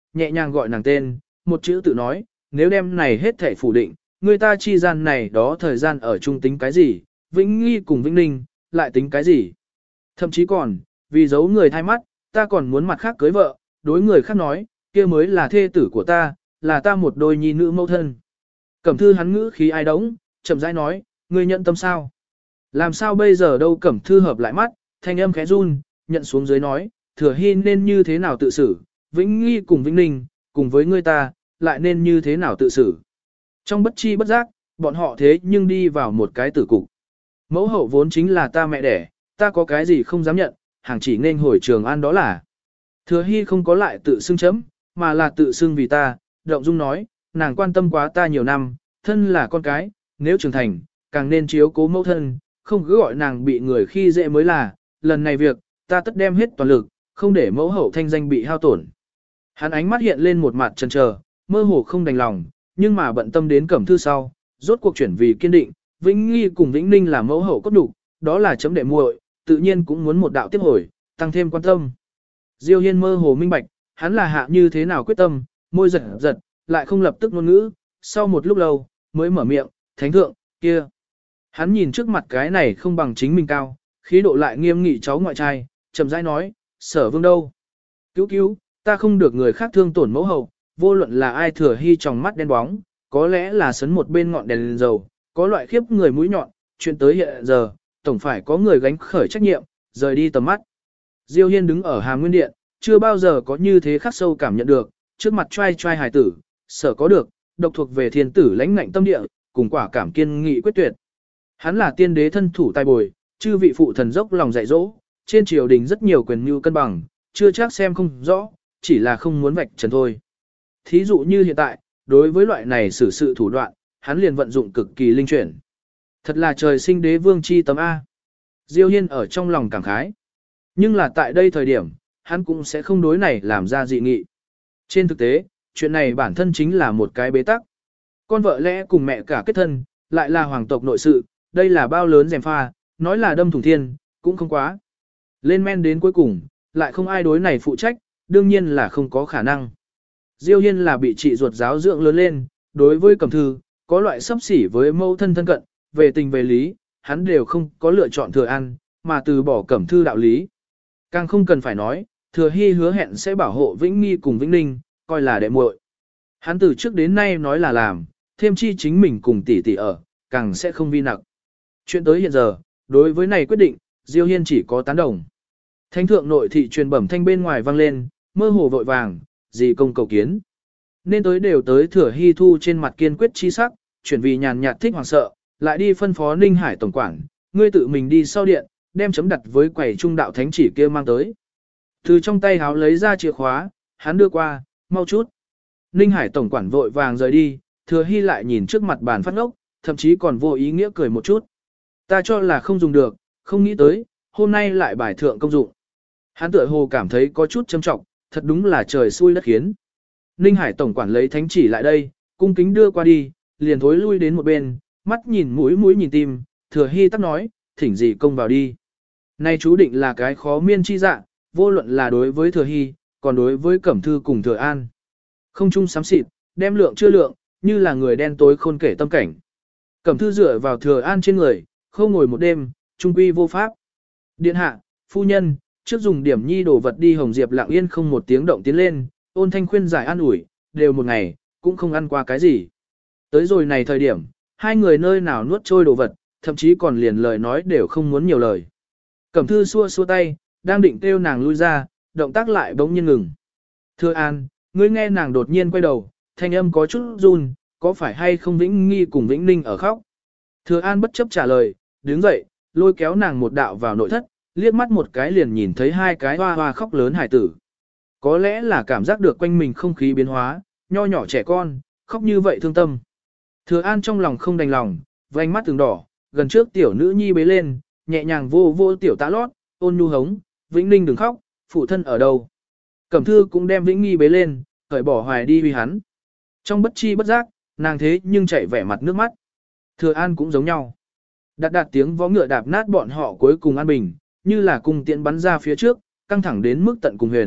Speaker 1: nhẹ nhàng gọi nàng tên, một chữ tự nói, nếu đem này hết thể phủ định, người ta chi gian này đó thời gian ở chung tính cái gì, Vĩnh Nghi cùng Vĩnh Ninh, lại tính cái gì. Thậm chí còn, vì giấu người thay mắt, ta còn muốn mặt khác cưới vợ, đối người khác nói, kia mới là thê tử của ta, là ta một đôi nhi nữ mẫu thân. Cẩm Thư hắn ngữ khí ai đống, chậm rãi nói, ngươi nhận tâm sao? Làm sao bây giờ đâu? Cẩm Thư hợp lại mắt, thanh âm khẽ run, nhận xuống dưới nói, Thừa Hy nên như thế nào tự xử, Vĩnh Nghi cùng Vĩnh Ninh, cùng với ngươi ta, lại nên như thế nào tự xử. Trong bất chi bất giác, bọn họ thế nhưng đi vào một cái tử cục. Mẫu hậu vốn chính là ta mẹ đẻ, ta có cái gì không dám nhận, hàng chỉ nên hồi Trường An đó là. Thừa Hy không có lại tự xưng chấm, mà là tự xưng vì ta, động dung nói, nàng quan tâm quá ta nhiều năm, thân là con cái, nếu trưởng thành, càng nên chiếu cố mẫu thân, không cứ gọi nàng bị người khi dễ mới là, lần này việc, ta tất đem hết toàn lực, không để mẫu hậu thanh danh bị hao tổn. Hắn ánh mắt hiện lên một mặt chần chờ, mơ hồ không đành lòng, nhưng mà bận tâm đến Cẩm Thư sau, rốt cuộc chuyển vì kiên định, Vĩnh Nghi cùng Vĩnh Ninh là mẫu hậu cốt đủ, đó là chấm đệ muội, tự nhiên cũng muốn một đạo tiếp hồi, tăng thêm quan tâm. Diêu Hiên mơ hồ minh bạch, hắn là hạ như thế nào quyết tâm, môi giật giật, lại không lập tức ngôn ngữ, sau một lúc lâu, mới mở miệng, thánh thượng, kia. Hắn nhìn trước mặt cái này không bằng chính mình cao, khí độ lại nghiêm nghị cháu ngoại trai, chậm rãi nói, Sở Vương đâu? Cứu cứu, ta không được người khác thương tổn mẫu hậu, vô luận là ai. Thừa Hy trong mắt đen bóng, có lẽ là sấn một bên ngọn đèn lên dầu, có loại khiếp người mũi nhọn, chuyện tới hiện giờ, tổng phải có người gánh khởi trách nhiệm, rời đi tầm mắt. Diêu Hiên đứng ở Hàm Nguyên Điện, chưa bao giờ có như thế khắc sâu cảm nhận được, trước mặt trai trai hài tử, sở có được, độc thuộc về thiên tử lãnh ngạnh tâm địa, cùng quả cảm kiên nghị quyết tuyệt. Hắn là tiên đế thân thủ tài bồi, chư vị phụ thần dốc lòng dạy dỗ, trên triều đình rất nhiều quyền mưu cân bằng, chưa chắc xem không rõ, chỉ là không muốn vạch trần thôi. Thí dụ như hiện tại, đối với loại này xử sự thủ đoạn, hắn liền vận dụng cực kỳ linh chuyển. Thật là trời sinh đế vương chi tấm A. Diêu Hiên ở trong lòng cảm khái. Nhưng là tại đây thời điểm, hắn cũng sẽ không đối này làm ra dị nghị. Trên thực tế, chuyện này bản thân chính là một cái bế tắc. Con vợ lẽ cùng mẹ cả kết thân, lại là hoàng tộc nội sự, đây là bao lớn rèm pha, nói là đâm thủng thiên, cũng không quá. Lên men đến cuối cùng, lại không ai đối này phụ trách, đương nhiên là không có khả năng. Diêu Hiên là bị trị ruột giáo dưỡng lớn lên, đối với Cẩm Thư, có loại sấp xỉ với mâu thân thân cận, về tình về lý, hắn đều không có lựa chọn Thừa An, mà từ bỏ Cẩm Thư đạo lý. Càng không cần phải nói, Thừa Hy hứa hẹn sẽ bảo hộ Vĩnh Nghi cùng Vĩnh Ninh, coi là đệ muội. Hắn từ trước đến nay nói là làm, thêm chi chính mình cùng tỷ tỷ ở, càng sẽ không vi nặng. Chuyện tới hiện giờ, đối với này quyết định, Diêu Hiên chỉ có tán đồng. Thánh thượng nội thị truyền bẩm thanh bên ngoài vang lên, mơ hồ vội vàng, gì công cầu kiến. Nên tới đều tới. Thừa Hy thu trên mặt kiên quyết chi sắc, chuyển vì nhàn nhạt thích hoàng sợ, lại đi phân phó Ninh Hải tổng quản, ngươi tự mình đi sau điện, đem chấm đặt với quầy trung đạo thánh chỉ kia mang tới. Từ trong tay háo lấy ra chìa khóa, hắn đưa qua, mau chút. Ninh Hải tổng quản vội vàng rời đi, Thừa Hy lại nhìn trước mặt bàn phát ngốc, thậm chí còn vô ý nghĩa cười một chút. Ta cho là không dùng được, không nghĩ tới, hôm nay lại bài thượng công dụng. Hắn tựa hồ cảm thấy có chút châm trọng, thật đúng là trời xui đất khiến. Ninh Hải tổng quản lấy thánh chỉ lại đây, cung kính đưa qua đi, liền thối lui đến một bên, mắt nhìn mũi mũi nhìn tim, Thừa Hy tắc nói, thỉnh gì công vào đi. Này chú định là cái khó miên chi dạ, vô luận là đối với Thừa Hy, còn đối với Cẩm Thư cùng Thừa An. Không chung xám xịt, đem lượng chưa lượng, như là người đen tối khôn kể tâm cảnh. Cẩm Thư dựa vào Thừa An trên người, không ngồi một đêm, trung quy vô pháp. Điện hạ, phu nhân, trước dùng điểm nhi đồ vật đi. Hồng Diệp lặng yên không một tiếng động tiến lên, ôn thanh khuyên giải an ủi, đều một ngày, cũng không ăn qua cái gì. Tới rồi này thời điểm, hai người nơi nào nuốt trôi đồ vật, thậm chí còn liền lời nói đều không muốn nhiều lời. Cẩm Thư xua xua tay, đang định kêu nàng lui ra, động tác lại bỗng nhiên ngừng. Thừa An, ngươi nghe nàng đột nhiên quay đầu, thanh âm có chút run, có phải hay không Vĩnh Nghi cùng Vĩnh Ninh ở khóc? Thừa An bất chấp trả lời, đứng dậy, lôi kéo nàng một đạo vào nội thất, liếc mắt một cái liền nhìn thấy hai cái hoa hoa khóc lớn hải tử. Có lẽ là cảm giác được quanh mình không khí biến hóa, nho nhỏ trẻ con, khóc như vậy thương tâm. Thừa An trong lòng không đành lòng, vành mắt từng đỏ, gần trước tiểu nữ nhi bế lên, nhẹ nhàng vô vô tiểu tá lót, ôn nhu hống, Vĩnh Ninh đừng khóc, phụ thân ở đâu. Cẩm Thư cũng đem Vĩnh Nghi bế lên, cởi bỏ hoài đi huy hắn. Trong bất chi bất giác, nàng thế nhưng chạy vẻ mặt nước mắt. Thừa An cũng giống nhau. Đạt đạt tiếng vó ngựa đạp nát bọn họ cuối cùng an bình, như là cung tiễn bắn ra phía trước, căng thẳng đến mức tận cùng huyền,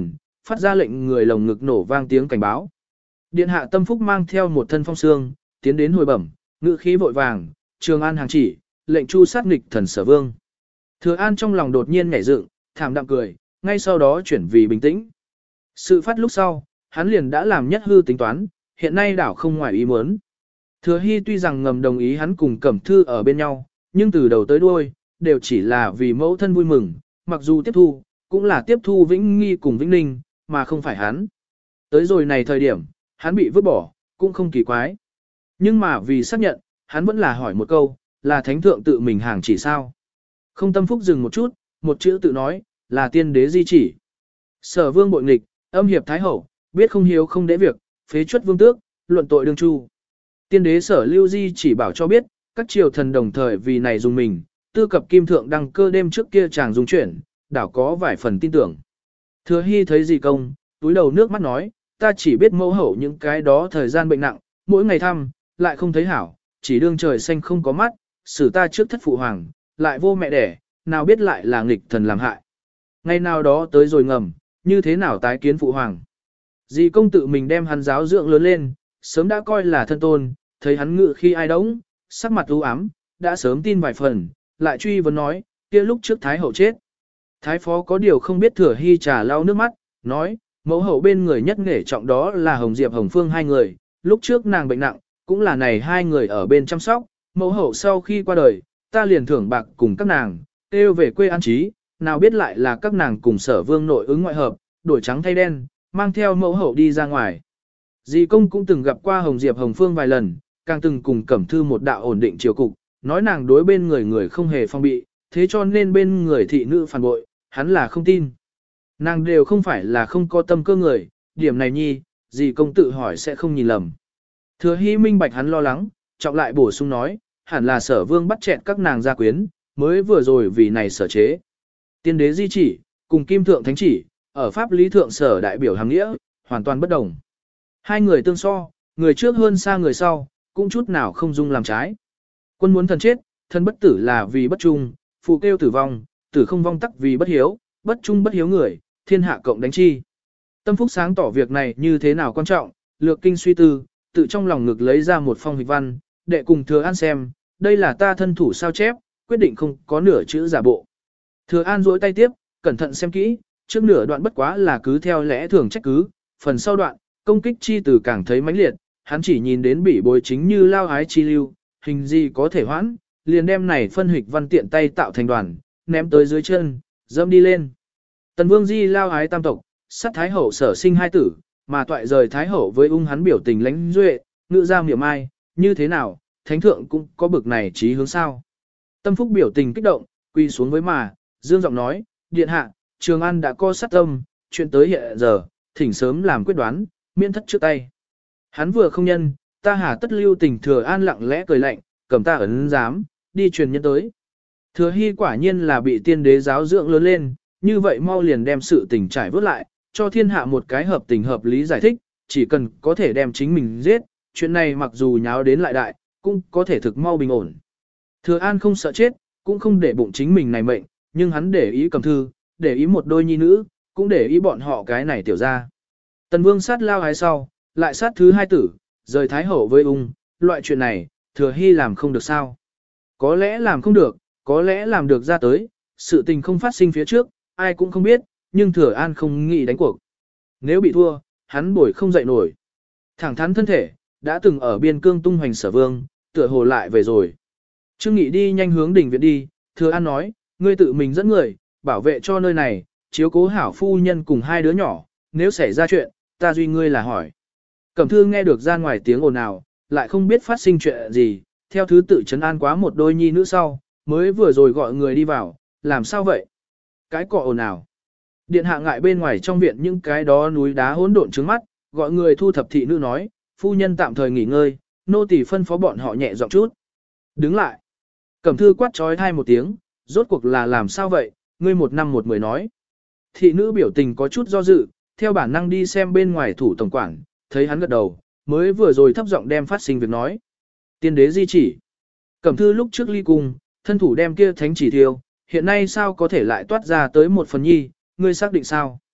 Speaker 1: phát ra lệnh người lồng ngực nổ vang tiếng cảnh báo. Điện hạ tâm phúc mang theo một thân phong xương, tiến đến hồi bẩm, ngự khí vội vàng, Trường An hàng chỉ, lệnh chu sát nghịch thần Sở Vương. Thừa An trong lòng đột nhiên nhảy dựng, thảm đạm cười, ngay sau đó chuyển vì bình tĩnh. Sự phát lúc sau, hắn liền đã làm nhất hư tính toán, hiện nay đảo không ngoài ý muốn. Thừa Hy tuy rằng ngầm đồng ý hắn cùng Cẩm Thư ở bên nhau, nhưng từ đầu tới đuôi, đều chỉ là vì mẫu thân vui mừng, mặc dù tiếp thu, cũng là tiếp thu Vĩnh Nghi cùng Vĩnh Ninh, mà không phải hắn. Tới rồi này thời điểm, hắn bị vứt bỏ, cũng không kỳ quái. Nhưng mà vì xác nhận, hắn vẫn là hỏi một câu, là thánh thượng tự mình hàng chỉ sao? Không tâm phúc dừng một chút, một chữ tự nói, là tiên đế di chỉ. Sở Vương bội nghịch, âm hiệp thái hậu, biết không hiếu không đễ việc, phế chuất vương tước, luận tội đương chu. Tiên đế Sở Lưu Di chỉ bảo cho biết, các triều thần đồng thời vì này dùng mình, tư cập kim thượng đăng cơ đêm trước kia chàng dùng chuyển, đảo có vài phần tin tưởng. Thừa Hy thấy gì công, túi đầu nước mắt nói, ta chỉ biết mẫu hậu những cái đó thời gian bệnh nặng, mỗi ngày thăm, lại không thấy hảo, chỉ đương trời xanh không có mắt, xử ta trước thất phụ hoàng, lại vô mẹ đẻ, nào biết lại là nghịch thần làm hại. Ngày nào đó tới rồi ngầm, như thế nào tái kiến phụ hoàng. Dì công tự mình đem hắn giáo dưỡng lớn lên, sớm đã coi là thân tôn, thấy hắn ngự khi ai đống, sắc mặt u ám, đã sớm tin vài phần, lại truy vấn nói, kia lúc trước Thái hậu chết. Thái phó có điều không biết Thừa Hy trà lau nước mắt, nói, mẫu hậu bên người nhất nghề trọng đó là Hồng Diệp Hồng Phương hai người, lúc trước nàng bệnh nặng, cũng là này hai người ở bên chăm sóc, mẫu hậu sau khi qua đời, ta liền thưởng bạc cùng các nàng, kêu về quê an trí, nào biết lại là các nàng cùng Sở Vương nội ứng ngoại hợp, đổi trắng thay đen, mang theo mẫu hậu đi ra ngoài. Dì công cũng từng gặp qua Hồng Diệp Hồng Phương vài lần, càng từng cùng Cẩm Thư một đạo ổn định triều cục, nói nàng đối bên người người không hề phong bị, thế cho nên bên người thị nữ phản bội, hắn là không tin. Nàng đều không phải là không có tâm cơ người, điểm này nhi, dì công tự hỏi sẽ không nhìn lầm. Thừa Hy minh bạch hắn lo lắng, trọng lại bổ sung nói, hẳn là Sở Vương bắt chẹn các nàng gia quyến, mới vừa rồi vì này sở chế. Tiên đế di chỉ, cùng kim thượng thánh chỉ, ở pháp lý thượng sở đại biểu hàng nghĩa, hoàn toàn bất đồng. Hai người tương so, người trước hơn xa người sau, cũng chút nào không dung làm trái. Quân muốn thần chết, thân bất tử là vì bất trung, phụ kêu tử vong, tử không vong tắc vì bất hiếu, bất trung bất hiếu người, thiên hạ cộng đánh chi. Tâm phúc sáng tỏ việc này như thế nào quan trọng, lược kinh suy tư, tự trong lòng ngực lấy ra một phong hịch văn, đệ cùng Thừa An xem, đây là ta thân thủ sao chép, quyết định không có nửa chữ giả bộ. Thừa An duỗi tay tiếp, cẩn thận xem kỹ, trước nửa đoạn bất quá là cứ theo lẽ thường trách cứ, phần sau đoạn, công kích chi từ càng thấy mãnh liệt, hắn chỉ nhìn đến bỉ bối chính như lao ái chi lưu, hình gì có thể hoãn, liền đem này phân hịch văn tiện tay tạo thành đoàn, ném tới dưới chân, dâm đi lên. Tần Vương Di lao ái tam tộc, sát Thái Hậu sở sinh hai tử, mà toại rời Thái Hậu với ung hắn biểu tình lãnh duệ, ngự ra miệng ai, như thế nào, Thánh Thượng cũng có bực này trí hướng sao. Tâm phúc biểu tình kích động, quy xuống với mà, dương giọng nói, điện hạ, Trường An đã co sát tâm, chuyện tới hiện giờ, thỉnh sớm làm quyết đoán, miễn thất trước tay. Hắn vừa không nhân, ta hà tất lưu tình Thừa An lặng lẽ cười lạnh, cầm ta ấn giám, đi truyền nhân tới. Thừa Hy quả nhiên là bị tiên đế giáo dưỡng lớn lên, như vậy mau liền đem sự tình trải vớt lại, cho thiên hạ một cái hợp tình hợp lý giải thích, chỉ cần có thể đem chính mình giết, chuyện này mặc dù nháo đến lại đại, cũng có thể thực mau bình ổn. Thừa An không sợ chết, cũng không để bụng chính mình này mệnh, nhưng hắn để ý Cẩm Thư, để ý một đôi nhi nữ, cũng để ý bọn họ cái này tiểu ra. Tần Vương sát lao hái sau, lại sát thứ hai tử, rời Thái Hậu với ung, loại chuyện này, Thừa Hy làm không được sao. Có lẽ làm không được, có lẽ làm được ra tới, sự tình không phát sinh phía trước, ai cũng không biết, nhưng Thừa An không nghĩ đánh cuộc. Nếu bị thua, hắn bổi không dậy nổi. Thẳng thắn thân thể, đã từng ở biên cương tung hoành Sở Vương, tựa hồ lại về rồi. Trương Nghị đi nhanh hướng đỉnh viện đi, Thừa An nói, ngươi tự mình dẫn người, bảo vệ cho nơi này, chiếu cố hảo phu nhân cùng hai đứa nhỏ, nếu xảy ra chuyện, ta duy ngươi là hỏi. Cẩm Thư nghe được ra ngoài tiếng ồn ào, lại không biết phát sinh chuyện gì, theo thứ tự trấn an quá một đôi nhi nữ sau, mới vừa rồi gọi người đi vào, làm sao vậy? Cái cọ ồn ào. Điện hạ ngại bên ngoài trong viện những cái đó núi đá hỗn độn trứng mắt, gọi người thu thập thị nữ nói, phu nhân tạm thời nghỉ ngơi, nô tỳ phân phó bọn họ nhẹ giọng chút. Đứng lại. Cẩm Thư quát trói thai một tiếng, rốt cuộc là làm sao vậy, ngươi một năm một mười nói. Thị nữ biểu tình có chút do dự, theo bản năng đi xem bên ngoài thủ tổng quản, thấy hắn gật đầu, mới vừa rồi thấp giọng đem phát sinh việc nói. Tiên đế di chỉ. Cẩm Thư lúc trước ly cung, thân thủ đem kia thánh chỉ thiêu, hiện nay sao có thể lại toát ra tới một phần nhi, ngươi xác định sao?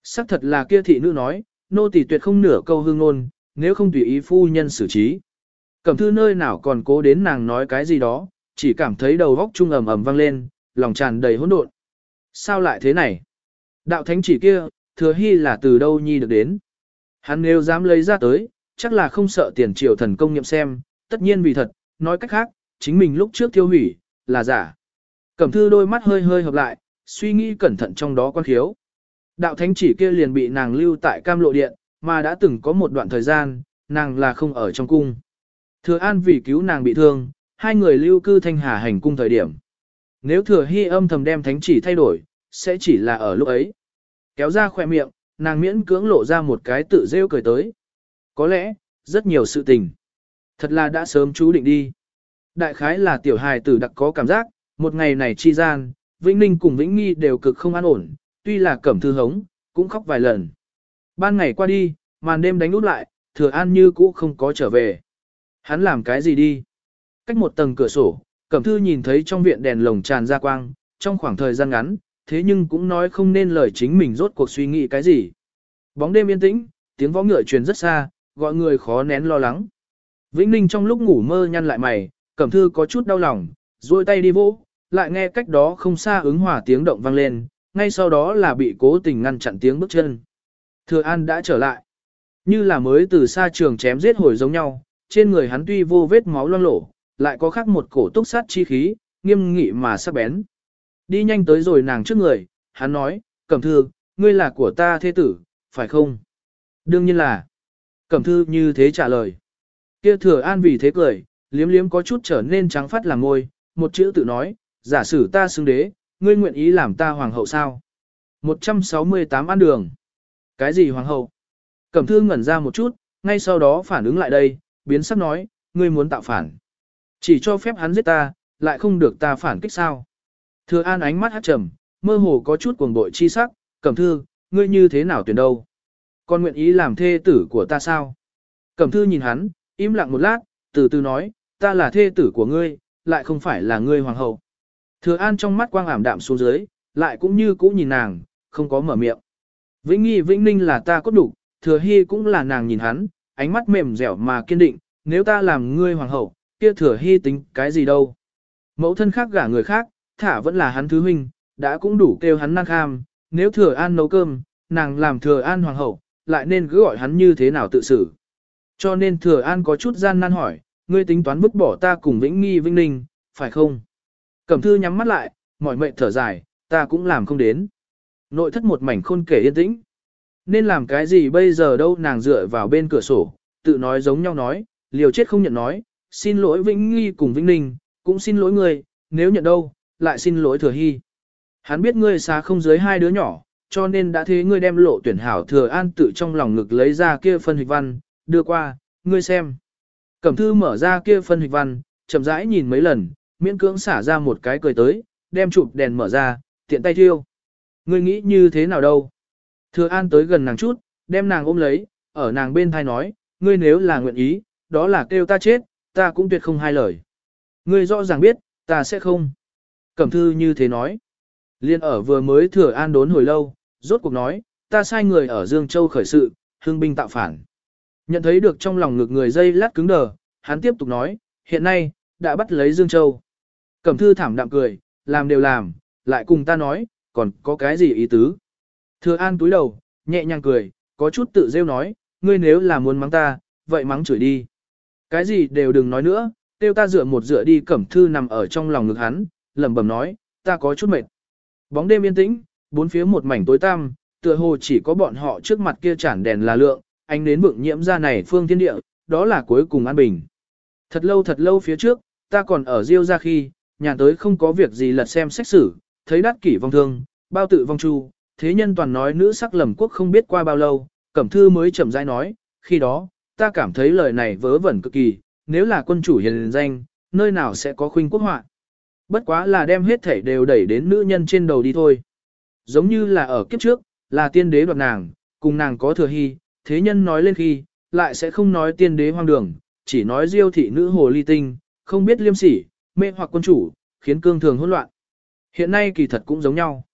Speaker 1: Sắc thật là kia thị nữ nói, nô tỳ tuyệt không nửa câu hương ngôn, nếu không tùy ý phu nhân xử trí. Cẩm thư nơi nào còn cố đến nàng nói cái gì đó, chỉ cảm thấy đầu góc trung ầm ầm vang lên, lòng tràn đầy hỗn độn. Sao lại thế này? Đạo thánh chỉ kia, thừa hy là từ đâu nhi được đến? Hắn nếu dám lấy ra tới, chắc là không sợ tiền triều thần công nghiệm xem, tất nhiên vì thật, nói cách khác, chính mình lúc trước thiêu hủy, là giả. Cẩm thư đôi mắt hơi hơi hợp lại, suy nghĩ cẩn thận trong đó quan khiếu. Đạo thánh chỉ kia liền bị nàng lưu tại cam lộ điện, mà đã từng có một đoạn thời gian, nàng là không ở trong cung. Thừa An vì cứu nàng bị thương, hai người lưu cư thanh hà hành cung thời điểm. Nếu thừa hy âm thầm đem thánh chỉ thay đổi, sẽ chỉ là ở lúc ấy. Kéo ra khỏe miệng, nàng miễn cưỡng lộ ra một cái tự rêu cười tới. Có lẽ, rất nhiều sự tình. Thật là đã sớm chú định đi. Đại khái là tiểu hài tử đặc có cảm giác, một ngày này chi gian, Vĩnh Ninh cùng Vĩnh Nghi đều cực không an ổn, tuy là Cẩm Thư hống, cũng khóc vài lần. Ban ngày qua đi, màn đêm đánh út lại, Thừa An như cũ không có trở về. Hắn làm cái gì đi? Cách một tầng cửa sổ, Cẩm Thư nhìn thấy trong viện đèn lồng tràn ra quang, trong khoảng thời gian ngắn, thế nhưng cũng nói không nên lời chính mình rốt cuộc suy nghĩ cái gì. Bóng đêm yên tĩnh, tiếng vó ngựa truyền rất xa, gọi người khó nén lo lắng. Vĩnh Ninh trong lúc ngủ mơ nhăn lại mày, Cẩm Thư có chút đau lòng, duỗi tay đi vỗ, lại nghe cách đó không xa ứng hòa tiếng động vang lên, ngay sau đó là bị cố tình ngăn chặn tiếng bước chân. Thừa An đã trở lại, như là mới từ xa trường chém giết hồi giống nhau, trên người hắn tuy vô vết máu loang lổ, lại có khắc một cổ túc sát chi khí, nghiêm nghị mà sắc bén. Đi nhanh tới rồi nàng trước người, hắn nói, Cẩm Thư, ngươi là của ta thế tử, phải không? Đương nhiên là. Cẩm Thư như thế trả lời. Kia Thừa An vì thế cười, liếm liếm có chút trở nên trắng phát làm ngôi, một chữ tự nói, giả sử ta xưng đế, ngươi nguyện ý làm ta hoàng hậu sao? một trăm sáu mươi tám ăn đường. Cái gì hoàng hậu? Cẩm Thư ngẩn ra một chút, ngay sau đó phản ứng lại đây, biến sắc nói, ngươi muốn tạo phản. Chỉ cho phép hắn giết ta, lại không được ta phản kích sao? Thừa An ánh mắt hát trầm, mơ hồ có chút cuồng bội chi sắc, Cẩm Thư, ngươi như thế nào tuyển đâu? Con nguyện ý làm thê tử của ta sao? Cẩm Thư nhìn hắn, im lặng một lát, từ từ nói, ta là thê tử của ngươi, lại không phải là ngươi hoàng hậu. Thừa An trong mắt quang ảm đạm xuống dưới, lại cũng như cũ nhìn nàng, không có mở miệng. Vĩnh Nghi Vĩnh Ninh là ta cốt đủ, Thừa Hy cũng là nàng nhìn hắn, ánh mắt mềm dẻo mà kiên định, nếu ta làm ngươi hoàng hậu, kia Thừa Hy tính cái gì đâu. Mẫu thân khác gả người khác, thả vẫn là hắn thứ huynh, đã cũng đủ kêu hắn năng kham, nếu Thừa An nấu cơm, nàng làm Thừa An hoàng hậu, lại nên cứ gọi hắn như thế nào tự xử. Cho nên Thừa An có chút gian nan hỏi, ngươi tính toán vứt bỏ ta cùng Vĩnh Nghi Vĩnh Ninh, phải không? Cẩm Thư nhắm mắt lại, mỏi mệt thở dài, ta cũng làm không đến. Nội thất một mảnh khôn kể yên tĩnh. Nên làm cái gì bây giờ đâu, nàng dựa vào bên cửa sổ, tự nói giống nhau nói, liều chết không nhận nói, xin lỗi Vĩnh Nghi cùng Vĩnh Ninh, cũng xin lỗi ngươi, nếu nhận đâu, lại xin lỗi Thừa Hy. Hắn biết ngươi xa không dưới hai đứa nhỏ, cho nên đã thế ngươi đem lộ tuyển hảo. Thừa An tự trong lòng ngực lấy ra kia phân hịch văn, đưa qua, ngươi xem. Cẩm Thư mở ra kia phân hịch văn, chậm rãi nhìn mấy lần, miễn cưỡng xả ra một cái cười tới, đem chụp đèn mở ra, tiện tay thiêu. Ngươi nghĩ như thế nào đâu? Thừa An tới gần nàng chút, đem nàng ôm lấy, ở nàng bên thai nói, ngươi nếu là nguyện ý, đó là kêu ta chết, ta cũng tuyệt không hai lời. Ngươi rõ ràng biết, ta sẽ không. Cẩm Thư như thế nói. Liên ở vừa mới Thừa An đốn hồi lâu, rốt cuộc nói, ta sai người ở Dương Châu khởi sự, hương binh tạo phản. Nhận thấy được trong lòng ngực người dây lát cứng đờ, hắn tiếp tục nói, hiện nay, đã bắt lấy Dương Châu. Cẩm Thư thảm đạm cười, làm đều làm, lại cùng ta nói, còn có cái gì ý tứ. Thừa An túi đầu, nhẹ nhàng cười, có chút tự rêu nói, ngươi nếu là muốn mắng ta, vậy mắng chửi đi. Cái gì đều đừng nói nữa, tiêu ta dựa một dựa đi. Cẩm Thư nằm ở trong lòng ngực hắn, lẩm bẩm nói, ta có chút mệt. Bóng đêm yên tĩnh, bốn phía một mảnh tối tăm, tựa hồ chỉ có bọn họ trước mặt kia chản đèn là lượng, ánh nến vượng nhiễm ra này phương thiên địa, đó là cuối cùng an bình. Thật lâu thật lâu phía trước, ta còn ở Diêu ra khi, nhà tới không có việc gì lật xem sách sử, thấy đắc kỷ vong thương, bao tự vong chu, thế nhân toàn nói nữ sắc lầm quốc không biết qua bao lâu, Cẩm Thư mới chậm rãi nói, khi đó, ta cảm thấy lời này vớ vẩn cực kỳ, nếu là quân chủ hiền danh, nơi nào sẽ có khuynh quốc họa. Bất quá là đem hết thảy đều đẩy đến nữ nhân trên đầu đi thôi. Giống như là ở kiếp trước, là tiên đế đoạt nàng, cùng nàng có Thừa Hy, thế nhân nói lên khi, lại sẽ không nói tiên đế hoang đường, chỉ nói Diêu thị nữ hồ ly tinh, không biết liêm sỉ, mê hoặc quân chủ, khiến cương thường hỗn loạn. Hiện nay kỳ thật cũng giống nhau.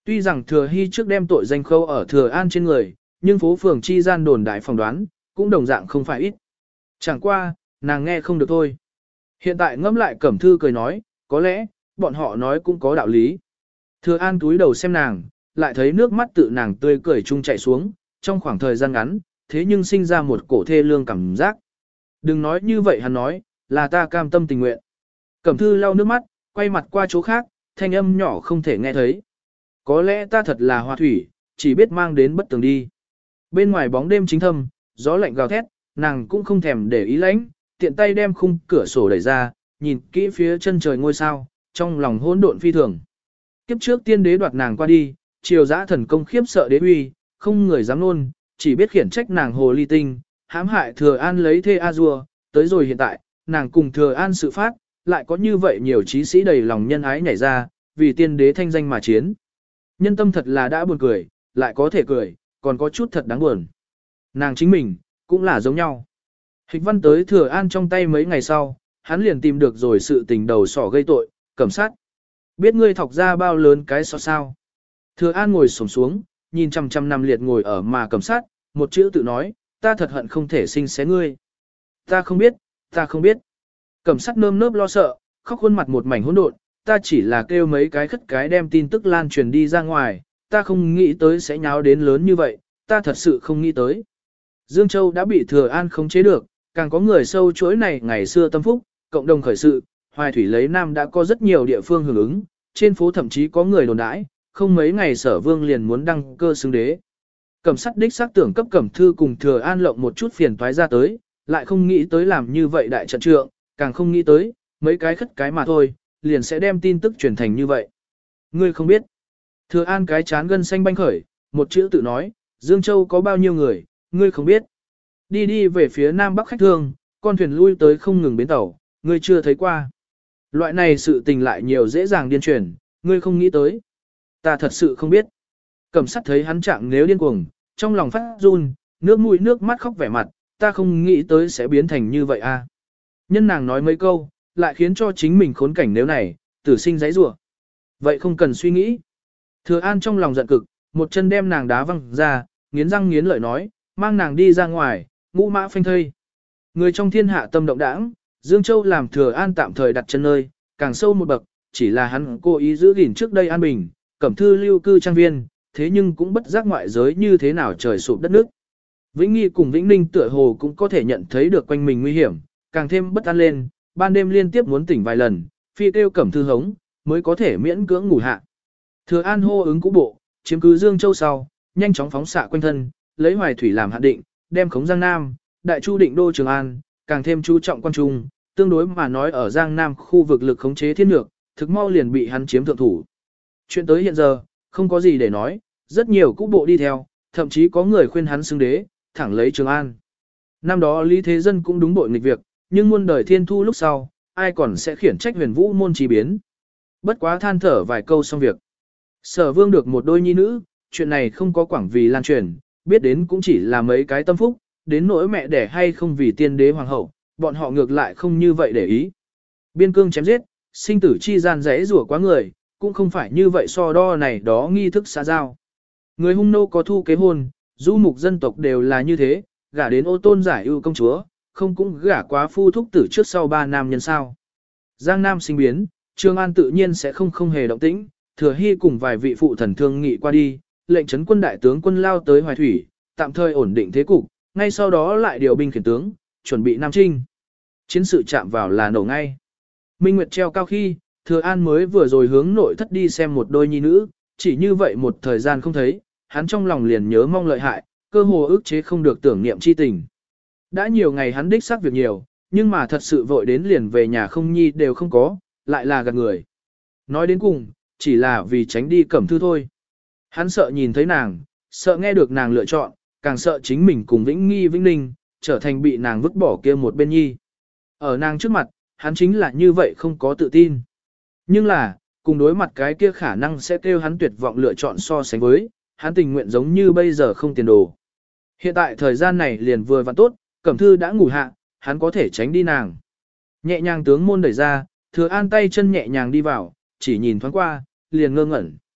Speaker 1: Tuy rằng Thừa Hy trước đem tội danh khâu ở Thừa An trên người, nhưng phố phường chi gian đồn đại phỏng đoán, cũng đồng dạng không phải ít. Chẳng qua, nàng nghe không được thôi. Hiện tại ngẫm lại Cẩm Thư cười nói, có lẽ, bọn họ nói cũng có đạo lý. Thừa An túi đầu xem nàng, lại thấy nước mắt tự nàng tươi cười chung chạy xuống, trong khoảng thời gian ngắn, thế nhưng sinh ra một cổ thê lương cảm giác. Đừng nói như vậy hắn nói, là ta cam tâm tình nguyện. Cẩm Thư lau nước mắt, quay mặt qua chỗ khác, thanh âm nhỏ không thể nghe thấy. Có lẽ ta thật là hoa thủy, chỉ biết mang đến bất tường đi. Bên ngoài bóng đêm chính thâm, gió lạnh gào thét, nàng cũng không thèm để ý lãnh, tiện tay đem khung cửa sổ đẩy ra, nhìn kỹ phía chân trời ngôi sao, trong lòng hỗn độn phi thường. Kiếp trước tiên đế đoạt nàng qua đi, triều dã thần công khiếp sợ đế uy, không người dám luôn, chỉ biết khiển trách nàng hồ ly tinh, hãm hại Thừa An lấy thê a dua, tới rồi hiện tại, nàng cùng Thừa An sự phát, lại có như vậy nhiều trí sĩ đầy lòng nhân ái nhảy ra, vì tiên đế thanh danh mà chiến. Nhân tâm thật là đã buồn cười, lại có thể cười, còn có chút thật đáng buồn. Nàng chính mình, cũng là giống nhau. Hịch văn tới Thừa An trong tay mấy ngày sau, hắn liền tìm được rồi sự tình đầu sỏ gây tội, cẩm sát. Biết ngươi thọc ra bao lớn cái sọ sao. Thừa An ngồi xổm xuống, nhìn chăm chăm nằm liệt ngồi ở mà cẩm sát, một chữ tự nói, ta thật hận không thể sinh xé ngươi. Ta không biết, ta không biết. Cẩm sát nơm nớp lo sợ, khóc khuôn mặt một mảnh hỗn độn, ta chỉ là kêu mấy cái khất cái đem tin tức lan truyền đi ra ngoài, ta không nghĩ tới sẽ nháo đến lớn như vậy, ta thật sự không nghĩ tới. Dương Châu đã bị Thừa An khống chế được, càng có người sâu chuỗi này ngày xưa tâm phúc, cộng đồng khởi sự, Hoài Thủy lấy Nam đã có rất nhiều địa phương hưởng ứng, trên phố thậm chí có người đồn đãi, không mấy ngày Sở Vương liền muốn đăng cơ xưng đế. Cẩm Sắt đích xác tưởng cấp Cẩm Thư cùng Thừa An lộng một chút phiền toái ra tới, lại không nghĩ tới làm như vậy đại trận trượng, càng không nghĩ tới, mấy cái khất cái mà thôi, liền sẽ đem tin tức truyền thành như vậy. Ngươi không biết. Thừa An cái chán gân xanh banh khởi, một chữ tự nói, Dương Châu có bao nhiêu người, ngươi không biết. Đi đi về phía Nam Bắc khách thương, con thuyền lui tới không ngừng bến tàu, ngươi chưa thấy qua. Loại này sự tình lại nhiều dễ dàng điên truyền, ngươi không nghĩ tới. Ta thật sự không biết. Cẩm Sắt thấy hắn trạng nếu điên cuồng, trong lòng phát run, nước mũi nước mắt khóc vẻ mặt, ta không nghĩ tới sẽ biến thành như vậy a. Nhân nàng nói mấy câu, lại khiến cho chính mình khốn cảnh nếu này, tử sinh giấy rủa. Vậy không cần suy nghĩ. Thừa An trong lòng giận cực, một chân đem nàng đá văng ra, nghiến răng nghiến lợi nói, mang nàng đi ra ngoài, ngũ mã phanh thây. Người trong thiên hạ tâm động đãng, Dương Châu làm Thừa An tạm thời đặt chân nơi, càng sâu một bậc, chỉ là hắn cố ý giữ gìn trước đây an bình, Cẩm Thư lưu cư trang viên, thế nhưng cũng bất giác ngoại giới như thế nào trời sụp đất nước. Vĩnh Nghi cùng Vĩnh Ninh tựa hồ cũng có thể nhận thấy được quanh mình nguy hiểm, càng thêm bất an lên, ban đêm liên tiếp muốn tỉnh vài lần, phi kêu Cẩm Thư hống, mới có thể miễn cưỡng ngủ hạ. Thừa An hô ứng cũ bộ, chiếm cứ Dương Châu sau, nhanh chóng phóng xạ quanh thân, lấy Hoài Thủy làm hạn định, đem khống Giang Nam, đại chu định đô Trường An, càng thêm chú trọng quan trung, tương đối mà nói ở Giang Nam khu vực lực khống chế thiên lược, thực mau liền bị hắn chiếm thượng thủ. Chuyện tới hiện giờ, không có gì để nói, rất nhiều cũ bộ đi theo, thậm chí có người khuyên hắn xưng đế, thẳng lấy Trường An. Năm đó Lý Thế Dân cũng đúng bội nghịch việc, nhưng muôn đời thiên thu lúc sau, ai còn sẽ khiển trách huyền vũ môn trí biến. Bất quá than thở vài câu xong việc. Sở Vương được một đôi nhi nữ, chuyện này không có quảng vì lan truyền, biết đến cũng chỉ là mấy cái tâm phúc, đến nỗi mẹ đẻ hay không vì tiên đế hoàng hậu, bọn họ ngược lại không như vậy để ý. Biên cương chém giết, sinh tử chi gian rẽ rủa quá người, cũng không phải như vậy so đo này đó nghi thức xã giao. Người hung nô có thu kế hôn, du mục dân tộc đều là như thế, gả đến ô tôn giải ưu công chúa, không cũng gả quá phu thúc tử trước sau ba nam nhân sao. Giang Nam sinh biến, Trường An tự nhiên sẽ không không hề động tĩnh, Thừa Hy cùng vài vị phụ thần thương nghị qua đi, lệnh trấn quân đại tướng quân lao tới Hoài Thủy, tạm thời ổn định thế cục, ngay sau đó lại điều binh khiển tướng, chuẩn bị Nam Trinh. Chiến sự chạm vào là nổ ngay. Minh Nguyệt treo cao khi, Thừa An mới vừa rồi hướng nội thất đi xem một đôi nhi nữ, chỉ như vậy một thời gian không thấy, hắn trong lòng liền nhớ mong lợi hại, cơ hồ ức chế không được tưởng niệm chi tình. Đã nhiều ngày hắn đích xác việc nhiều, nhưng mà thật sự vội đến liền về nhà không nhi đều không có, lại là gạt người. Nói đến cùng, chỉ là vì tránh đi Cẩm Thư thôi. Hắn sợ nhìn thấy nàng, sợ nghe được nàng lựa chọn, càng sợ chính mình cùng Vĩnh Nghi Vĩnh Ninh, trở thành bị nàng vứt bỏ kia một bên nhi. Ở nàng trước mặt, hắn chính là như vậy không có tự tin. Nhưng là, cùng đối mặt cái kia khả năng sẽ kêu hắn tuyệt vọng lựa chọn so sánh với, hắn tình nguyện giống như bây giờ không tiền đồ. Hiện tại thời gian này liền vừa và tốt, Cẩm Thư đã ngủ hạ, hắn có thể tránh đi nàng. Nhẹ nhàng tướng môn đẩy ra, Thừa An tay chân nhẹ nhàng đi vào, chỉ nhìn thoáng qua, liền ngơ ngẩn.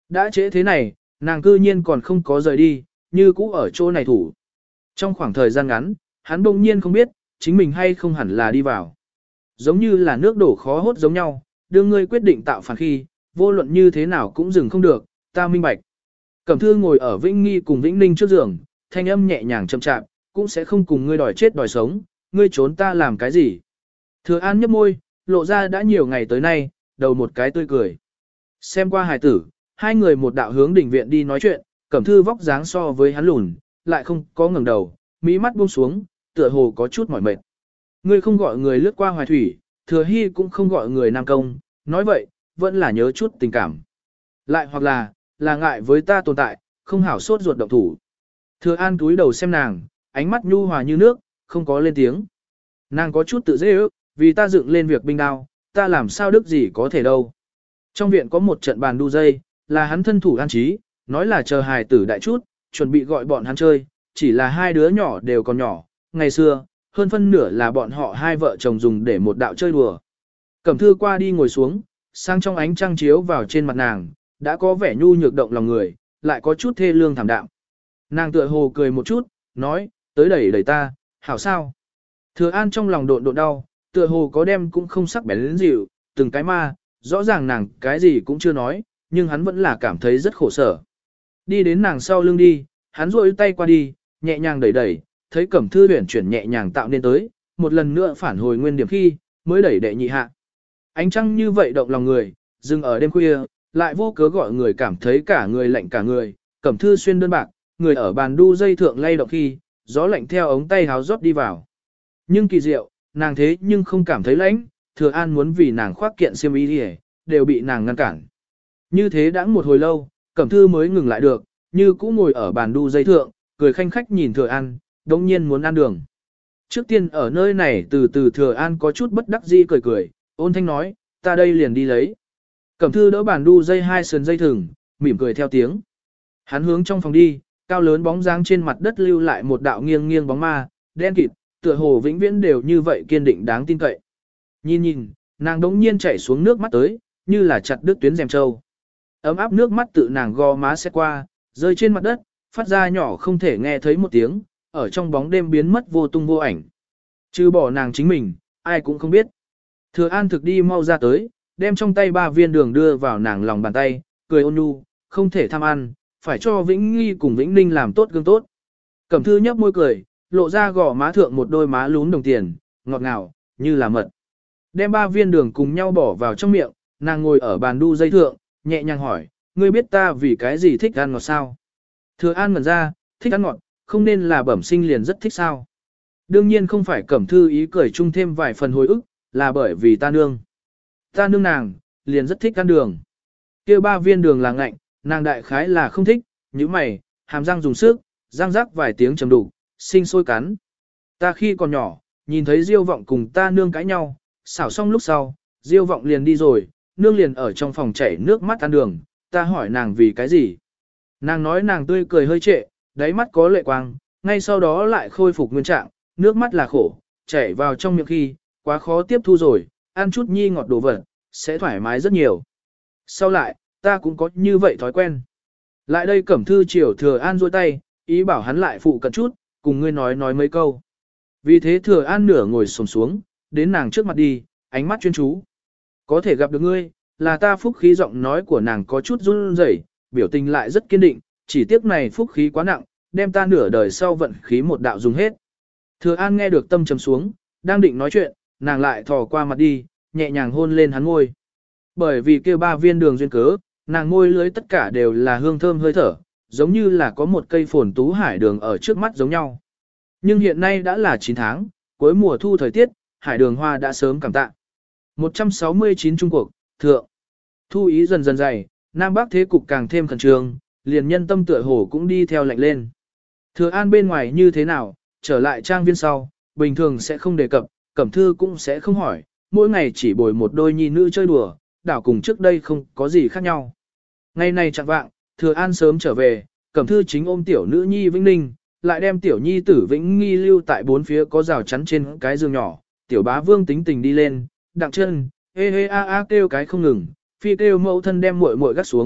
Speaker 1: Đã trễ thế này, nàng cư nhiên còn không có rời đi, như cũ ở chỗ này thủ. Trong khoảng thời gian ngắn, hắn bỗng nhiên không biết, chính mình hay không hẳn là đi vào. Giống như là nước đổ khó hốt giống nhau, đưa ngươi quyết định tạo phản khi, vô luận như thế nào cũng dừng không được, ta minh bạch. Cẩm Thư ngồi ở Vĩnh Nghi cùng Vĩnh Ninh trước giường, thanh âm nhẹ nhàng chậm chạp, cũng sẽ không cùng ngươi đòi chết đòi sống, ngươi trốn ta làm cái gì. Thừa An nhấp môi, lộ ra đã nhiều ngày tới nay, đầu một cái tươi cười. Xem qua hài tử, hai người một đạo hướng đỉnh viện đi nói chuyện, Cẩm Thư vóc dáng so với hắn lùn, lại không có ngẩng đầu, mí mắt buông xuống, tựa hồ có chút mỏi mệt. Ngươi không gọi người lướt qua hoài thủy, Thừa Hy cũng không gọi người nam công, nói vậy, vẫn là nhớ chút tình cảm. Lại hoặc là, là ngại với ta tồn tại, không hảo sốt ruột động thủ. Thừa An cúi đầu xem nàng, ánh mắt nhu hòa như nước, không có lên tiếng. Nàng có chút tự dễ ước, vì ta dựng lên việc binh đao, ta làm sao đức gì có thể đâu. Trong viện có một trận bàn đu dây, là hắn thân thủ an trí, nói là chờ hài tử đại chút, chuẩn bị gọi bọn hắn chơi, chỉ là hai đứa nhỏ đều còn nhỏ, ngày xưa, hơn phân nửa là bọn họ hai vợ chồng dùng để một đạo chơi đùa. Cẩm Thư qua đi ngồi xuống, sang trong ánh trăng chiếu vào trên mặt nàng, đã có vẻ nhu nhược động lòng người, lại có chút thê lương thảm đạm. Nàng tựa hồ cười một chút, nói, tới đẩy đẩy ta, hảo sao. Thừa An trong lòng độn độn đau, tựa hồ có đem cũng không sắc bén đến dịu, từng cái ma, rõ ràng nàng cái gì cũng chưa nói, nhưng hắn vẫn là cảm thấy rất khổ sở. Đi đến nàng sau lưng đi, hắn rôi tay qua đi, nhẹ nhàng đẩy đẩy, thấy Cẩm Thư huyển chuyển nhẹ nhàng tạo nên tới, một lần nữa phản hồi nguyên điểm khi, mới đẩy đệ nhị hạ. Ánh trăng như vậy động lòng người, dừng ở đêm khuya, lại vô cớ gọi người cảm thấy cả người lạnh cả người, Cẩm Thư xuyên đơn bạc, người ở bàn đu dây thượng lay động khi, gió lạnh theo ống tay háo rót đi vào. Nhưng kỳ diệu, nàng thế nhưng không cảm thấy lạnh, Thừa An muốn vì nàng khoác kiện xiêm y đi, đều bị nàng ngăn cản. Như thế đã một hồi lâu, Cẩm Thư mới ngừng lại được, như cũ ngồi ở bàn đu dây thượng, cười khanh khách nhìn Thừa An, đồng nhiên muốn ăn đường. Trước tiên ở nơi này từ từ Thừa An có chút bất đắc dĩ cười cười, ôn thanh nói, ta đây liền đi lấy. Cẩm Thư đỡ bàn đu dây hai sườn dây thừng, mỉm cười theo tiếng. Hắn hướng trong phòng đi, cao lớn bóng dáng trên mặt đất lưu lại một đạo nghiêng nghiêng bóng ma, đen kịt, tựa hồ vĩnh viễn đều như vậy kiên định đáng tin cậy. Nhìn nhìn, nàng đống nhiên chảy xuống nước mắt tới, như là chặt đứt tuyến rèm trâu. Ấm áp nước mắt tự nàng gò má xét qua, rơi trên mặt đất, phát ra nhỏ không thể nghe thấy một tiếng, ở trong bóng đêm biến mất vô tung vô ảnh. Trừ bỏ nàng chính mình, ai cũng không biết. Thừa An thực đi mau ra tới, đem trong tay ba viên đường đưa vào nàng lòng bàn tay, cười ôn nhu, không thể tham ăn, phải cho Vĩnh Nghi cùng Vĩnh Ninh làm tốt gương tốt. Cẩm Thư nhấp môi cười, lộ ra gò má thượng một đôi má lún đồng tiền, ngọt ngào, như là mật. Đem ba viên đường cùng nhau bỏ vào trong miệng, nàng ngồi ở bàn đu dây thượng, nhẹ nhàng hỏi, ngươi biết ta vì cái gì thích ăn ngọt sao? Thừa An ngẩn ra, thích ăn ngọt, không nên là bẩm sinh liền rất thích sao? Đương nhiên không phải. Cẩm Thư ý cười chung thêm vài phần hồi ức, là bởi vì ta nương. Ta nương nàng, liền rất thích ăn đường. Kia ba viên đường là ngạnh, nàng đại khái là không thích, như mày, hàm răng dùng sức, răng rắc vài tiếng trầm đủ, sinh sôi cắn. Ta khi còn nhỏ, nhìn thấy Diêu Vọng cùng ta nương cãi nhau, xảo xong lúc sau, Diêu Vọng liền đi rồi, nương liền ở trong phòng chảy nước mắt ăn đường, ta hỏi nàng vì cái gì. Nàng nói nàng tươi cười hơi trệ, đáy mắt có lệ quang, ngay sau đó lại khôi phục nguyên trạng, nước mắt là khổ, chảy vào trong miệng khi, quá khó tiếp thu rồi, ăn chút nhi ngọt đồ vật, sẽ thoải mái rất nhiều. Sau lại, ta cũng có như vậy thói quen. Lại đây Cẩm Thư chiều Thừa An duỗi tay, ý bảo hắn lại phụ cận chút, cùng ngươi nói nói mấy câu. Vì thế Thừa An nửa ngồi xổm xuống, đến nàng trước mặt đi, ánh mắt chuyên chú. Có thể gặp được ngươi, là ta phúc khí. Giọng nói của nàng có chút run rẩy, biểu tình lại rất kiên định, chỉ tiếc này phúc khí quá nặng, đem ta nửa đời sau vận khí một đạo dùng hết. Thừa An nghe được tâm trầm xuống, đang định nói chuyện, nàng lại thò qua mặt đi, nhẹ nhàng hôn lên hắn môi. Bởi vì kêu ba viên đường duyên cớ, nàng môi lưới tất cả đều là hương thơm hơi thở, giống như là có một cây phồn tú hải đường ở trước mắt giống nhau. Nhưng hiện nay đã là chín tháng, cuối mùa thu thời tiết, hải đường hoa đã sớm cảm tạ. một trăm sáu mươi chín Trung Quốc, thượng. Thu ý dần dần dày, Nam Bắc thế cục càng thêm khẩn trương, liền nhân tâm tựa hồ cũng đi theo lạnh lên. Thừa An bên ngoài như thế nào, trở lại trang viên sau, bình thường sẽ không đề cập, Cẩm Thư cũng sẽ không hỏi, mỗi ngày chỉ bồi một đôi nhi nữ chơi đùa, đảo cùng trước đây không có gì khác nhau. Ngày này chẳng vạng, Thừa An sớm trở về, Cẩm Thư chính ôm tiểu nữ nhi Vĩnh Ninh, lại đem tiểu nhi tử Vĩnh Nghi lưu tại bốn phía có rào chắn trên cái giường nhỏ, tiểu bá vương tính tình đi lên, đặng chân, hê hê a a kêu cái không ngừng, phi kêu mẫu thân đem muội muội gắt xuống,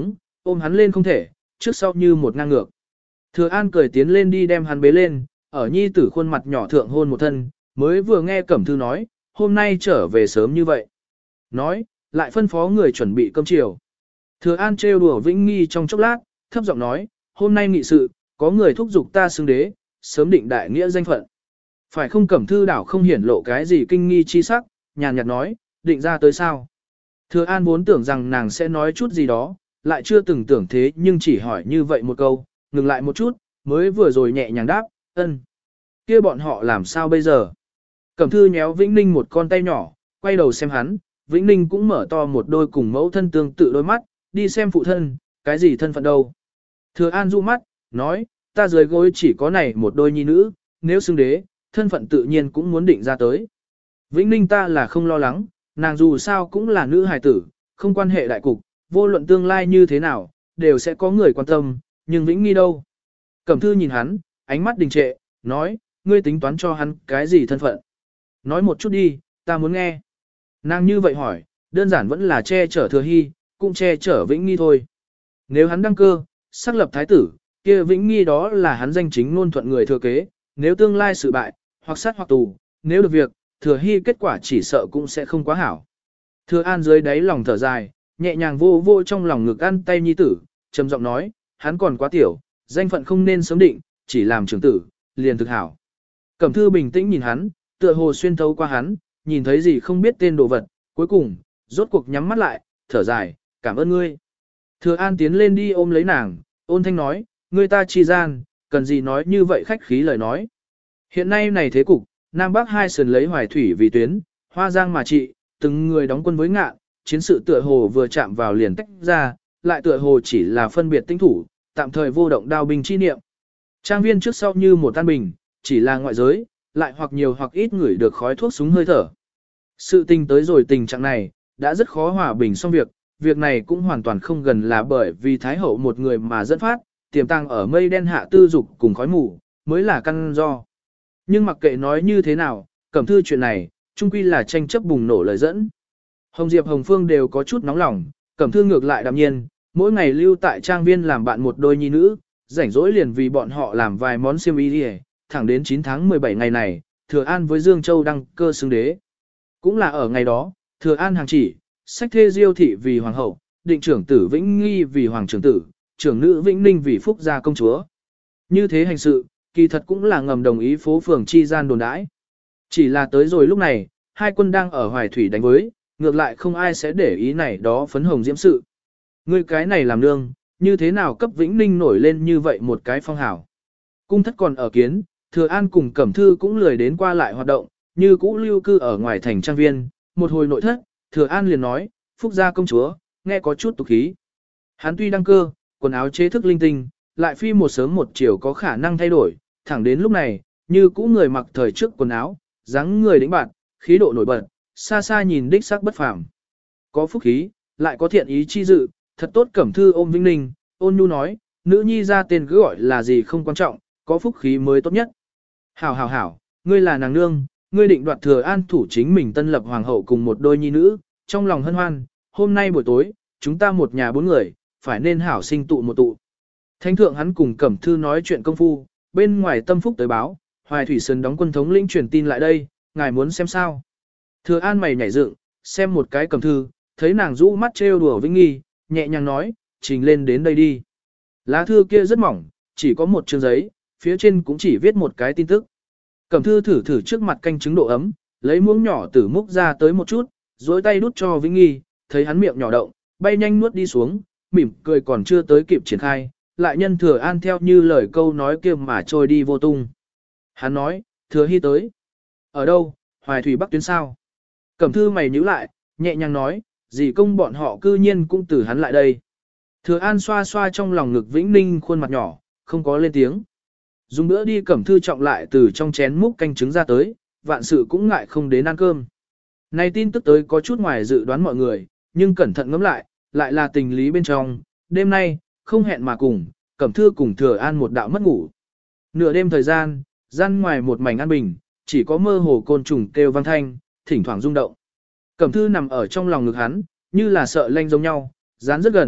Speaker 1: ôm hắn lên không thể, trước sau như một ngang ngược. Thừa An cười tiến lên đi đem hắn bế lên, ở nhi tử khuôn mặt nhỏ thượng hôn một thân, mới vừa nghe Cẩm Thư nói, hôm nay trở về sớm như vậy. Nói, lại phân phó người chuẩn bị cơm chiều. Thừa An trêu đùa Vĩnh Nghi trong chốc lát, thấp giọng nói, hôm nay nghị sự, có người thúc giục ta xưng đế, sớm định đại nghĩa danh phận. Phải không? Cẩm Thư đảo không hiển lộ cái gì kinh nghi chi sắc, nhàn nhạt nói, định ra tới sao. Thừa An vốn tưởng rằng nàng sẽ nói chút gì đó, lại chưa từng tưởng thế nhưng chỉ hỏi như vậy một câu, ngừng lại một chút, mới vừa rồi nhẹ nhàng đáp, ân. Kia bọn họ làm sao bây giờ? Cẩm Thư nhéo Vĩnh Ninh một con tay nhỏ, quay đầu xem hắn, Vĩnh Ninh cũng mở to một đôi cùng mẫu thân tương tự đôi mắt, đi xem phụ thân, cái gì thân phận đâu. Thừa An du mắt, nói, ta dưới gối chỉ có này một đôi nhi nữ, nếu xưng đế, thân phận tự nhiên cũng muốn định ra tới. Vĩnh Ninh ta là không lo lắng, nàng dù sao cũng là nữ hài tử, không quan hệ đại cục, vô luận tương lai như thế nào, đều sẽ có người quan tâm, nhưng Vĩnh Nghi đâu? Cẩm Thư nhìn hắn, ánh mắt đình trệ, nói, ngươi tính toán cho hắn cái gì thân phận? Nói một chút đi, ta muốn nghe. Nàng như vậy hỏi, đơn giản vẫn là che chở Thừa Hy, cũng che chở Vĩnh Nghi thôi. Nếu hắn đăng cơ, xác lập thái tử, kia Vĩnh Nghi đó là hắn danh chính ngôn thuận người thừa kế, nếu tương lai sự bại, hoặc sát hoặc tù, nếu được việc, Thừa Hy kết quả chỉ sợ cũng sẽ không quá hảo. Thừa An dưới đáy lòng thở dài, nhẹ nhàng vô vô trong lòng ngực ăn tay nhi tử, trầm giọng nói, hắn còn quá tiểu, danh phận không nên sớm định, chỉ làm trưởng tử, liền thực hảo. Cẩm Thư bình tĩnh nhìn hắn, tựa hồ xuyên thấu qua hắn, nhìn thấy gì không biết tên đồ vật, cuối cùng, rốt cuộc nhắm mắt lại, thở dài, cảm ơn ngươi. Thừa An tiến lên đi ôm lấy nàng, ôn thanh nói, ngươi ta chi gian, cần gì nói như vậy khách khí lời nói. Hiện nay này thế cục, Nam Bắc hai sườn lấy Hoài Thủy vì tuyến, Hoa Giang mà trị, từng người đóng quân với Ngạn, chiến sự tựa hồ vừa chạm vào liền tách ra, lại tựa hồ chỉ là phân biệt tinh thủ, tạm thời vô động đao binh chi niệm. Trang viên trước sau như một tan bình, chỉ là ngoại giới, lại hoặc nhiều hoặc ít người được khói thuốc súng hơi thở. Sự tình tới rồi tình trạng này, đã rất khó hòa bình xong việc, việc này cũng hoàn toàn không gần là bởi vì Thái Hậu một người mà dẫn phát, tiềm tàng ở mây đen hạ tư dục cùng khói mù, mới là căn do. Nhưng mặc kệ nói như thế nào, Cẩm Thư chuyện này, chung quy là tranh chấp bùng nổ lời dẫn. Hồng Diệp Hồng Phương đều có chút nóng lòng, Cẩm Thư ngược lại đạm nhiên, mỗi ngày lưu tại trang viên làm bạn một đôi nhi nữ, rảnh rỗi liền vì bọn họ làm vài món xiêm y đi, thẳng đến chín tháng mười bảy ngày này, Thừa An với Dương Châu đăng cơ xưng đế. Cũng là ở ngày đó, Thừa An hàng chỉ, sách thê Diêu thị vì hoàng hậu, định trưởng tử Vĩnh Nghi vì hoàng trưởng tử, trưởng nữ Vĩnh Ninh vì phúc gia công chúa. Như thế hành sự, kỳ thật cũng là ngầm đồng ý phố phường chi gian đồn đãi. Chỉ là tới rồi lúc này, hai quân đang ở Hoài Thủy đánh với, ngược lại không ai sẽ để ý này đó phấn hồng diễm sự. Ngươi cái này làm nương, như thế nào cấp Vĩnh Ninh nổi lên như vậy một cái phong hào. Cung thất còn ở kiến, Thừa An cùng Cẩm Thư cũng lười đến qua lại hoạt động, như cũ lưu cư ở ngoài thành trang viên, một hồi nội thất, Thừa An liền nói, phúc gia công chúa, nghe có chút tục khí. Hắn tuy đăng cơ, quần áo chế thức linh tinh, lại phi một sớm một chiều có khả năng thay đổi, thẳng đến lúc này, như cũ người mặc thời trước quần áo, dáng người đĩnh bạn, khí độ nổi bật, xa xa nhìn đích sắc bất phàm. Có phúc khí, lại có thiện ý chi dự, thật tốt. Cẩm Thư ôm Vĩnh Ninh, ôn nhu nói, nữ nhi ra tên cứ gọi là gì không quan trọng, có phúc khí mới tốt nhất. Hảo hảo hảo, ngươi là nàng nương, ngươi định đoạt Thừa An thủ chính mình tân lập hoàng hậu cùng một đôi nhi nữ, trong lòng hân hoan, hôm nay buổi tối, chúng ta một nhà bốn người, phải nên hảo sinh tụ một tụ. Thánh thượng hắn cùng Cẩm Thư nói chuyện công phu, bên ngoài Tâm Phúc tới báo, Hoài Thủy Sơn đóng quân thống lĩnh truyền tin lại đây, ngài muốn xem sao. Thừa An mày nhảy dựng, xem một cái Cẩm Thư, thấy nàng rũ mắt trêu đùa Vĩnh Nghi, nhẹ nhàng nói, trình lên đến đây đi. Lá thư kia rất mỏng, chỉ có một chương giấy, phía trên cũng chỉ viết một cái tin tức. Cẩm Thư thử thử trước mặt canh chứng độ ấm, lấy muỗng nhỏ từ múc ra tới một chút, dối tay đút cho Vĩnh Nghi, thấy hắn miệng nhỏ động, bay nhanh nuốt đi xuống, mỉm cười còn chưa tới kịp triển khai, lại nhân Thừa An theo như lời câu nói kia mà trôi đi vô tung. Hắn nói, Thừa Hy tới. Ở đâu, Hoài Thủy Bắc tuyến sao? Cẩm Thư mày nhíu lại, nhẹ nhàng nói, dì công bọn họ cư nhiên cũng từ hắn lại đây. Thừa An xoa xoa trong lòng ngực Vĩnh Ninh khuôn mặt nhỏ, không có lên tiếng. Dùng bữa đi Cẩm Thư trọng lại từ trong chén múc canh trứng ra tới, vạn sự cũng ngại không đến ăn cơm. Này tin tức tới có chút ngoài dự đoán mọi người, nhưng cẩn thận ngẫm lại, lại là tình lý bên trong. Đêm nay, không hẹn mà cùng, Cẩm Thư cùng Thừa An một đạo mất ngủ. Nửa đêm thời gian, gian ngoài một mảnh an bình, chỉ có mơ hồ côn trùng kêu vang thanh, thỉnh thoảng rung động. Cẩm Thư nằm ở trong lòng ngực hắn, như là sợ lanh giống nhau, dán rất gần,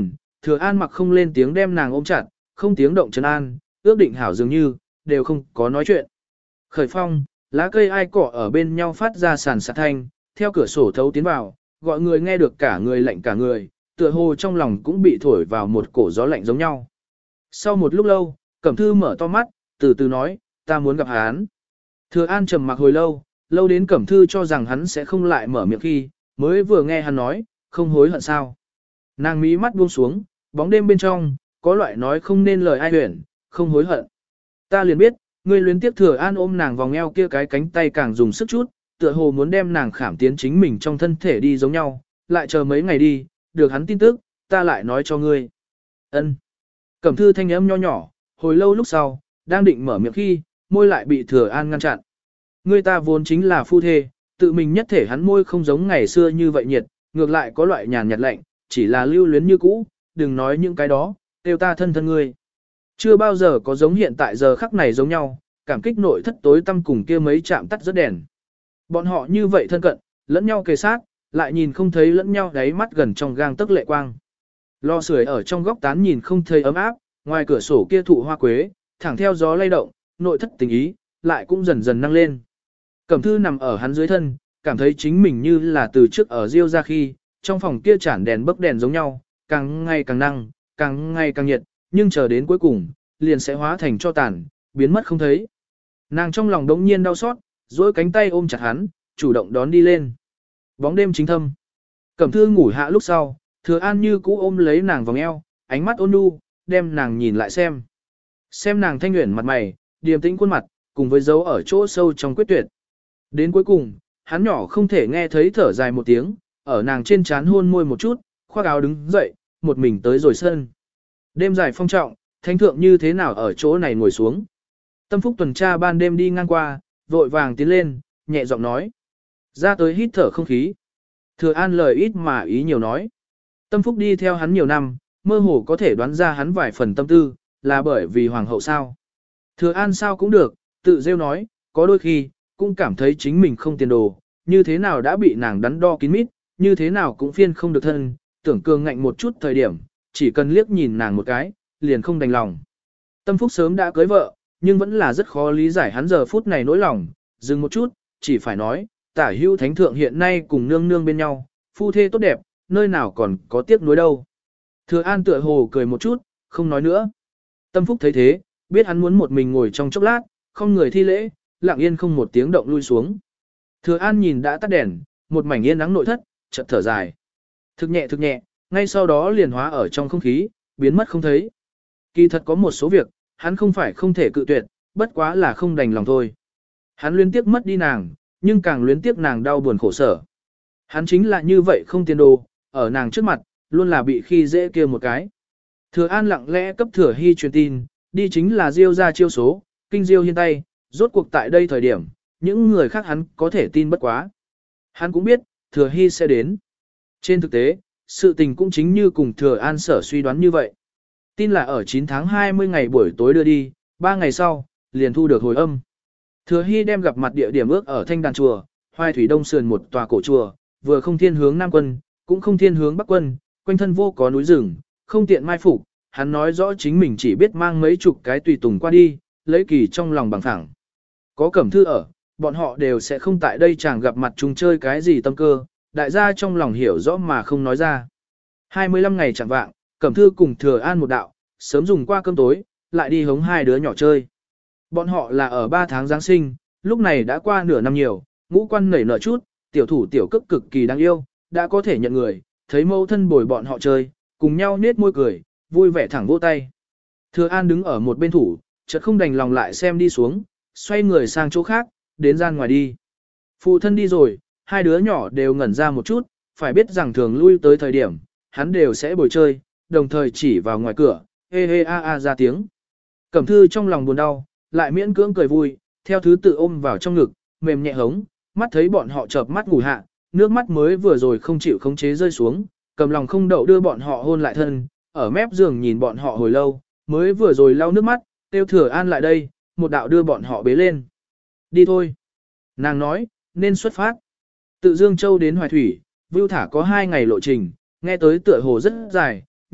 Speaker 1: Thừa An mặc không lên tiếng đem nàng ôm chặt, không tiếng động trấn an, ước định hảo dường như, đều không có nói chuyện. Khởi phong, lá cây ai cỏ ở bên nhau phát ra sàn sạt thanh, theo cửa sổ thấu tiến vào, gọi người nghe được cả người lạnh cả người, tựa hồ trong lòng cũng bị thổi vào một cổ gió lạnh giống nhau. Sau một lúc lâu, Cẩm Thư mở to mắt, từ từ nói, ta muốn gặp hắn. Thừa An trầm mặc hồi lâu, lâu đến Cẩm Thư cho rằng hắn sẽ không lại mở miệng khi, mới vừa nghe hắn nói, không hối hận sao. Nàng mí mắt buông xuống, bóng đêm bên trong, có loại nói không nên lời ai huyền, không hối hận. Ta liền biết, ngươi luyến tiếp Thừa An ôm nàng vòng eo kia cái cánh tay càng dùng sức chút, tựa hồ muốn đem nàng khảm tiến chính mình trong thân thể đi giống nhau, lại chờ mấy ngày đi, được hắn tin tức, ta lại nói cho ngươi. Ân. Cẩm Thư thanh âm nho nhỏ, hồi lâu lúc sau, đang định mở miệng khi, môi lại bị Thừa An ngăn chặn. Ngươi ta vốn chính là phu thê, tự mình nhất thể hắn môi không giống ngày xưa như vậy nhiệt, ngược lại có loại nhàn nhạt lạnh, chỉ là lưu luyến như cũ, đừng nói những cái đó, kêu ta thân thân ngươi. Chưa bao giờ có giống hiện tại giờ khắc này giống nhau, cảm kích nội thất tối tâm cùng kia mấy chạm tắt rất đèn. Bọn họ như vậy thân cận, lẫn nhau kề sát, lại nhìn không thấy lẫn nhau đáy mắt gần trong gang tức lệ quang. Lò sưởi ở trong góc tán nhìn không thấy ấm áp, ngoài cửa sổ kia thụ hoa quế, thẳng theo gió lay động, nội thất tình ý, lại cũng dần dần nâng lên. Cẩm Thư nằm ở hắn dưới thân, cảm thấy chính mình như là từ trước ở riêu ra khi, trong phòng kia chản đèn bấc đèn giống nhau, càng ngày càng năng, càng ngày càng nhiệt, nhưng chờ đến cuối cùng, liền sẽ hóa thành cho tàn, biến mất không thấy. Nàng trong lòng đống nhiên đau xót, duỗi cánh tay ôm chặt hắn, chủ động đón đi lên. Bóng đêm chính thâm. Cẩm Thư ngủ hạ lúc sau, Thừa An như cũ ôm lấy nàng vòng eo, ánh mắt ôn nhu, đem nàng nhìn lại xem. Xem nàng thanh uyển mặt mày, điềm tĩnh khuôn mặt, cùng với dấu ở chỗ sâu trong quyết tuyệt. Đến cuối cùng, hắn nhỏ không thể nghe thấy thở dài một tiếng, ở nàng trên trán hôn môi một chút, khoác áo đứng dậy, một mình tới rồi sân. Đêm dài phong trọng, thánh thượng như thế nào ở chỗ này ngồi xuống. Tâm Phúc tuần tra ban đêm đi ngang qua, vội vàng tiến lên, nhẹ giọng nói. Ra tới hít thở không khí. Thừa An lời ít mà ý nhiều nói. Tâm Phúc đi theo hắn nhiều năm, mơ hồ có thể đoán ra hắn vài phần tâm tư, là bởi vì hoàng hậu sao. Thừa An sao cũng được, tự rêu nói, có đôi khi, cũng cảm thấy chính mình không tiền đồ, như thế nào đã bị nàng đắn đo kín mít, như thế nào cũng phiên không được thân, tưởng cường ngạnh một chút thời điểm, chỉ cần liếc nhìn nàng một cái, liền không đành lòng. Tâm Phúc sớm đã cưới vợ, nhưng vẫn là rất khó lý giải hắn giờ phút này nỗi lòng, dừng một chút, chỉ phải nói, tả hữu thánh thượng hiện nay cùng nương nương bên nhau, phu thê tốt đẹp, nơi nào còn có tiếc nuối đâu. Thừa An tựa hồ cười một chút, không nói nữa. Tâm Phúc thấy thế, biết hắn muốn một mình ngồi trong chốc lát, không người thi lễ, lặng yên không một tiếng động lui xuống. Thừa An nhìn đã tắt đèn, một mảnh yên nắng nội thất, chợt thở dài. Thực nhẹ thực nhẹ, ngay sau đó liền hóa ở trong không khí, biến mất không thấy. Kỳ thật có một số việc, hắn không phải không thể cự tuyệt, bất quá là không đành lòng thôi. Hắn luyến tiếc mất đi nàng, nhưng càng luyến tiếc nàng đau buồn khổ sở. Hắn chính là như vậy không tiền đồ, ở nàng trước mặt, luôn là bị khi dễ kia một cái. Thừa An lặng lẽ cấp Thừa Hy truyền tin, đi chính là Diêu ra chiêu số, kinh Diêu hiên tay, rốt cuộc tại đây thời điểm, những người khác hắn có thể tin bất quá. Hắn cũng biết, Thừa Hy sẽ đến. Trên thực tế, sự tình cũng chính như cùng Thừa An sở suy đoán như vậy. Tin là ở chín tháng hai mươi ngày buổi tối đưa đi, ba ngày sau, liền thu được hồi âm. Thừa Hy đem gặp mặt địa điểm ước ở Thanh Đàn Chùa, Hoài Thủy Đông sườn một tòa cổ chùa, vừa không thiên hướng Nam quân, cũng không thiên hướng Bắc quân, quanh thân vô có núi rừng, không tiện mai phục. Hắn nói rõ chính mình chỉ biết mang mấy chục cái tùy tùng qua đi, lấy kỳ trong lòng bằng phẳng. Có Cẩm Thư ở, bọn họ đều sẽ không tại đây chẳng gặp mặt chung chơi cái gì tâm cơ, đại gia trong lòng hiểu rõ mà không nói ra. hai mươi lăm ngày chẳng vạng, Cẩm Thư cùng Thừa An một đạo, sớm dùng qua cơm tối, lại đi hống hai đứa nhỏ chơi. Bọn họ là ở ba tháng Giáng sinh, lúc này đã qua nửa năm nhiều, ngũ quan nảy nở chút, tiểu thủ tiểu cức cực kỳ đáng yêu, đã có thể nhận người, thấy mẫu thân bồi bọn họ chơi, cùng nhau nết môi cười, vui vẻ thẳng vỗ tay. Thừa An đứng ở một bên thủ, chợt không đành lòng lại xem đi xuống, xoay người sang chỗ khác, đến gian ngoài đi. Phụ thân đi rồi, hai đứa nhỏ đều ngẩn ra một chút, phải biết rằng thường lui tới thời điểm, hắn đều sẽ bồi chơi, đồng thời chỉ vào ngoài cửa, hê hê a a ra tiếng. Cẩm Thư trong lòng buồn đau, lại miễn cưỡng cười vui, theo thứ tự ôm vào trong ngực, mềm nhẹ hống, mắt thấy bọn họ chợp mắt ngủ hạ, nước mắt mới vừa rồi không chịu khống chế rơi xuống, cầm lòng không đậu đưa bọn họ hôn lại thân, ở mép giường nhìn bọn họ hồi lâu, mới vừa rồi lau nước mắt, tiêu Thừa An lại đây, một đạo đưa bọn họ bế lên. Đi thôi. Nàng nói, nên xuất phát. Từ Dương Châu đến Hoài Thủy, Vưu Thả có hai ngày lộ trình, nghe tới tựa hồ rất dài,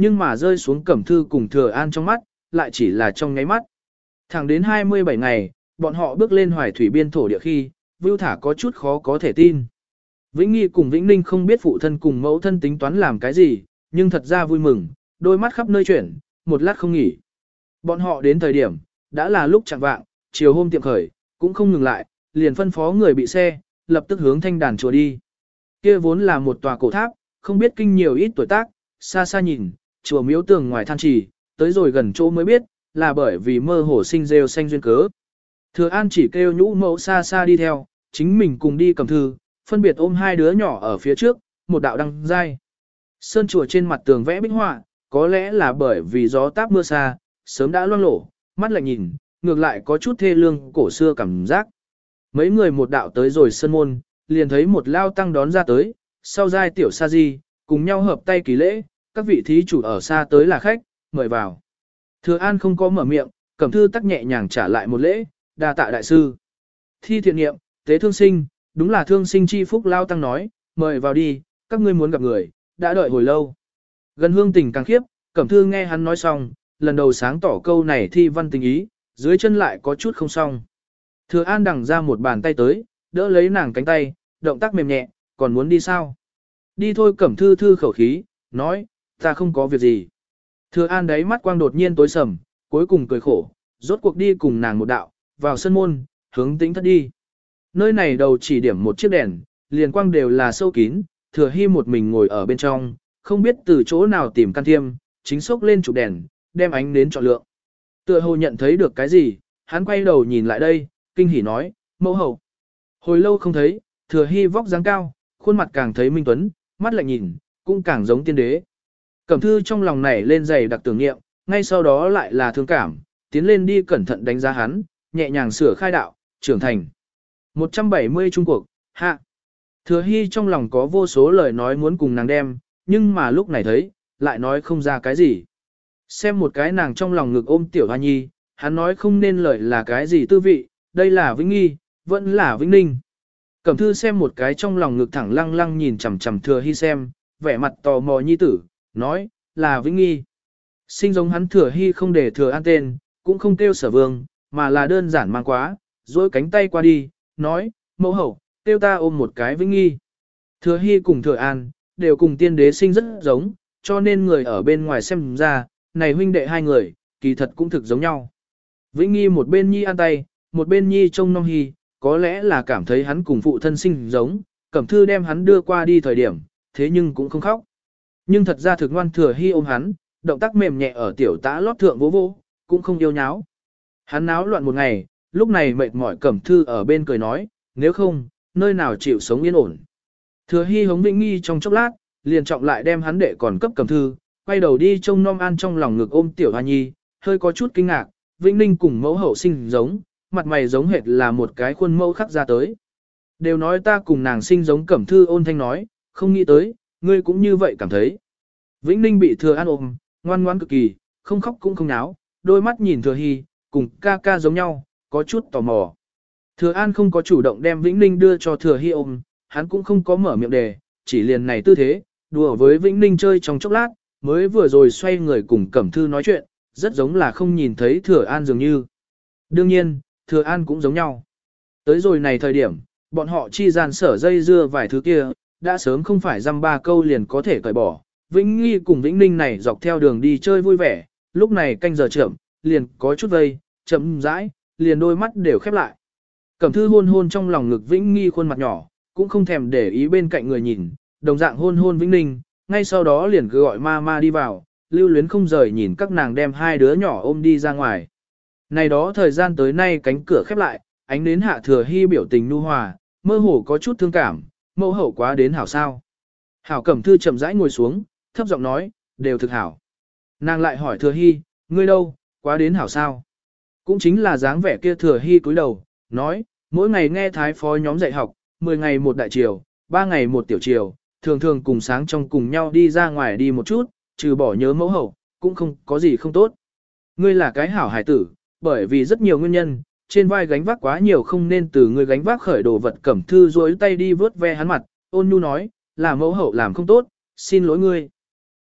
Speaker 1: nhưng mà rơi xuống Cẩm Thư cùng Thừa An trong mắt, lại chỉ là trong nháy mắt. Thẳng đến hai mươi bảy ngày, bọn họ bước lên Hoài Thủy biên thổ địa khi, Vưu Thả có chút khó có thể tin. Vĩnh Nghi cùng Vĩnh Ninh không biết phụ thân cùng mẫu thân tính toán làm cái gì, nhưng thật ra vui mừng, đôi mắt khắp nơi chuyển, một lát không nghỉ. Bọn họ đến thời điểm, đã là lúc chẳng vạng, chiều hôm tiệm khởi, cũng không ngừng lại, liền phân phó người bị xe, lập tức hướng thanh đàn chùa đi. Kia vốn là một tòa cổ tháp, không biết kinh nhiều ít tuổi tác, xa xa nhìn, chùa miếu tường ngoài than trì, tới rồi gần chỗ mới biết, là bởi vì mơ hồ sinh rêu xanh duyên cớ. Thừa An chỉ kêu nhũ mẫu xa xa đi theo, chính mình cùng đi cầm thư, phân biệt ôm hai đứa nhỏ ở phía trước, một đạo đăng dai. Sơn chùa trên mặt tường vẽ bích họa, có lẽ là bởi vì gió táp mưa xa, sớm đã loang lổ, mắt lại nhìn, ngược lại có chút thê lương cổ xưa cảm giác. Mấy người một đạo tới rồi sân môn, liền thấy một lao tăng đón ra tới, sau giai tiểu sa di, cùng nhau hợp tay kỳ lễ, các vị thí chủ ở xa tới là khách, mời vào. Thừa An không có mở miệng, Cẩm Thư tắc nhẹ nhàng trả lại một lễ, đa tạ đại sư. Thi thiện niệm, tế thương sinh, đúng là thương sinh chi phúc lao tăng nói, mời vào đi, các ngươi muốn gặp người, đã đợi hồi lâu. Gần hương tình càng khiếp, Cẩm Thư nghe hắn nói xong, lần đầu sáng tỏ câu này thi văn tình ý, dưới chân lại có chút không xong. Thừa An đằng ra một bàn tay tới, đỡ lấy nàng cánh tay, động tác mềm nhẹ, còn muốn đi sao? Đi thôi. Cẩm Thư thư khẩu khí, nói, ta không có việc gì. Thừa An đáy mắt quang đột nhiên tối sầm, cuối cùng cười khổ, rốt cuộc đi cùng nàng một đạo, vào sân môn, hướng tĩnh thất đi. Nơi này đầu chỉ điểm một chiếc đèn, liền quang đều là sâu kín, Thừa Hy một mình ngồi ở bên trong, không biết từ chỗ nào tìm can thiêm, chính sốc lên chụp đèn, đem ánh đến chọn lượng. Tựa hồ nhận thấy được cái gì, hắn quay đầu nhìn lại đây, kinh hỉ nói, mẫu hậu. Hồi lâu không thấy, Thừa Hy vóc dáng cao, khuôn mặt càng thấy minh tuấn, mắt lại nhìn, cũng càng giống tiên đế. Cẩm Thư trong lòng nảy lên dày đặc tưởng niệm, ngay sau đó lại là thương cảm, tiến lên đi cẩn thận đánh giá hắn, nhẹ nhàng sửa khai đạo, trưởng thành. một trăm bảy mươi Trung cuộc, hạ. Thừa Hy trong lòng có vô số lời nói muốn cùng nàng đem, nhưng mà lúc này thấy, lại nói không ra cái gì. Xem một cái nàng trong lòng ngực ôm tiểu hoa nhi, hắn nói không nên lời là cái gì tư vị, đây là Vĩnh Nghi, vẫn là Vĩnh Ninh. Cẩm Thư xem một cái trong lòng ngực thẳng lăng lăng nhìn chằm chằm Thừa Hy xem, vẻ mặt tò mò nhi tử, nói, là Vĩnh Nghi. Sinh giống hắn Thừa Hy không để Thừa An tên, cũng không kêu Sở Vương, mà là đơn giản mang quá, dối cánh tay qua đi, nói, mẫu hậu, kêu ta ôm một cái Vĩnh Nghi. Thừa Hy cùng Thừa An, đều cùng tiên đế sinh rất giống, cho nên người ở bên ngoài xem ra, này huynh đệ hai người, kỳ thật cũng thực giống nhau. Vĩnh Nghi một bên nhi ăn tay, một bên nhi trông nom Hy, có lẽ là cảm thấy hắn cùng phụ thân sinh giống, Cẩm Thư đem hắn đưa qua đi thời điểm, thế nhưng cũng không khóc. Nhưng thật ra thực ngoan Thừa Hy ôm hắn, động tác mềm nhẹ ở tiểu tã lót thượng vỗ vỗ, cũng không yêu nháo. Hắn náo loạn một ngày, lúc này mệt mỏi Cẩm Thư ở bên cười nói, nếu không, nơi nào chịu sống yên ổn. Thừa Hy hống Vĩnh Nghi trong chốc lát, liền trọng lại đem hắn đệ còn cấp Cẩm Thư, quay đầu đi trông nom an trong lòng ngực ôm tiểu hoa nhi, hơi có chút kinh ngạc, Vĩnh Ninh cùng mẫu hậu sinh giống, mặt mày giống hệt là một cái khuôn mẫu khắc ra tới. Đều nói ta cùng nàng sinh giống. Cẩm Thư ôn thanh nói, không nghĩ tới, ngươi cũng như vậy cảm thấy. Vĩnh Ninh bị Thừa An ôm, ngoan ngoãn cực kỳ, không khóc cũng không náo, đôi mắt nhìn Thừa Hy, cùng ca ca giống nhau, có chút tò mò. Thừa An không có chủ động đem Vĩnh Ninh đưa cho Thừa Hy ôm, hắn cũng không có mở miệng đề, chỉ liền này tư thế, đùa với Vĩnh Ninh chơi trong chốc lát, mới vừa rồi xoay người cùng Cẩm Thư nói chuyện, rất giống là không nhìn thấy Thừa An dường như. Đương nhiên, Thừa An cũng giống nhau. Tới rồi này thời điểm, bọn họ chi gian sở dây dưa vài thứ kia, đã sớm không phải dăm ba câu liền có thể cởi bỏ. Vĩnh Nghi cùng Vĩnh Ninh này dọc theo đường đi chơi vui vẻ, lúc này canh giờ chậm, liền có chút vây, chậm rãi, liền đôi mắt đều khép lại. Cẩm Thư hôn hôn trong lòng ngực Vĩnh Nghi khuôn mặt nhỏ, cũng không thèm để ý bên cạnh người nhìn, đồng dạng hôn hôn Vĩnh Ninh, ngay sau đó liền cứ gọi ma ma đi vào, lưu luyến không rời nhìn các nàng đem hai đứa nhỏ ôm đi ra ngoài. Này đó thời gian tới nay cánh cửa khép lại, ánh đến hạ Thừa Hy biểu tình nhu hòa, mơ hồ có chút thương cảm, mẫu hậu quá đến hảo sao. Hảo Cẩm Thư chậm rãi ngồi xuống, thấp giọng nói, đều thực hảo. Nàng lại hỏi Thừa Hy, ngươi đâu, quá đến hảo sao. Cũng chính là dáng vẻ kia. Thừa Hy cúi đầu, nói, mỗi ngày nghe thái phó nhóm dạy học, mười ngày một đại triều, ba ngày một tiểu triều, thường thường cùng sáng trong cùng nhau đi ra ngoài đi một chút, trừ bỏ nhớ mẫu hậu, cũng không có gì không tốt. Ngươi là cái hảo hải tử, bởi vì rất nhiều nguyên nhân, trên vai gánh vác quá nhiều không nên từ ngươi gánh vác khởi đồ vật. Cẩm Thư duỗi tay đi vớt ve hắn mặt, ôn nhu nói, là mẫu hậu làm không tốt, xin lỗi ngươi.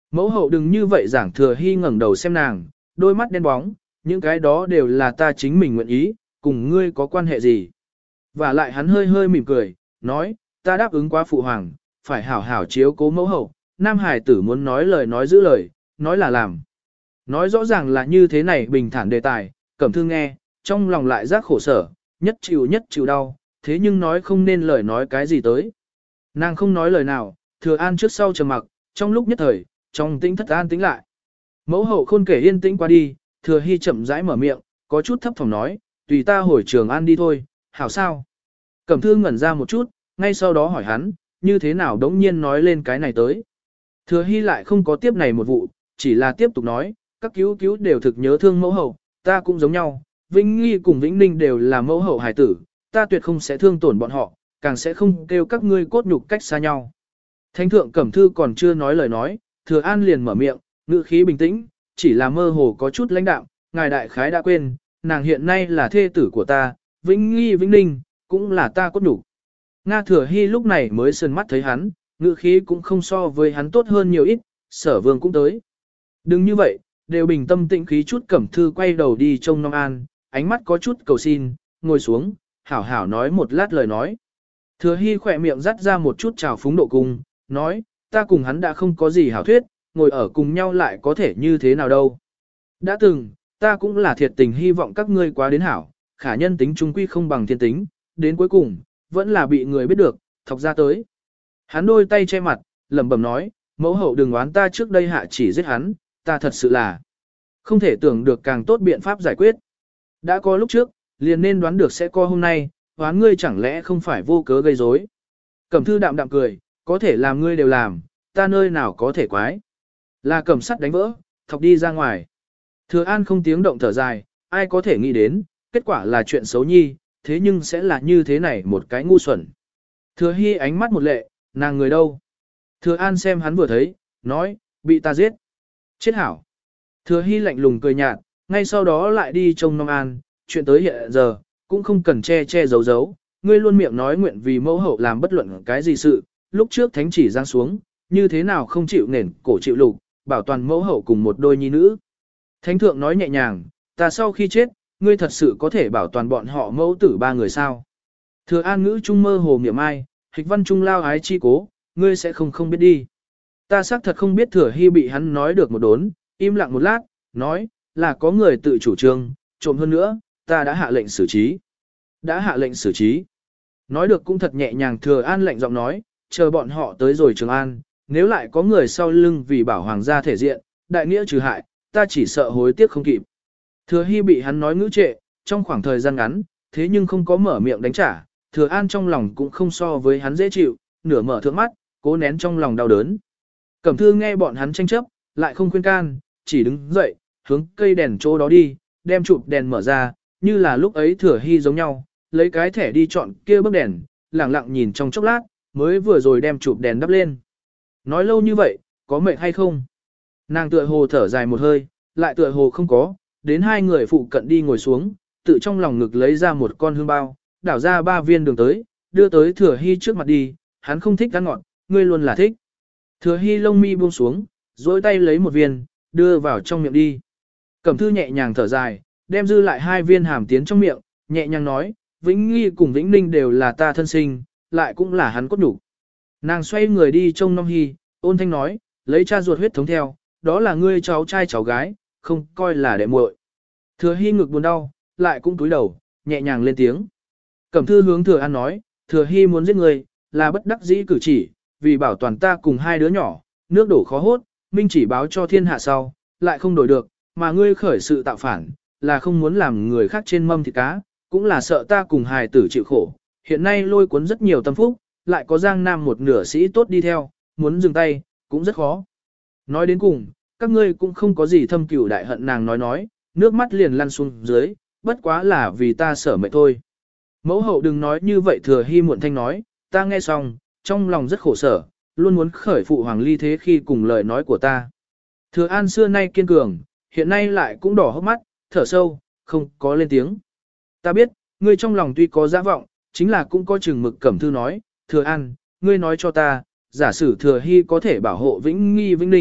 Speaker 1: Mẫu hậu đừng như vậy giảng. Thừa Hy ngẩng đầu xem nàng, đôi mắt đen bóng, những cái đó đều là ta chính mình nguyện ý, cùng ngươi có quan hệ gì. Và lại hắn hơi hơi mỉm cười, nói, ta đáp ứng qua phụ hoàng, phải hảo hảo chiếu cố mẫu hậu, nam hải tử muốn nói lời nói giữ lời, nói là làm. Nói rõ ràng là như thế này bình thản đề tài, Cẩm Thư nghe, trong lòng lại giác khổ sở, nhất chịu nhất chịu đau, thế nhưng nói không nên lời nói cái gì tới. Nàng không nói lời nào, Thừa An trước sau trầm mặc, trong lúc nhất thời, trong tĩnh thất an tĩnh lại. Mẫu hậu khôn kể yên tĩnh qua đi, Thừa Hy chậm rãi mở miệng, có chút thấp thỏm nói, tùy ta hồi Trường An đi thôi, hảo sao? Cẩm Thư ngẩn ra một chút, ngay sau đó hỏi hắn, như thế nào đống nhiên nói lên cái này tới. Thừa Hy lại không có tiếp này một vụ, chỉ là tiếp tục nói, các cứu cứu đều thực nhớ thương mẫu hậu, ta cũng giống nhau, Vĩnh Nghi cùng Vĩnh Ninh đều là mẫu hậu hài tử, ta tuyệt không sẽ thương tổn bọn họ, càng sẽ không kêu các ngươi cốt nhục cách xa nhau. Thánh thượng Cẩm Thư còn chưa nói lời nói, Thừa An liền mở miệng, ngữ khí bình tĩnh, chỉ là mơ hồ có chút lãnh đạm, ngài đại khái đã quên, nàng hiện nay là thê tử của ta, Vĩnh Nghi Vĩnh Ninh, cũng là ta cốt nhục. Nga Thừa Hy lúc này mới sườn mắt thấy hắn, ngữ khí cũng không so với hắn tốt hơn nhiều ít, Sở Vương cũng tới. Đừng như vậy, đều bình tâm tĩnh khí chút. Cẩm Thư quay đầu đi trông Long An, ánh mắt có chút cầu xin, ngồi xuống, hảo hảo nói một lát lời nói. Thừa Hy khỏe miệng dắt ra một chút trào phúng độ cung, nói, ta cùng hắn đã không có gì hảo thuyết, ngồi ở cùng nhau lại có thể như thế nào đâu. Đã từng, ta cũng là thiệt tình hy vọng các ngươi quá đến hảo, khả nhân tính trung quy không bằng thiên tính, đến cuối cùng, vẫn là bị người biết được, thọc ra tới. Hắn đôi tay che mặt, lẩm bẩm nói, mẫu hậu đừng oán ta trước đây hạ chỉ giết hắn, ta thật sự là không thể tưởng được càng tốt biện pháp giải quyết. Đã có lúc trước, liền nên đoán được sẽ có hôm nay, oán ngươi chẳng lẽ không phải vô cớ gây rối. Cẩm Thư đạm đạm cười, có thể làm ngươi đều làm, ta nơi nào có thể quái. Là Cẩm Sắt đánh vỡ, thọc đi ra ngoài. Thừa An không tiếng động thở dài, ai có thể nghĩ đến, kết quả là chuyện xấu nhi, thế nhưng sẽ là như thế này một cái ngu xuẩn. Thừa Hy ánh mắt một lệ, nàng người đâu? Thừa An xem hắn vừa thấy, nói, bị ta giết. Chết hảo. Thừa Hy lạnh lùng cười nhạt, ngay sau đó lại đi trông Long An, chuyện tới hiện giờ, cũng không cần che che giấu giấu, ngươi luôn miệng nói nguyện vì mẫu hậu làm bất luận cái gì sự, lúc trước thánh chỉ giáng xuống, như thế nào không chịu nền cổ chịu lục, bảo toàn mẫu hậu cùng một đôi nhi nữ. Thánh thượng nói nhẹ nhàng, ta sau khi chết, ngươi thật sự có thể bảo toàn bọn họ mẫu tử ba người sao. Thừa An ngữ trung mơ hồ miệng ai, hịch văn trung lao ái chi cố, ngươi sẽ không không biết đi. Ta xác thật không biết. Thừa Hy bị hắn nói được một đốn, im lặng một lát, nói, là có người tự chủ trương, trộm hơn nữa, ta đã hạ lệnh xử trí. Đã hạ lệnh xử trí. Nói được cũng thật nhẹ nhàng. Thừa An lạnh giọng nói, chờ bọn họ tới rồi Trường An, nếu lại có người sau lưng vì bảo hoàng gia thể diện, đại nghĩa trừ hại, ta chỉ sợ hối tiếc không kịp. Thừa Hy bị hắn nói ngữ trệ, trong khoảng thời gian ngắn, thế nhưng không có mở miệng đánh trả, Thừa An trong lòng cũng không so với hắn dễ chịu, nửa mở thượng mắt, cố nén trong lòng đau đớn. Cẩm Thư nghe bọn hắn tranh chấp, lại không khuyên can, chỉ đứng dậy, hướng cây đèn chỗ đó đi, đem chụp đèn mở ra, như là lúc ấy Thừa Hy giống nhau, lấy cái thẻ đi chọn kia bức đèn, lẳng lặng nhìn trong chốc lát, mới vừa rồi đem chụp đèn đắp lên. Nói lâu như vậy, có mệt hay không? Nàng tựa hồ thở dài một hơi, lại tựa hồ không có, đến hai người phụ cận đi ngồi xuống, tự trong lòng ngực lấy ra một con hương bao, đảo ra ba viên đường tới, đưa tới Thừa Hy trước mặt đi, hắn không thích ăn ngọt, ngươi luôn là thích. Thừa Hy lông mi buông xuống, dối tay lấy một viên, đưa vào trong miệng đi. Cẩm Thư nhẹ nhàng thở dài, đem dư lại hai viên hàm tiến trong miệng, nhẹ nhàng nói, Vĩnh Nghi cùng Vĩnh Ninh đều là ta thân sinh, lại cũng là hắn cốt nhục. Nàng xoay người đi trông Long Hy, ôn thanh nói, lấy cha ruột huyết thống theo, đó là ngươi cháu trai cháu gái, không coi là đệ muội. Thừa Hy ngực buồn đau, lại cũng túi đầu, nhẹ nhàng lên tiếng. Cẩm Thư hướng Thừa An nói, Thừa Hy muốn giết ngươi, là bất đắc dĩ cử chỉ, vì bảo toàn ta cùng hai đứa nhỏ, nước đổ khó hốt, minh chỉ báo cho thiên hạ sau, lại không đổi được, mà ngươi khởi sự tạo phản, là không muốn làm người khác trên mâm thịt cá, cũng là sợ ta cùng hài tử chịu khổ. Hiện nay lôi cuốn rất nhiều tâm phúc, lại có Giang Nam một nửa sĩ tốt đi theo, muốn dừng tay, cũng rất khó. Nói đến cùng, các ngươi cũng không có gì thâm cửu đại hận. Nàng nói nói, nước mắt liền lăn xuống dưới, bất quá là vì ta sợ mệt thôi. Mẫu hậu đừng nói như vậy. Thừa Hy muộn thanh nói, ta nghe xong, trong lòng rất khổ sở, luôn muốn khởi phụ hoàng ly thế khi cùng lời nói của ta. Thừa An xưa nay kiên cường, hiện nay lại cũng đỏ hốc mắt, thở sâu, không có lên tiếng. Ta biết, ngươi trong lòng tuy có dã vọng, chính là cũng có chừng mực. Cẩm Thư nói, Thừa An, ngươi nói cho ta, giả sử Thừa Hy có thể bảo hộ Vĩnh Nghi Vĩnh Ninh,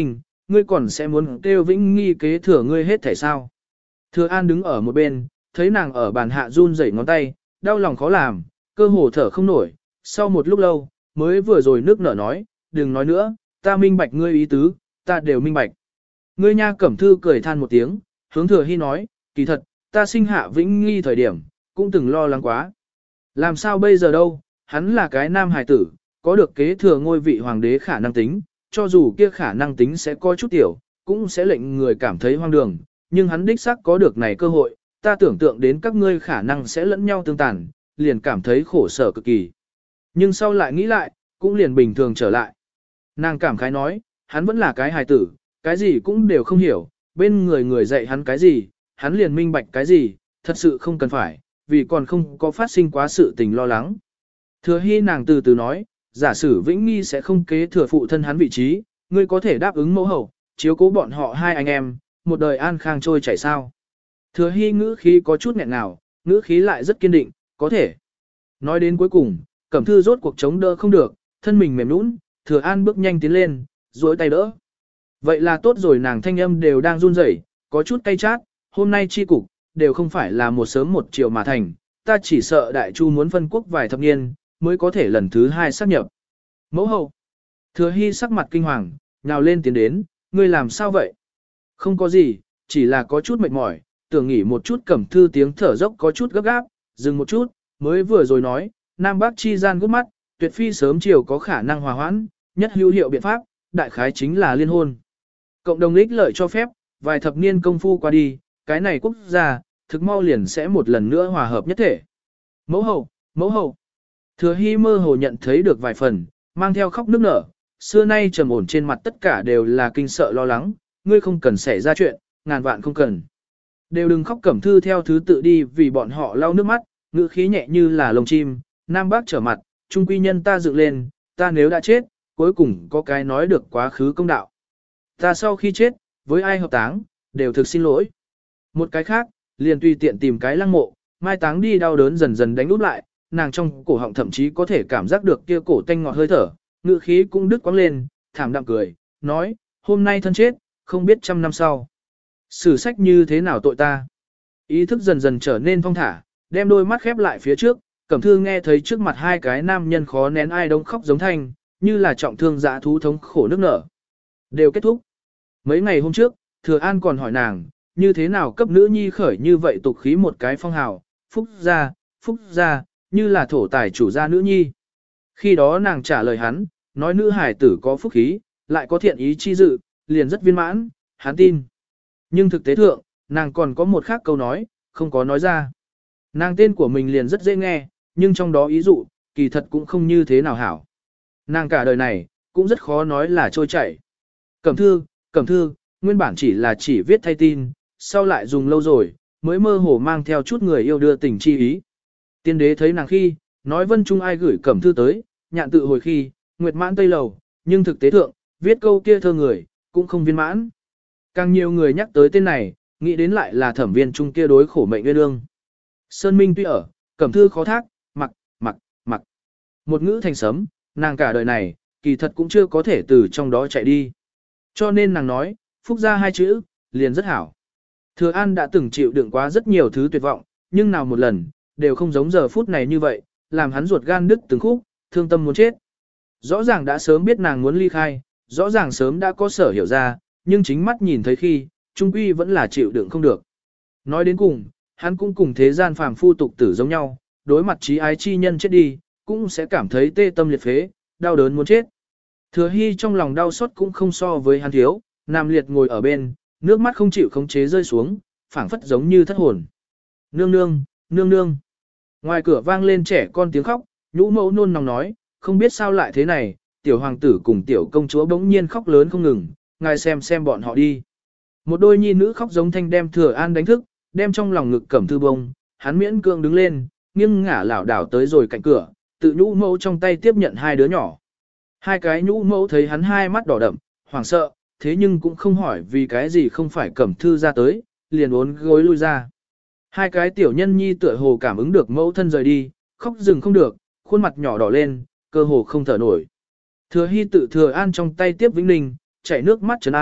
Speaker 1: ngươi còn sẽ muốn kêu Vĩnh Nghi kế thừa ngươi hết thể sao. Thừa An đứng ở một bên, thấy nàng ở bàn hạ run rẩy ngón tay, đau lòng khó làm, cơ hồ thở không nổi, sau một lúc lâu, mới vừa rồi nước nở nói, đừng nói nữa, ta minh bạch ngươi ý tứ, ta đều minh bạch. Ngươi nha Cẩm Thư cười than một tiếng, hướng Thừa Hy nói, kỳ thật, ta sinh hạ Vĩnh Nghi thời điểm, cũng từng lo lắng quá. Làm sao bây giờ đâu, hắn là cái nam hài tử, có được kế thừa ngôi vị hoàng đế khả năng tính, cho dù kia khả năng tính sẽ có chút tiểu, cũng sẽ lệnh người cảm thấy hoang đường, nhưng hắn đích xác có được này cơ hội, ta tưởng tượng đến các ngươi khả năng sẽ lẫn nhau tương tàn, liền cảm thấy khổ sở cực kỳ. Nhưng sau lại nghĩ lại, cũng liền bình thường trở lại. Nàng cảm khái nói, hắn vẫn là cái hài tử, cái gì cũng đều không hiểu, bên người người dạy hắn cái gì, hắn liền minh bạch cái gì, thật sự không cần phải, vì còn không có phát sinh quá sự tình lo lắng. Thừa Hy nàng từ từ nói, giả sử Vĩnh Nghi sẽ không kế thừa phụ thân hắn vị trí, ngươi có thể đáp ứng mẫu hậu, chiếu cố bọn họ hai anh em, một đời an khang trôi chảy sao. Thừa Hy ngữ khí có chút nghẹn ngào, ngữ khí lại rất kiên định, có thể. Nói đến cuối cùng, Cẩm Thư rốt cuộc chống đỡ không được, thân mình mềm nũng, Thừa An bước nhanh tiến lên, duỗi tay đỡ. Vậy là tốt rồi, nàng thanh âm đều đang run rẩy, có chút cay chát, hôm nay chi cục, đều không phải là một sớm một chiều mà thành, ta chỉ sợ Đại Chu muốn phân quốc vài thập niên, mới có thể lần thứ hai sáp nhập. Mẫu hậu. Thừa Hy sắc mặt kinh hoàng, nhào lên tiến đến, ngươi làm sao vậy? Không có gì, chỉ là có chút mệt mỏi, tưởng nghỉ một chút. Cẩm Thư tiếng thở dốc có chút gấp gáp, dừng một chút, mới vừa rồi nói, Nam Bắc chi gian gút mắt, tuyệt phi sớm chiều có khả năng hòa hoãn, nhất hữu hiệu biện pháp, đại khái chính là liên hôn. Cộng đồng ích lợi cho phép, vài thập niên công phu qua đi, cái này quốc gia, thực mau liền sẽ một lần nữa hòa hợp nhất thể. Mẫu hậu, mẫu hậu. Thừa Hy mơ hồ nhận thấy được vài phần, mang theo khóc nức nở, xưa nay trầm ổn trên mặt tất cả đều là kinh sợ lo lắng, ngươi không cần xảy ra chuyện, ngàn vạn không cần. Đều đừng khóc. Cẩm Thư theo thứ tự đi vì bọn họ lau nước mắt, ngữ khí nhẹ như là lồng chim, Nam Bắc trở mặt, trung quy nhân ta dựng lên, ta nếu đã chết, cuối cùng có cái nói được quá khứ công đạo. Ta sau khi chết, với ai hợp táng, đều thực xin lỗi. Một cái khác, liền tùy tiện tìm cái lăng mộ, mai táng đi đau đớn dần dần đánh úp lại, nàng trong cổ họng thậm chí có thể cảm giác được kia cổ tanh ngọt hơi thở, ngữ khí cũng đứt quãng lên, thảm đạm cười, nói, hôm nay thân chết, không biết trăm năm sau. Sử sách như thế nào tội ta? Ý thức dần dần trở nên thong thả, đem đôi mắt khép lại phía trước, Cẩm Thư nghe thấy trước mặt hai cái nam nhân khó nén ai đông khóc giống thanh, như là trọng thương dã thú thống khổ nước nở. Đều kết thúc. Mấy ngày hôm trước, Thừa An còn hỏi nàng, như thế nào cấp nữ nhi khởi như vậy tục khí một cái phong hào, phúc gia, phúc gia, như là thổ tài chủ gia nữ nhi. Khi đó nàng trả lời hắn, nói nữ hải tử có phúc khí, lại có thiện ý chi dự, liền rất viên mãn, hắn tin. Nhưng thực tế thượng, nàng còn có một khác câu nói, không có nói ra. Nàng tên của mình liền rất dễ nghe, nhưng trong đó ý dụ, kỳ thật cũng không như thế nào hảo. Nàng cả đời này, cũng rất khó nói là trôi chảy. Cẩm Thư, Cẩm Thư, nguyên bản chỉ là chỉ viết thay tin, sau lại dùng lâu rồi, mới mơ hồ mang theo chút người yêu đưa tình chi ý. Tiên đế thấy nàng khi, nói Vân Trung ai gửi Cẩm Thư tới, nhạn tự hồi khi, nguyệt mãn tây lầu, nhưng thực tế thượng, viết câu kia thơ người, cũng không viên mãn. Càng nhiều người nhắc tới tên này, nghĩ đến lại là Thẩm Viên Trung kia đối khổ mệnh nguyên ương. Sơn Minh tuy ở, Cẩm Thư khó thác, mặc, mặc, mặc. Một ngữ thành sấm, nàng cả đời này, kỳ thật cũng chưa có thể từ trong đó chạy đi. Cho nên nàng nói, phúc gia hai chữ, liền rất hảo. Thừa An đã từng chịu đựng quá rất nhiều thứ tuyệt vọng, nhưng nào một lần, đều không giống giờ phút này như vậy, làm hắn ruột gan đứt từng khúc, thương tâm muốn chết. Rõ ràng đã sớm biết nàng muốn ly khai, rõ ràng sớm đã có sở hiểu ra, nhưng chính mắt nhìn thấy khi, trung quy vẫn là chịu đựng không được. Nói đến cùng, hắn cũng cùng thế gian phàm phu tục tử giống nhau, đối mặt trí ái chi nhân chết đi, cũng sẽ cảm thấy tê tâm liệt phế, đau đớn muốn chết. Thừa Hy trong lòng đau xót cũng không so với hắn thiếu, Nam Liệt ngồi ở bên, nước mắt không chịu khống chế rơi xuống, phảng phất giống như thất hồn. Nương nương, nương nương. Ngoài cửa vang lên trẻ con tiếng khóc, nhũ mẫu nôn nóng nói, không biết sao lại thế này, tiểu hoàng tử cùng tiểu công chúa bỗng nhiên khóc lớn không ngừng, ngài xem xem bọn họ đi. Một đôi nhi nữ khóc giống thanh đem Thừa An đánh thức, đem trong lòng ngực Cẩm Thư bông, hắn miễn cương đứng lên, nghiêng ngả lảo đảo tới rồi cạnh cửa, tự nhũ mẫu trong tay tiếp nhận hai đứa nhỏ. Hai cái nhũ mẫu thấy hắn hai mắt đỏ đậm, hoảng sợ, thế nhưng cũng không hỏi vì cái gì không phải Cẩm Thư ra tới, liền uốn gối lui ra. Hai cái tiểu nhân nhi tựa hồ cảm ứng được mẫu thân rời đi, khóc dừng không được, khuôn mặt nhỏ đỏ lên, cơ hồ không thở nổi. Thừa Hy tự Thừa An trong tay tiếp Vĩnh Ninh, chảy nước mắt trấn an,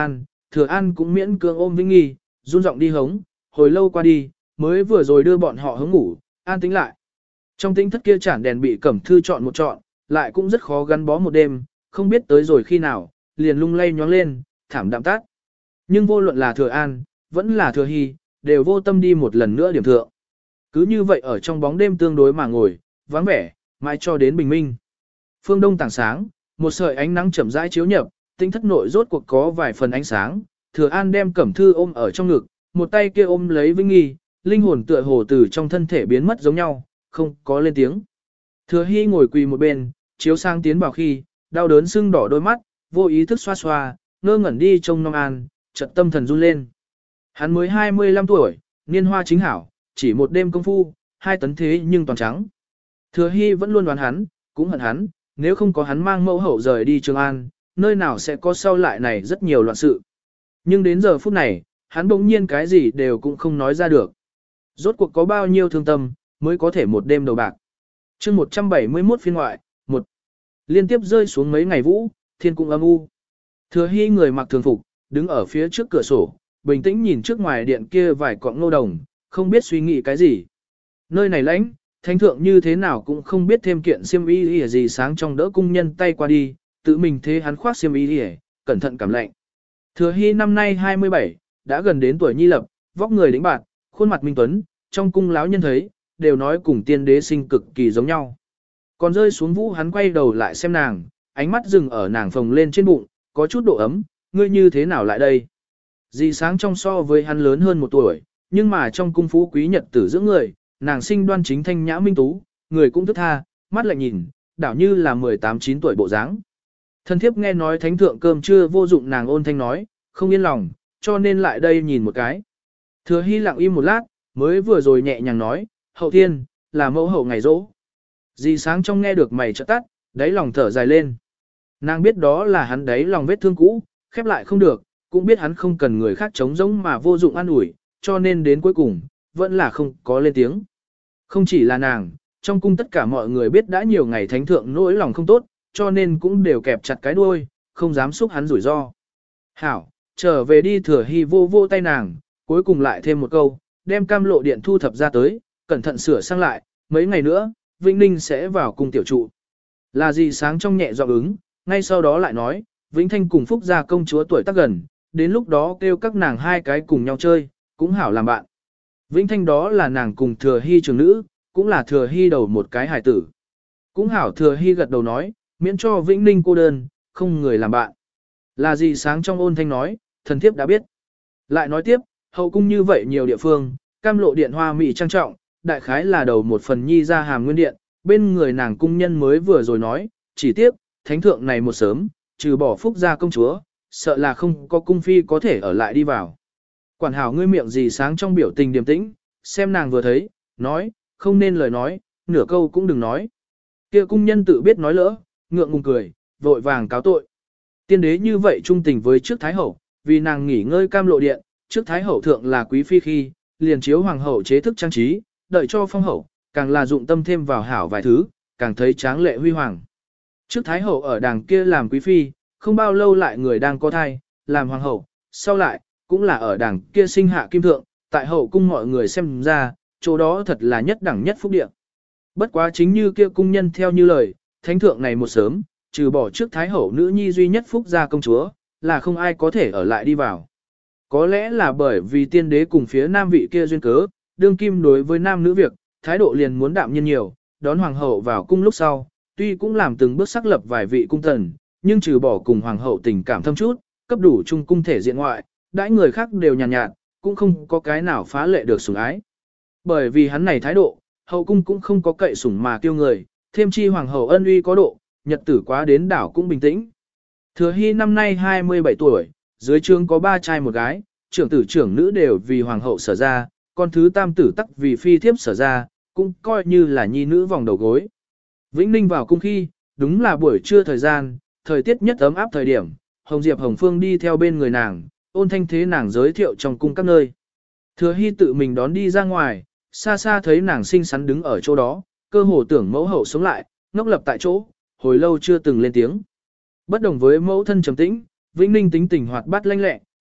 Speaker 1: Thừa An cũng miễn cưỡng ôm Vĩnh Nghi, run giọng đi hống, hồi lâu qua đi, mới vừa rồi đưa bọn họ hướng ngủ, an tĩnh lại. Trong tĩnh thất kia chản đèn bị Cẩm Thư chọn một chọn, lại cũng rất khó gắn bó một đêm, không biết tới rồi khi nào, liền lung lay nhoáng lên, thảm đạm tát. Nhưng vô luận là Thừa An, vẫn là Thừa Hy, đều vô tâm đi một lần nữa điểm thượng. Cứ như vậy ở trong bóng đêm tương đối mà ngồi, vắng vẻ, mãi cho đến bình minh. Phương đông tảng sáng, một sợi ánh nắng chậm rãi chiếu nhập, tinh thất nội rốt cuộc có vài phần ánh sáng, Thừa An đem Cẩm Thư ôm ở trong ngực, một tay kia ôm lấy Vĩnh Nghi, linh hồn tựa hồ từ trong thân thể biến mất giống nhau, không có lên tiếng. Thừa Hy ngồi quỳ một bên, chiếu sang tiến vào khi, đau đớn sưng đỏ đôi mắt, vô ý thức xoa xoa, ngơ ngẩn đi trông Long An, chợt tâm thần run lên. Hắn mới hai mươi lăm tuổi, niên hoa chính hảo, chỉ một đêm công phu, hai tấn thế nhưng toàn trắng. Thừa Hy vẫn luôn đoán hắn, cũng hận hắn, nếu không có hắn mang mẫu hậu rời đi Trường An, nơi nào sẽ có sau lại này rất nhiều loạn sự. Nhưng đến giờ phút này, hắn bỗng nhiên cái gì đều cũng không nói ra được. Rốt cuộc có bao nhiêu thương tâm, mới có thể một đêm đầu bạc. chương một trăm bảy mươi mốt phiên ngoại, một liên tiếp rơi xuống mấy ngày vũ, thiên cũng âm u. Thừa Hy người mặc thường phục, đứng ở phía trước cửa sổ, bình tĩnh nhìn trước ngoài điện kia vài cọng ngô đồng, không biết suy nghĩ cái gì. Nơi này lãnh, thánh thượng như thế nào cũng không biết thêm kiện xiêm y y gì sáng trong đỡ cung nhân tay qua đi, tự mình thế hắn khoác xiêm y y, cẩn thận cảm lạnh. Thừa Hy năm nay hai mươi bảy, đã gần đến tuổi nhi lập, vóc người đĩnh bạt, khuôn mặt minh tuấn, trong cung láo nhân thấy, đều nói cùng tiên đế sinh cực kỳ giống nhau. Còn rơi xuống vũ hắn quay đầu lại xem nàng, ánh mắt dừng ở nàng phồng lên trên bụng, có chút độ ấm, ngươi như thế nào lại đây? Dì sáng trong so với hắn lớn hơn một tuổi, nhưng mà trong cung phú quý nhật tử dưỡng người, nàng sinh đoan chính thanh nhã minh tú, người cũng thức tha, mắt lại nhìn, đảo như là mười tám chín tuổi bộ dáng. Thân thiếp nghe nói thánh thượng cơm trưa vô dụng, nàng ôn thanh nói, không yên lòng, cho nên lại đây nhìn một cái. Thừa Hy lặng im một lát, mới vừa rồi nhẹ nhàng nói, hậu thiên, là mẫu hậu ngày rỗ. Dì sáng trong nghe được mày trợ tắt, đáy lòng thở dài lên. Nàng biết đó là hắn đáy lòng vết thương cũ, khép lại không được, cũng biết hắn không cần người khác chống giống mà vô dụng an ủi, cho nên đến cuối cùng, vẫn là không có lên tiếng. Không chỉ là nàng, trong cung tất cả mọi người biết đã nhiều ngày thánh thượng nỗi lòng không tốt, cho nên cũng đều kẹp chặt cái đuôi, không dám xúc hắn rủi ro. Hảo, trở về đi. Thừa Hy vô vô tay nàng, cuối cùng lại thêm một câu, đem cam lộ điện thu thập ra tới, cẩn thận sửa sang lại, mấy ngày nữa, Vĩnh Ninh sẽ vào cung tiểu trụ. Là gì sáng trong nhẹ giọng ứng, ngay sau đó lại nói, Vĩnh Thanh cùng Phúc gia công chúa tuổi tác gần, đến lúc đó kêu các nàng hai cái cùng nhau chơi, cũng hảo làm bạn. Vĩnh Thanh đó là nàng cùng Thừa Hy trường nữ, cũng là Thừa Hy đầu một cái hài tử. Cũng hảo. Thừa Hy gật đầu nói, miễn cho Vĩnh Ninh cô đơn, không người làm bạn. Là gì sáng trong ôn thanh nói, thần thiếp đã biết. Lại nói tiếp, hậu cung như vậy nhiều địa phương, cam lộ điện hoa mỹ trang trọng, đại khái là đầu một phần nhi ra hàm nguyên điện, bên người nàng cung nhân mới vừa rồi nói, chỉ tiếc, thánh thượng này một sớm, trừ bỏ Phúc gia công chúa, sợ là không có cung phi có thể ở lại đi vào. Quản hảo ngươi miệng gì sáng trong biểu tình điềm tĩnh, xem nàng vừa thấy, nói, không nên lời nói, nửa câu cũng đừng nói. Kia cung nhân tự biết nói lỡ, ngượng ngùng cười, vội vàng cáo tội. Tiên đế như vậy trung tình với trước thái hậu, vì nàng nghỉ ngơi cam lộ điện, trước thái hậu thượng là quý phi khi, liền chiếu hoàng hậu chế thức trang trí, đợi cho phong hậu, càng là dụng tâm thêm vào hảo vài thứ, càng thấy tráng lệ huy hoàng. Trước thái hậu ở đàng kia làm quý phi, không bao lâu lại người đang có thai, làm hoàng hậu, sau lại, cũng là ở đàng kia sinh hạ kim thượng, tại hậu cung mọi người xem ra, chỗ đó thật là nhất đẳng nhất phúc địa. Bất quá chính như kia cung nhân theo như lời, thánh thượng này một sớm, trừ bỏ trước thái hậu nữ nhi duy nhất Phúc gia công chúa, là không ai có thể ở lại đi vào. Có lẽ là bởi vì tiên đế cùng phía nam vị kia duyên cớ, đương kim đối với nam nữ việc, thái độ liền muốn đạm nhiên nhiều, đón hoàng hậu vào cung lúc sau, tuy cũng làm từng bước xác lập vài vị cung tần, nhưng trừ bỏ cùng hoàng hậu tình cảm thâm chút, cấp đủ trung cung thể diện ngoại, đãi người khác đều nhàn nhạt, nhạt, cũng không có cái nào phá lệ được sủng ái. Bởi vì hắn này thái độ, hậu cung cũng không có cậy sủng mà kiêu người, thêm chi hoàng hậu ân uy có độ, nhật tử quá đến đảo cũng bình tĩnh. Thừa Hy năm nay hai mươi bảy tuổi, dưới trướng có ba trai một gái, trưởng tử trưởng nữ đều vì hoàng hậu sở ra, con thứ tam tử tắc vì phi thiếp sở ra, cũng coi như là nhi nữ vòng đầu gối. Vĩnh Ninh vào cung khi, đúng là buổi trưa thời gian, thời tiết nhất ấm áp thời điểm, Hồng Diệp Hồng Phương đi theo bên người nàng, ôn thanh thế nàng giới thiệu trong cung các nơi. Thừa Hy tự mình đón đi ra ngoài, xa xa thấy nàng xinh xắn đứng ở chỗ đó, cơ hồ tưởng mẫu hậu sống lại, ngốc lập tại chỗ, hồi lâu chưa từng lên tiếng. Bất đồng với mẫu thân trầm tĩnh, Vĩnh Ninh tính tình hoạt bát lanh lẹ,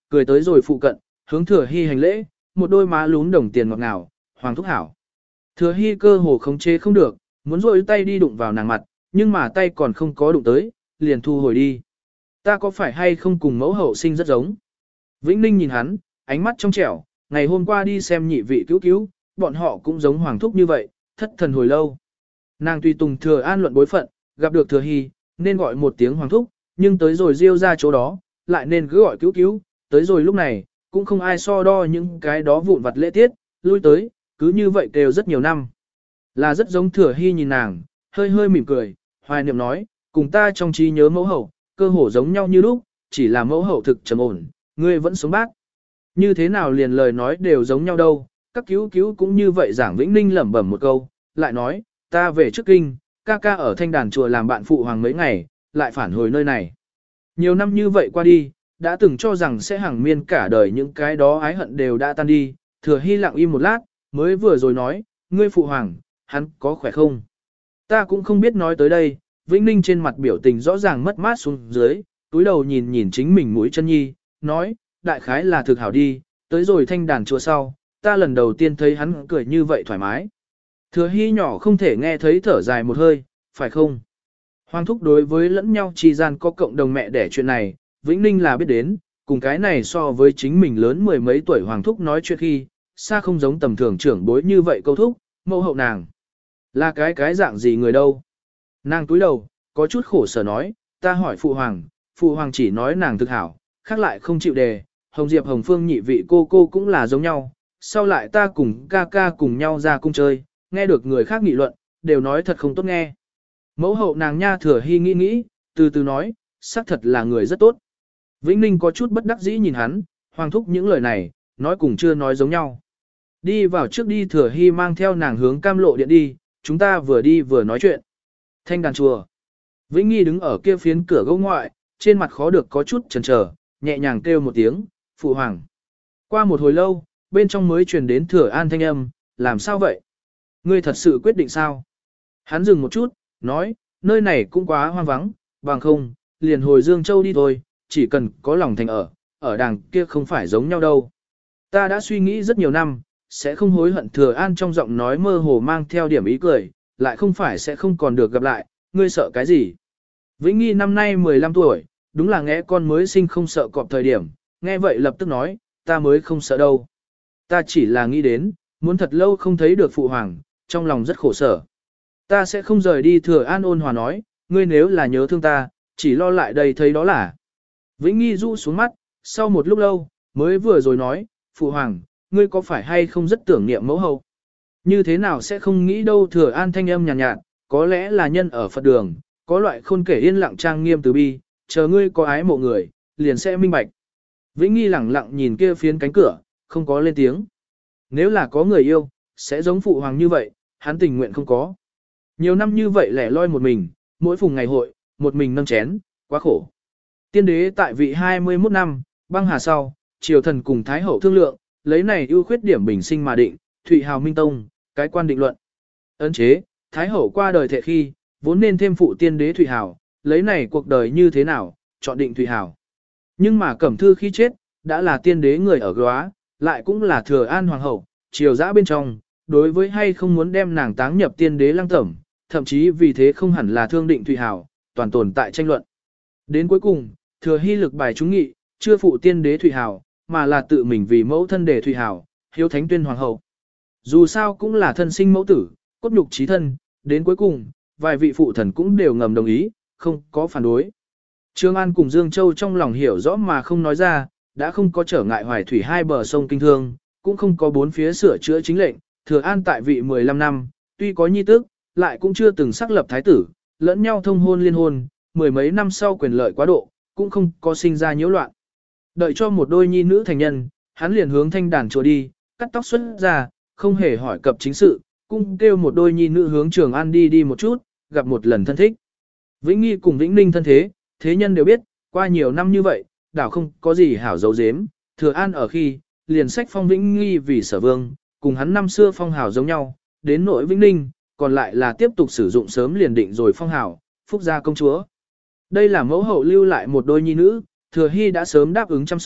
Speaker 1: cười tới rồi phụ cận, hướng Thừa Hy hành lễ, một đôi má lún đồng tiền ngọt ngào, hoàng thúc hảo. Thừa Hy cơ hồ khống chế không được, muốn rôi tay đi đụng vào nàng mặt, nhưng mà tay còn không có đụng tới, liền thu hồi đi. Ta có phải hay không cùng mẫu hậu sinh rất giống? Vĩnh Ninh nhìn hắn, ánh mắt trong trẻo, ngày hôm qua đi xem nhị vị cứu cứu, bọn họ cũng giống hoàng thúc như vậy, thất thần hồi lâu. Nàng tùy tùng Thừa An luận bối phận, gặp được Thừa Hy, nên gọi một tiếng hoàng thúc, nhưng tới rồi riêu ra chỗ đó, lại nên cứ gọi cứu cứu, tới rồi lúc này, cũng không ai so đo những cái đó vụn vặt lễ tiết, lui tới, cứ như vậy kêu rất nhiều năm. Là rất giống Thừa Hy nhìn nàng, hơi hơi mỉm cười, hoài niệm nói, cùng ta trong trí nhớ mẫu hậu, cơ hồ giống nhau như lúc, chỉ là mẫu hậu thực trầm ổn, ngươi vẫn sống bác. Như thế nào liền lời nói đều giống nhau đâu, các cứu cứu cũng như vậy. Giảng Vĩnh Ninh lẩm bẩm một câu, lại nói, ta về trước kinh, ca ca ở thanh đàn chùa làm bạn phụ hoàng mấy ngày, lại phản hồi nơi này. Nhiều năm như vậy qua đi, đã từng cho rằng sẽ hàng miên cả đời những cái đó ái hận đều đã tan đi, Thừa Hy lặng im một lát, mới vừa rồi nói, ngươi phụ hoàng, hắn có khỏe không? Ta cũng không biết nói tới đây, Vĩnh Ninh trên mặt biểu tình rõ ràng mất mát xuống dưới, túi đầu nhìn nhìn chính mình mũi chân nhi, nói, đại khái là thực hảo đi, tới rồi thanh đàn chùa sau, ta lần đầu tiên thấy hắn cười như vậy thoải mái. Thừa Hy nhỏ không thể nghe thấy thở dài một hơi, phải không? Hoàng thúc đối với lẫn nhau chi gian có cộng đồng mẹ đẻ chuyện này, Vĩnh Ninh là biết đến, cùng cái này so với chính mình lớn mười mấy tuổi Hoàng thúc nói chuyện khi, xa không giống tầm thường trưởng bối như vậy câu thúc, mẫu hậu nàng. Là cái cái dạng gì người đâu? Nàng túi đầu, có chút khổ sở nói, ta hỏi phụ hoàng, phụ hoàng chỉ nói nàng thực hảo, khác lại không chịu đề, Hồng Diệp Hồng Phương nhị vị cô cô cũng là giống nhau, sau lại ta cùng ca ca cùng nhau ra cung chơi, nghe được người khác nghị luận, đều nói thật không tốt nghe. Mẫu hậu nàng nha. Thừa Hy nghĩ nghĩ, từ từ nói, xác thật là người rất tốt. Vĩnh Ninh có chút bất đắc dĩ nhìn hắn, hoàng thúc những lời này, nói cùng chưa nói giống nhau. Đi vào trước đi. Thừa Hy mang theo nàng hướng Cam Lộ điện đi, chúng ta vừa đi vừa nói chuyện. Thanh đàn chùa. Vĩnh Nghi đứng ở kia phiến cửa gỗ ngoại, trên mặt khó được có chút chần chờ, nhẹ nhàng kêu một tiếng, phụ hoàng. Qua một hồi lâu, bên trong mới truyền đến Thừa An thanh âm, làm sao vậy? Ngươi thật sự quyết định sao? Hắn dừng một chút, nói, nơi này cũng quá hoang vắng, bằng không, liền hồi Dương Châu đi thôi, chỉ cần có lòng thành ở, ở đàng kia không phải giống nhau đâu. Ta đã suy nghĩ rất nhiều năm, sẽ không hối hận. Thừa An trong giọng nói mơ hồ mang theo điểm ý cười, lại không phải sẽ không còn được gặp lại, ngươi sợ cái gì? Vĩnh Nghi năm nay mười lăm tuổi, đúng là nghe con mới sinh không sợ cọp thời điểm, nghe vậy lập tức nói, ta mới không sợ đâu. Ta chỉ là nghĩ đến, muốn thật lâu không thấy được phụ hoàng, trong lòng rất khổ sở. Ta sẽ không rời đi. Thừa An ôn hòa nói, ngươi nếu là nhớ thương ta, chỉ lo lại đây thấy đó là. Vĩnh Nghi rũ xuống mắt, sau một lúc lâu, mới vừa rồi nói, phụ hoàng, ngươi có phải hay không rất tưởng niệm mẫu hậu? Như thế nào sẽ không nghĩ đâu. Thừa An thanh âm nhàn nhạt, nhạt, có lẽ là nhân ở Phật đường, có loại khôn kể yên lặng trang nghiêm từ bi, chờ ngươi có ái mộ người, liền sẽ minh bạch. Vĩnh Nghi lẳng lặng nhìn kia phiến cánh cửa, không có lên tiếng. Nếu là có người yêu, sẽ giống phụ hoàng như vậy, hắn tình nguyện không có. Nhiều năm như vậy lẻ loi một mình, mỗi phùng ngày hội, một mình nâng chén, quá khổ. Tiên đế tại vị hai mươi mốt năm, băng hà sau, triều thần cùng Thái hậu thương lượng, lấy này ưu khuyết điểm bình sinh mà định, Thụy Hào Minh Tông, cái quan định luận. Ấn chế, Thái hậu qua đời thệ khi, vốn nên thêm phụ tiên đế Thụy Hào, lấy này cuộc đời như thế nào, chọn định Thụy Hào. Nhưng mà Cẩm Thư khi chết, đã là tiên đế người ở góa, lại cũng là Thừa An hoàng hậu, triều dã bên trong, đối với hay không muốn đem nàng táng nhập tiên đế lăng tẩm, thậm chí vì thế không hẳn là thương định Thụy Hào, toàn tồn tại tranh luận. Đến cuối cùng, Thừa Hy lực bài trúng nghị, chưa phụ tiên đế Thụy Hào, mà là tự mình vì mẫu thân đề Thụy Hào, hiếu thánh tuyên hoàng hậu. Dù sao cũng là thân sinh mẫu tử, cốt nhục chí thân, đến cuối cùng, vài vị phụ thần cũng đều ngầm đồng ý, không có phản đối. Trương An cùng Dương Châu trong lòng hiểu rõ mà không nói ra, đã không có trở ngại hoài thủy hai bờ sông kinh thương, cũng không có bốn phía sửa chữa chính lệnh, Thừa An tại vị mười lăm năm, tuy có nhi tước, lại cũng chưa từng xác lập thái tử, lẫn nhau thông hôn liên hôn, mười mấy năm sau quyền lợi quá độ, cũng không có sinh ra nhiễu loạn. Đợi cho một đôi nhi nữ thành nhân, hắn liền hướng thanh đàn chùa đi, cắt tóc xuất ra, không hề hỏi cập chính sự, cũng kêu một đôi nhi nữ hướng Trường An đi đi một chút, gặp một lần thân thích. Vĩnh Nghi cùng Vĩnh Ninh thân thế, thế nhân đều biết, qua nhiều năm như vậy, đảo không có gì hảo dấu dếm, Thừa An ở khi, liền sách phong Vĩnh Nghi vì sở vương, cùng hắn năm xưa phong hảo giống nhau, đến nỗi Vĩnh Ninh, còn lại là tiếp tục sử dụng sớm liền định rồi phong hảo, phúc gia công chúa. Đây là mẫu hậu lưu lại một đôi nhi nữ, Thừa Hy đã sớm đáp ứng chăm sóc,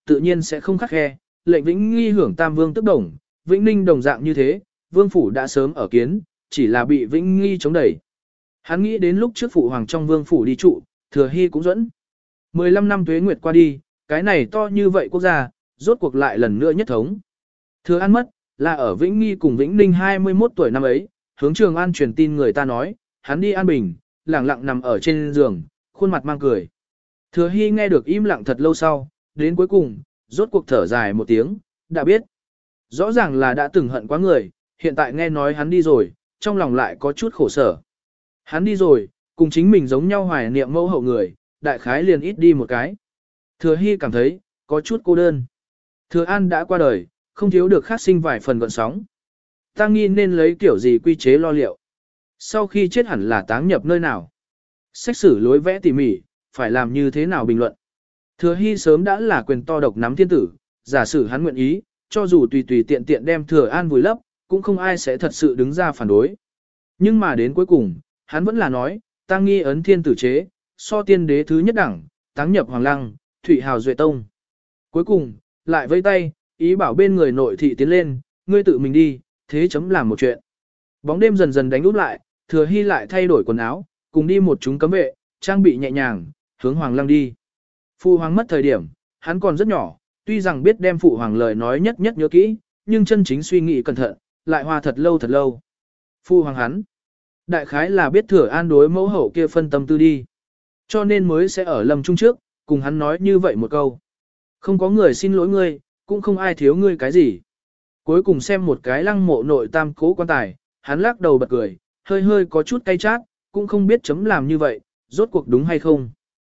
Speaker 1: tự nhiên sẽ không khắc khe, lệnh Vĩnh Nghi hưởng Tam Vương tức đồng, Vĩnh Ninh đồng dạng như thế, Vương phủ đã sớm ở kiến, chỉ là bị Vĩnh Nghi chống đẩy. Hắn nghĩ đến lúc trước phụ hoàng trong Vương phủ đi trụ, Thừa Hy cũng dẫn. mười lăm năm tuế nguyệt qua đi, cái này to như vậy quốc gia, rốt cuộc lại lần nữa nhất thống. Thừa An mất, là ở Vĩnh Nghi cùng Vĩnh Ninh hai mươi mốt tuổi năm ấy, hướng Trường An truyền tin người ta nói, hắn đi An Bình, lặng lặng nằm ở trên giường, khuôn mặt mang cười. Thừa Hy nghe được im lặng thật lâu sau, đến cuối cùng, rốt cuộc thở dài một tiếng, đã biết. Rõ ràng là đã từng hận quá người, hiện tại nghe nói hắn đi rồi, trong lòng lại có chút khổ sở. Hắn đi rồi, cùng chính mình giống nhau hoài niệm mẫu hậu người, đại khái liền ít đi một cái. Thừa Hy cảm thấy, có chút cô đơn. Thừa An đã qua đời, không thiếu được phát sinh vài phần gợn sóng. Tang nghi nên lấy kiểu gì quy chế lo liệu. Sau khi chết hẳn là táng nhập nơi nào. Sách sử lối vẽ tỉ mỉ, phải làm như thế nào bình luận. Thừa Hy sớm đã là quyền to độc nắm thiên tử, giả sử hắn nguyện ý, cho dù tùy tùy tiện tiện đem Thừa An vùi lấp, cũng không ai sẽ thật sự đứng ra phản đối. Nhưng mà đến cuối cùng, hắn vẫn là nói, Tang nghi ấn thiên tử chế, so tiên đế thứ nhất đẳng, táng nhập hoàng lăng, thủy hào duệ tông. Cuối cùng, lại vây tay, ý bảo bên người nội thị tiến lên, ngươi tự mình đi, thế chấm làm một chuyện. Bóng đêm dần dần đánh úp lại, Thừa Hy lại thay đổi quần áo, cùng đi một chúng cấm vệ, trang bị nhẹ nhàng, hướng hoàng lăng đi. Phụ hoàng mất thời điểm, hắn còn rất nhỏ, tuy rằng biết đem phụ hoàng lời nói nhất nhất nhớ kỹ, nhưng chân chính suy nghĩ cẩn thận, lại hoa thật lâu thật lâu. Phụ hoàng hắn, đại khái là biết Thừa An đối mẫu hậu kia phân tâm tư đi. Cho nên mới sẽ ở lâm trung trước, cùng hắn nói như vậy một câu. Không có người xin lỗi ngươi, cũng không ai thiếu ngươi cái gì. Cuối cùng xem một cái lăng mộ nội tam cố quan tài, hắn lắc đầu bật cười, hơi hơi có chút cay chát, cũng không biết chấm làm như vậy, rốt cuộc đúng hay không.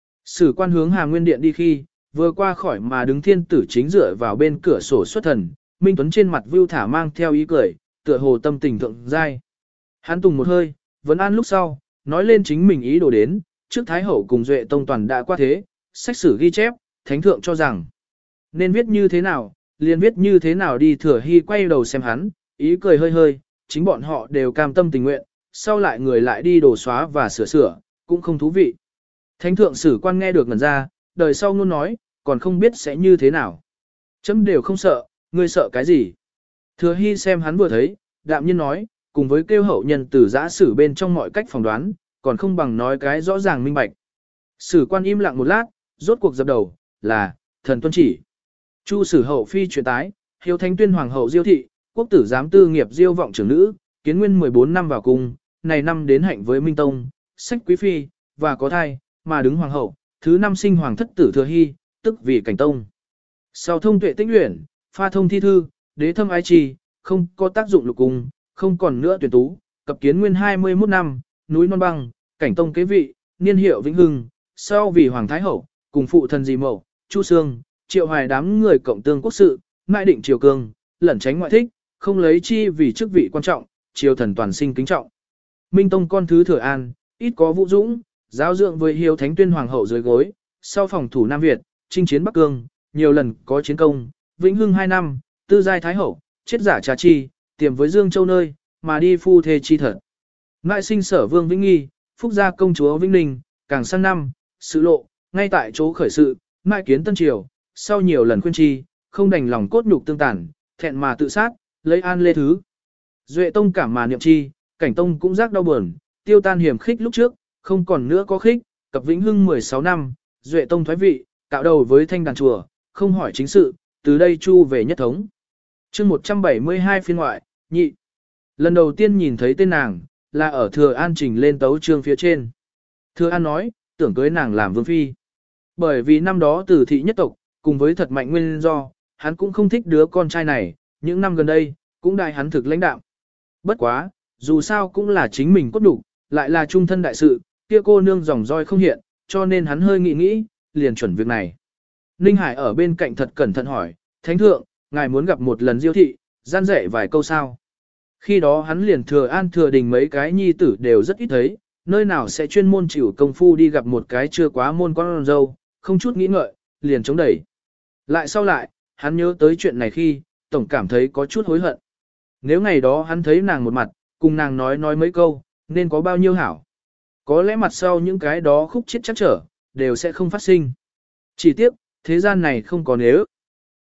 Speaker 1: Sử quan hướng Hà Nguyên Điện đi khi, vừa qua khỏi mà đứng thiên tử chính dựa vào bên cửa sổ xuất thần, Minh Tuấn trên mặt vưu thả mang theo ý cười, tựa hồ tâm tình thượng giai. Hắn tùng một hơi, vấn an lúc sau, nói lên chính mình ý đồ đến, trước Thái Hậu cùng Duệ Tông toàn đã qua thế, sách sử ghi chép, Thánh Thượng cho rằng, nên viết như thế nào, liền viết như thế nào đi. Thừa Hy quay đầu xem hắn, ý cười hơi hơi, chính bọn họ đều cam tâm tình nguyện, sau lại người lại đi đổ xóa và sửa sửa, cũng không thú vị. Thánh thượng sử quan nghe được ngần ra, đời sau luôn nói, còn không biết sẽ như thế nào. Chấm đều không sợ, ngươi sợ cái gì? Thừa Hy xem hắn vừa thấy, đạm nhiên nói, cùng với kêu hậu nhân từ giã sử bên trong mọi cách phỏng đoán, còn không bằng nói cái rõ ràng minh bạch. Sử quan im lặng một lát, rốt cuộc dập đầu, là, thần tuân chỉ. Chu sử hậu phi chuyện tái, hiếu thánh tuyên hoàng hậu diêu thị, quốc tử giám tư nghiệp diêu vọng trưởng nữ, kiến nguyên mười bốn năm vào cung, này năm đến hạnh với Minh Tông, sách quý phi, và có thai, mà đứng hoàng hậu, thứ năm sinh hoàng thất tử Thừa Hy, tức vì cảnh tông. Sau thông tuệ tinh luyện, pha thông thi thư, đế thâm ái trì, không có tác dụng lục cung, không còn nữa tuyển tú, cập kiến nguyên hai mươi mốt năm, núi non băng, cảnh tông kế vị, niên hiệu vĩnh hưng, sau vì hoàng thái hậu, cùng phụ thần dì mậu, chu sương, triệu hoài đám người cộng tương quốc sự, mãi định triều cương, lẩn tránh ngoại thích, không lấy chi vì chức vị quan trọng, triều thần toàn sinh kính trọng. Minh Tông con thứ Thừa An, ít có vũ dũng, giáo dưỡng với hiếu thánh tuyên hoàng hậu dưới gối, sau phòng thủ Nam Việt, chinh chiến Bắc Cương, nhiều lần có chiến công, vĩnh hưng hai năm, tư giai thái hậu, chết giả trà chi, tiềm với Dương Châu nơi, mà đi phu thê chi thật. Ngại sinh sở vương Vĩnh Nghi, phúc gia công chúa Vĩnh Ninh, càng sang năm, sự lộ, ngay tại chỗ khởi sự, mại kiến tân triều, sau nhiều lần khuyên chi, không đành lòng cốt nhục tương tàn, thẹn mà tự sát, lấy an lê thứ. Duệ tông cảm mà niệm chi, cảnh tông cũng giác đau buồn, tiêu tan hiểm khích lúc trước, không còn nữa có khích, cập vĩnh hưng mười sáu năm, Duệ tông thoái vị, cạo đầu với thanh đàn chùa, không hỏi chính sự, từ đây chu về nhất thống. chương một trăm bảy mươi hai phiên ngoại, nhị. Lần đầu tiên nhìn thấy tên nàng, là ở Thừa An trình lên tấu chương phía trên. Thừa An nói, tưởng cưới nàng làm vương phi. Bởi vì năm đó tử thị nhất tộc, cùng với thật mạnh nguyên do, hắn cũng không thích đứa con trai này, những năm gần đây, cũng đại hắn thực lãnh đạm. Bất quá, dù sao cũng là chính mình cốt đủ, lại là trung thân đại sự, kia cô nương dòng roi không hiện, cho nên hắn hơi nghĩ nghĩ, liền chuẩn việc này. Ninh Hải ở bên cạnh thật cẩn thận hỏi, Thánh thượng, ngài muốn gặp một lần Diêu thị, gian dạy vài câu sao. Khi đó hắn liền Thừa An Thừa Đình mấy cái nhi tử đều rất ít thấy, nơi nào sẽ chuyên môn chịu công phu đi gặp một cái chưa quá môn con dâu, không chút nghĩ ngợi, liền chống đẩy. Lại sau lại, hắn nhớ tới chuyện này khi, tổng cảm thấy có chút hối hận. Nếu ngày đó hắn thấy nàng một mặt, cùng nàng nói nói mấy câu, nên có bao nhiêu hảo. Có lẽ mặt sau những cái đó khúc chết chắc trở, đều sẽ không phát sinh. Chỉ tiếc, thế gian này không có nếu.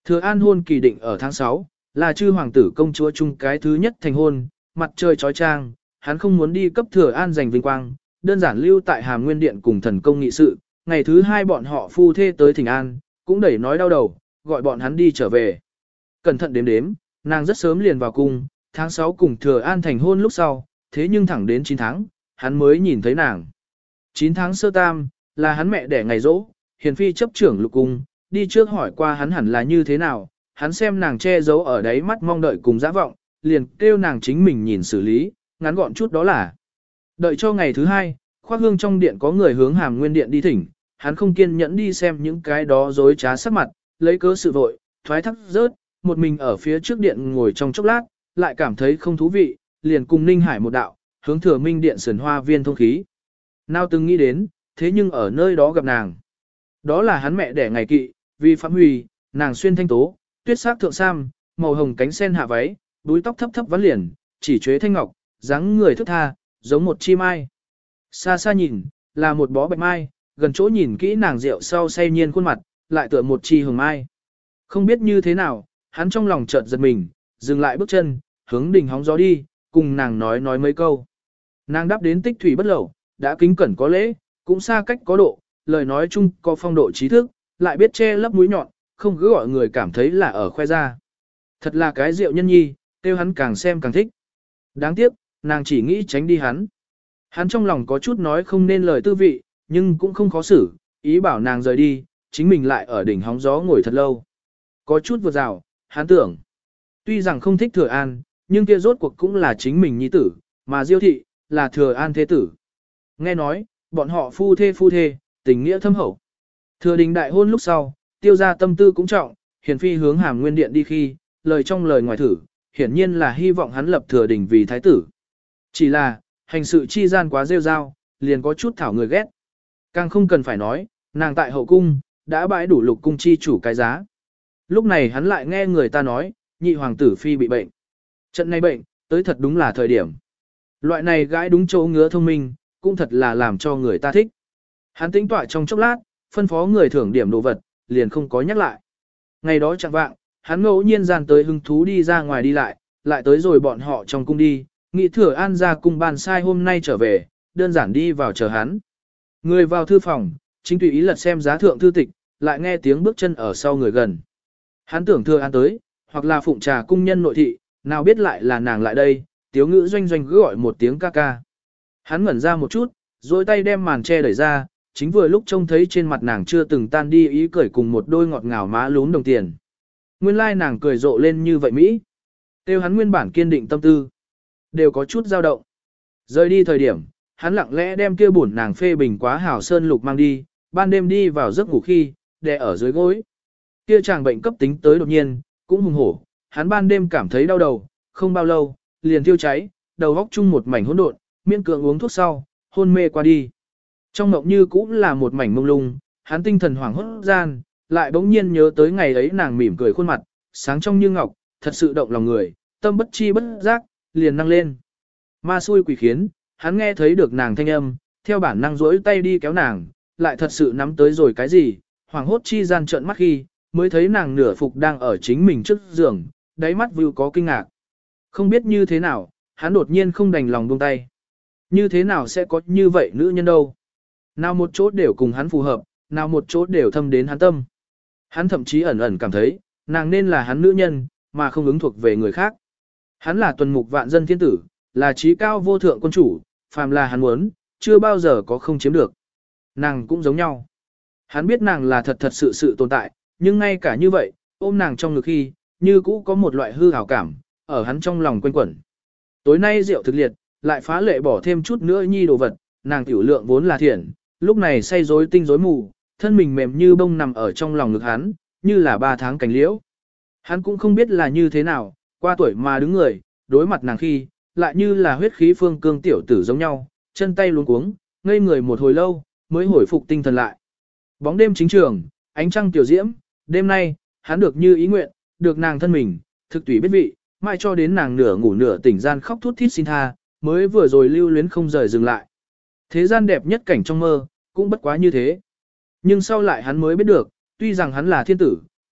Speaker 1: Thừa An hôn kỳ định ở tháng sáu, là chư hoàng tử công chúa chung cái thứ nhất thành hôn, mặt trời chói chang, hắn không muốn đi cấp Thừa An giành vinh quang, đơn giản lưu tại Hàm Nguyên Điện cùng thần công nghị sự, ngày thứ hai bọn họ phu thê tới Thịnh An, cũng đẩy nói đau đầu, gọi bọn hắn đi trở về. Cẩn thận đếm đếm, nàng rất sớm liền vào cung, tháng sáu cùng Thừa An thành hôn lúc sau, thế nhưng thẳng đến chín tháng, hắn mới nhìn thấy nàng. chín tháng sơ tam, là hắn mẹ đẻ ngày rỗ, hiền phi chấp trưởng lục cung, đi trước hỏi qua hắn hẳn là như thế nào, hắn xem nàng che giấu ở đáy mắt mong đợi cùng dã vọng, liền kêu nàng chính mình nhìn xử lý, ngắn gọn chút đó là. Đợi cho ngày thứ hai, khoác hương trong điện có người hướng Hàm Nguyên Điện đi thỉnh, hắn không kiên nhẫn đi xem những cái đó dối trá sắc mặt, lấy cớ sự vội, thoái thác rớt, một mình ở phía trước điện ngồi trong chốc lát, lại cảm thấy không thú vị, liền cùng Ninh Hải một đạo, hướng Thừa Minh Điện sườn hoa viên thông khí. Nào từng nghĩ đến, thế nhưng ở nơi đó gặp nàng. Đó là hắn mẹ đẻ ngày kỵ, vì Phạm Huy, nàng xuyên thanh tố, tuyết sắc thượng sam, màu hồng cánh sen hạ váy, đuôi tóc thấp thấp vắn liền, chỉ chuế thanh ngọc, dáng người thức tha, giống một chi mai. Xa xa nhìn, là một bó bạch mai, gần chỗ nhìn kỹ nàng rượu sau say nhiên khuôn mặt, lại tựa một chi hồng mai. Không biết như thế nào, hắn trong lòng chợt giật mình, dừng lại bước chân, hướng đỉnh hóng gió đi, cùng nàng nói nói mấy câu. Nàng đáp đến tích thủy bất lậu, đã kính cẩn có lễ, cũng xa cách có độ, lời nói chung có phong độ trí thức, lại biết che lấp mũi nhọn, không cứ gọi người cảm thấy là ở khoe ra. Thật là cái rượu nhân nhi, tiêu hắn càng xem càng thích. Đáng tiếc, nàng chỉ nghĩ tránh đi hắn. Hắn trong lòng có chút nói không nên lời tư vị, nhưng cũng không khó xử, ý bảo nàng rời đi, chính mình lại ở đỉnh hóng gió ngồi thật lâu. Có chút vượt rào, hắn tưởng. Tuy rằng không thích Thừa An, nhưng kia rốt cuộc cũng là chính mình nhi tử, mà Diêu thị, là Thừa An thế tử. Nghe nói, bọn họ phu thê phu thê, tình nghĩa thâm hậu. Thừa đình đại hôn lúc sau, tiêu ra tâm tư cũng trọng, hiền phi hướng Hàm Nguyên Điện đi khi, lời trong lời ngoài thử, hiển nhiên là hy vọng hắn lập thừa đình vì thái tử. Chỉ là, hành sự chi gian quá rêu rao, liền có chút thảo người ghét. Càng không cần phải nói, nàng tại hậu cung, đã bãi đủ lục cung chi chủ cái giá. Lúc này hắn lại nghe người ta nói, nhị hoàng tử phi bị bệnh. Trận này bệnh, tới thật đúng là thời điểm. Loại này gãi đúng chỗ ngứa thông minh, cũng thật là làm cho người ta thích. Hắn tĩnh tọa trong chốc lát, phân phó người thưởng điểm đồ vật, liền không có nhắc lại. Ngày đó chẳng vạng, hắn ngẫu nhiên gian tới hứng thú đi ra ngoài đi lại, lại tới rồi bọn họ trong cung đi, nghĩ Thừa An ra cung bàn sai hôm nay trở về, đơn giản đi vào chờ hắn. Người vào thư phòng, chính tùy ý lật xem giá thượng thư tịch, lại nghe tiếng bước chân ở sau người gần. Hắn tưởng Thừa An tới, hoặc là phụng trà cung nhân nội thị, nào biết lại là nàng lại đây, tiếu ngữ doanh doanh cứ gọi một tiếng ca ca. Hắn ngẩn ra một chút, rồi tay đem màn che đẩy ra, chính vừa lúc trông thấy trên mặt nàng chưa từng tan đi ý cười cùng một đôi ngọt ngào má lún đồng tiền. Nguyên lai nàng cười rộ lên như vậy Mỹ. Tiêu hắn nguyên bản kiên định tâm tư. Đều có chút dao động. Rời đi thời điểm, hắn lặng lẽ đem kia bổn nàng phê bình quá hảo sơn lục mang đi, ban đêm đi vào giấc ngủ khi, đè ở dưới gối. Kia chàng bệnh cấp tính tới đột nhiên, cũng hùng hổ, hắn ban đêm cảm thấy đau đầu, không bao lâu, liền thiêu cháy, đầu góc chung một mảnh hỗn độn, miễn cưỡng uống thuốc sau, hôn mê qua đi. Trong mộng như cũng là một mảnh mông lung, hắn tinh thần hoảng hốt gian, lại bỗng nhiên nhớ tới ngày ấy nàng mỉm cười khuôn mặt, sáng trong như ngọc, thật sự động lòng người, tâm bất chi bất giác, liền năng lên. Ma xui quỷ khiến, hắn nghe thấy được nàng thanh âm, theo bản năng rỗi tay đi kéo nàng, lại thật sự nắm tới rồi cái gì, hoảng hốt chi gian trợn mắt khi, mới thấy nàng nửa phục đang ở chính mình trước giường, đáy mắt view có kinh ngạc. Không biết như thế nào, hắn đột nhiên không đành lòng buông tay. Như thế nào sẽ có như vậy nữ nhân đâu? Nào một chỗ đều cùng hắn phù hợp, nào một chỗ đều thâm đến hắn tâm. Hắn thậm chí ẩn ẩn cảm thấy, nàng nên là hắn nữ nhân, mà không ứng thuộc về người khác. Hắn là tuần mục vạn dân thiên tử, là trí cao vô thượng quân chủ, phàm là hắn muốn, chưa bao giờ có không chiếm được. Nàng cũng giống nhau. Hắn biết nàng là thật thật sự sự tồn tại, nhưng ngay cả như vậy, ôm nàng trong ngực khi, như cũ có một loại hư hảo cảm, ở hắn trong lòng quanh quẩn. Tối nay rượu thực liệt, lại phá lệ bỏ thêm chút nữa nhi đồ vật, nàng tiểu lượng vốn là thiện, lúc này say rối tinh rối mù, thân mình mềm như bông nằm ở trong lòng ngực hắn, như là ba tháng cành liễu. Hắn cũng không biết là như thế nào, qua tuổi mà đứng người, đối mặt nàng khi, lại như là huyết khí phương cương tiểu tử giống nhau, chân tay luống cuống, ngây người một hồi lâu, mới hồi phục tinh thần lại. Bóng đêm chính trường, ánh trăng tiểu diễm, đêm nay, hắn được như ý nguyện, được nàng thân mình, thực tùy biết vị, mai cho đến nàng nửa ngủ nửa tỉnh gian khóc thút thít xin tha, mới vừa rồi lưu luyến không rời dừng lại. Thế gian đẹp nhất cảnh trong mơ, cũng bất quá như thế. Nhưng sau lại hắn mới biết được, tuy rằng hắn là thiên tử,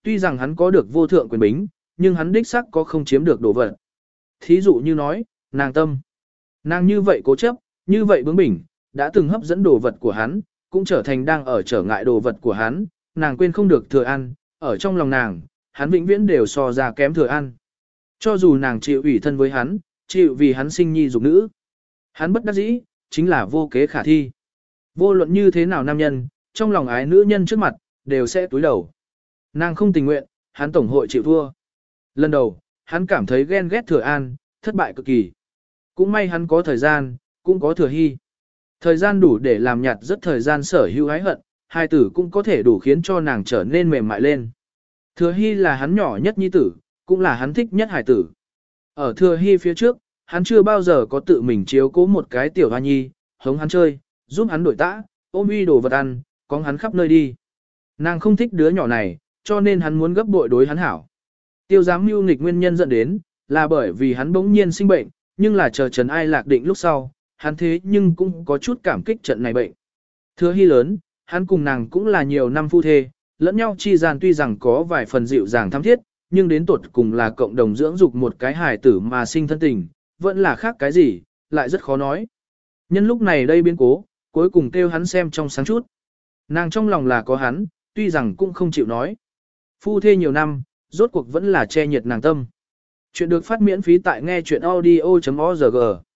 Speaker 1: tuy rằng hắn có được vô thượng quyền bính, nhưng hắn đích xác có không chiếm được đồ vật. Thí dụ như nói, nàng tâm. Nàng như vậy cố chấp, như vậy bướng bỉnh, đã từng hấp dẫn đồ vật của hắn, cũng trở thành đang ở trở ngại đồ vật của hắn, nàng quên không được thừa ăn, ở trong lòng nàng, hắn vĩnh viễn đều so ra kém thừa ăn. Cho dù nàng chịu ủy thân với hắn, chịu vì hắn sinh nhi dục nữ. Hắn bất đắc dĩ, chính là vô kế khả thi. Vô luận như thế nào nam nhân, trong lòng ái nữ nhân trước mặt, đều sẽ túi đầu. Nàng không tình nguyện, hắn tổng hội chịu thua. Lần đầu, hắn cảm thấy ghen ghét thừa an, thất bại cực kỳ. Cũng may hắn có thời gian, cũng có thừa hy. Thời gian đủ để làm nhạt rất thời gian sở hữu ái hận, hai tử cũng có thể đủ khiến cho nàng trở nên mềm mại lên. Thừa hy là hắn nhỏ nhất nhi tử, cũng là hắn thích nhất hài tử. Ở thừa hy phía trước, hắn chưa bao giờ có tự mình chiếu cố một cái tiểu hoa nhi, hống hắn chơi, giúp hắn đổi tã, ôm uy đồ vật ăn, có hắn khắp nơi đi. Nàng không thích đứa nhỏ này, cho nên hắn muốn gấp bội đối hắn hảo. Tiêu giám mưu nghịch nguyên nhân dẫn đến, là bởi vì hắn bỗng nhiên sinh bệnh, nhưng là chờ Trần Ai Lạc định lúc sau, hắn thế nhưng cũng có chút cảm kích trận này bệnh. Thừa hy lớn, hắn cùng nàng cũng là nhiều năm phu thê, lẫn nhau chi gian tuy rằng có vài phần dịu dàng thắm thiết, nhưng đến tuột cùng là cộng đồng dưỡng dục một cái hài tử mà sinh thân tình, vẫn là khác cái gì, lại rất khó nói. Nhân lúc này đây biến cố, cuối cùng kêu hắn xem trong sáng chút. Nàng trong lòng là có hắn, tuy rằng cũng không chịu nói. Phu thê nhiều năm, rốt cuộc vẫn là che nhiệt nàng tâm. Chuyện được phát miễn phí tại nghe chuyện audio chấm org.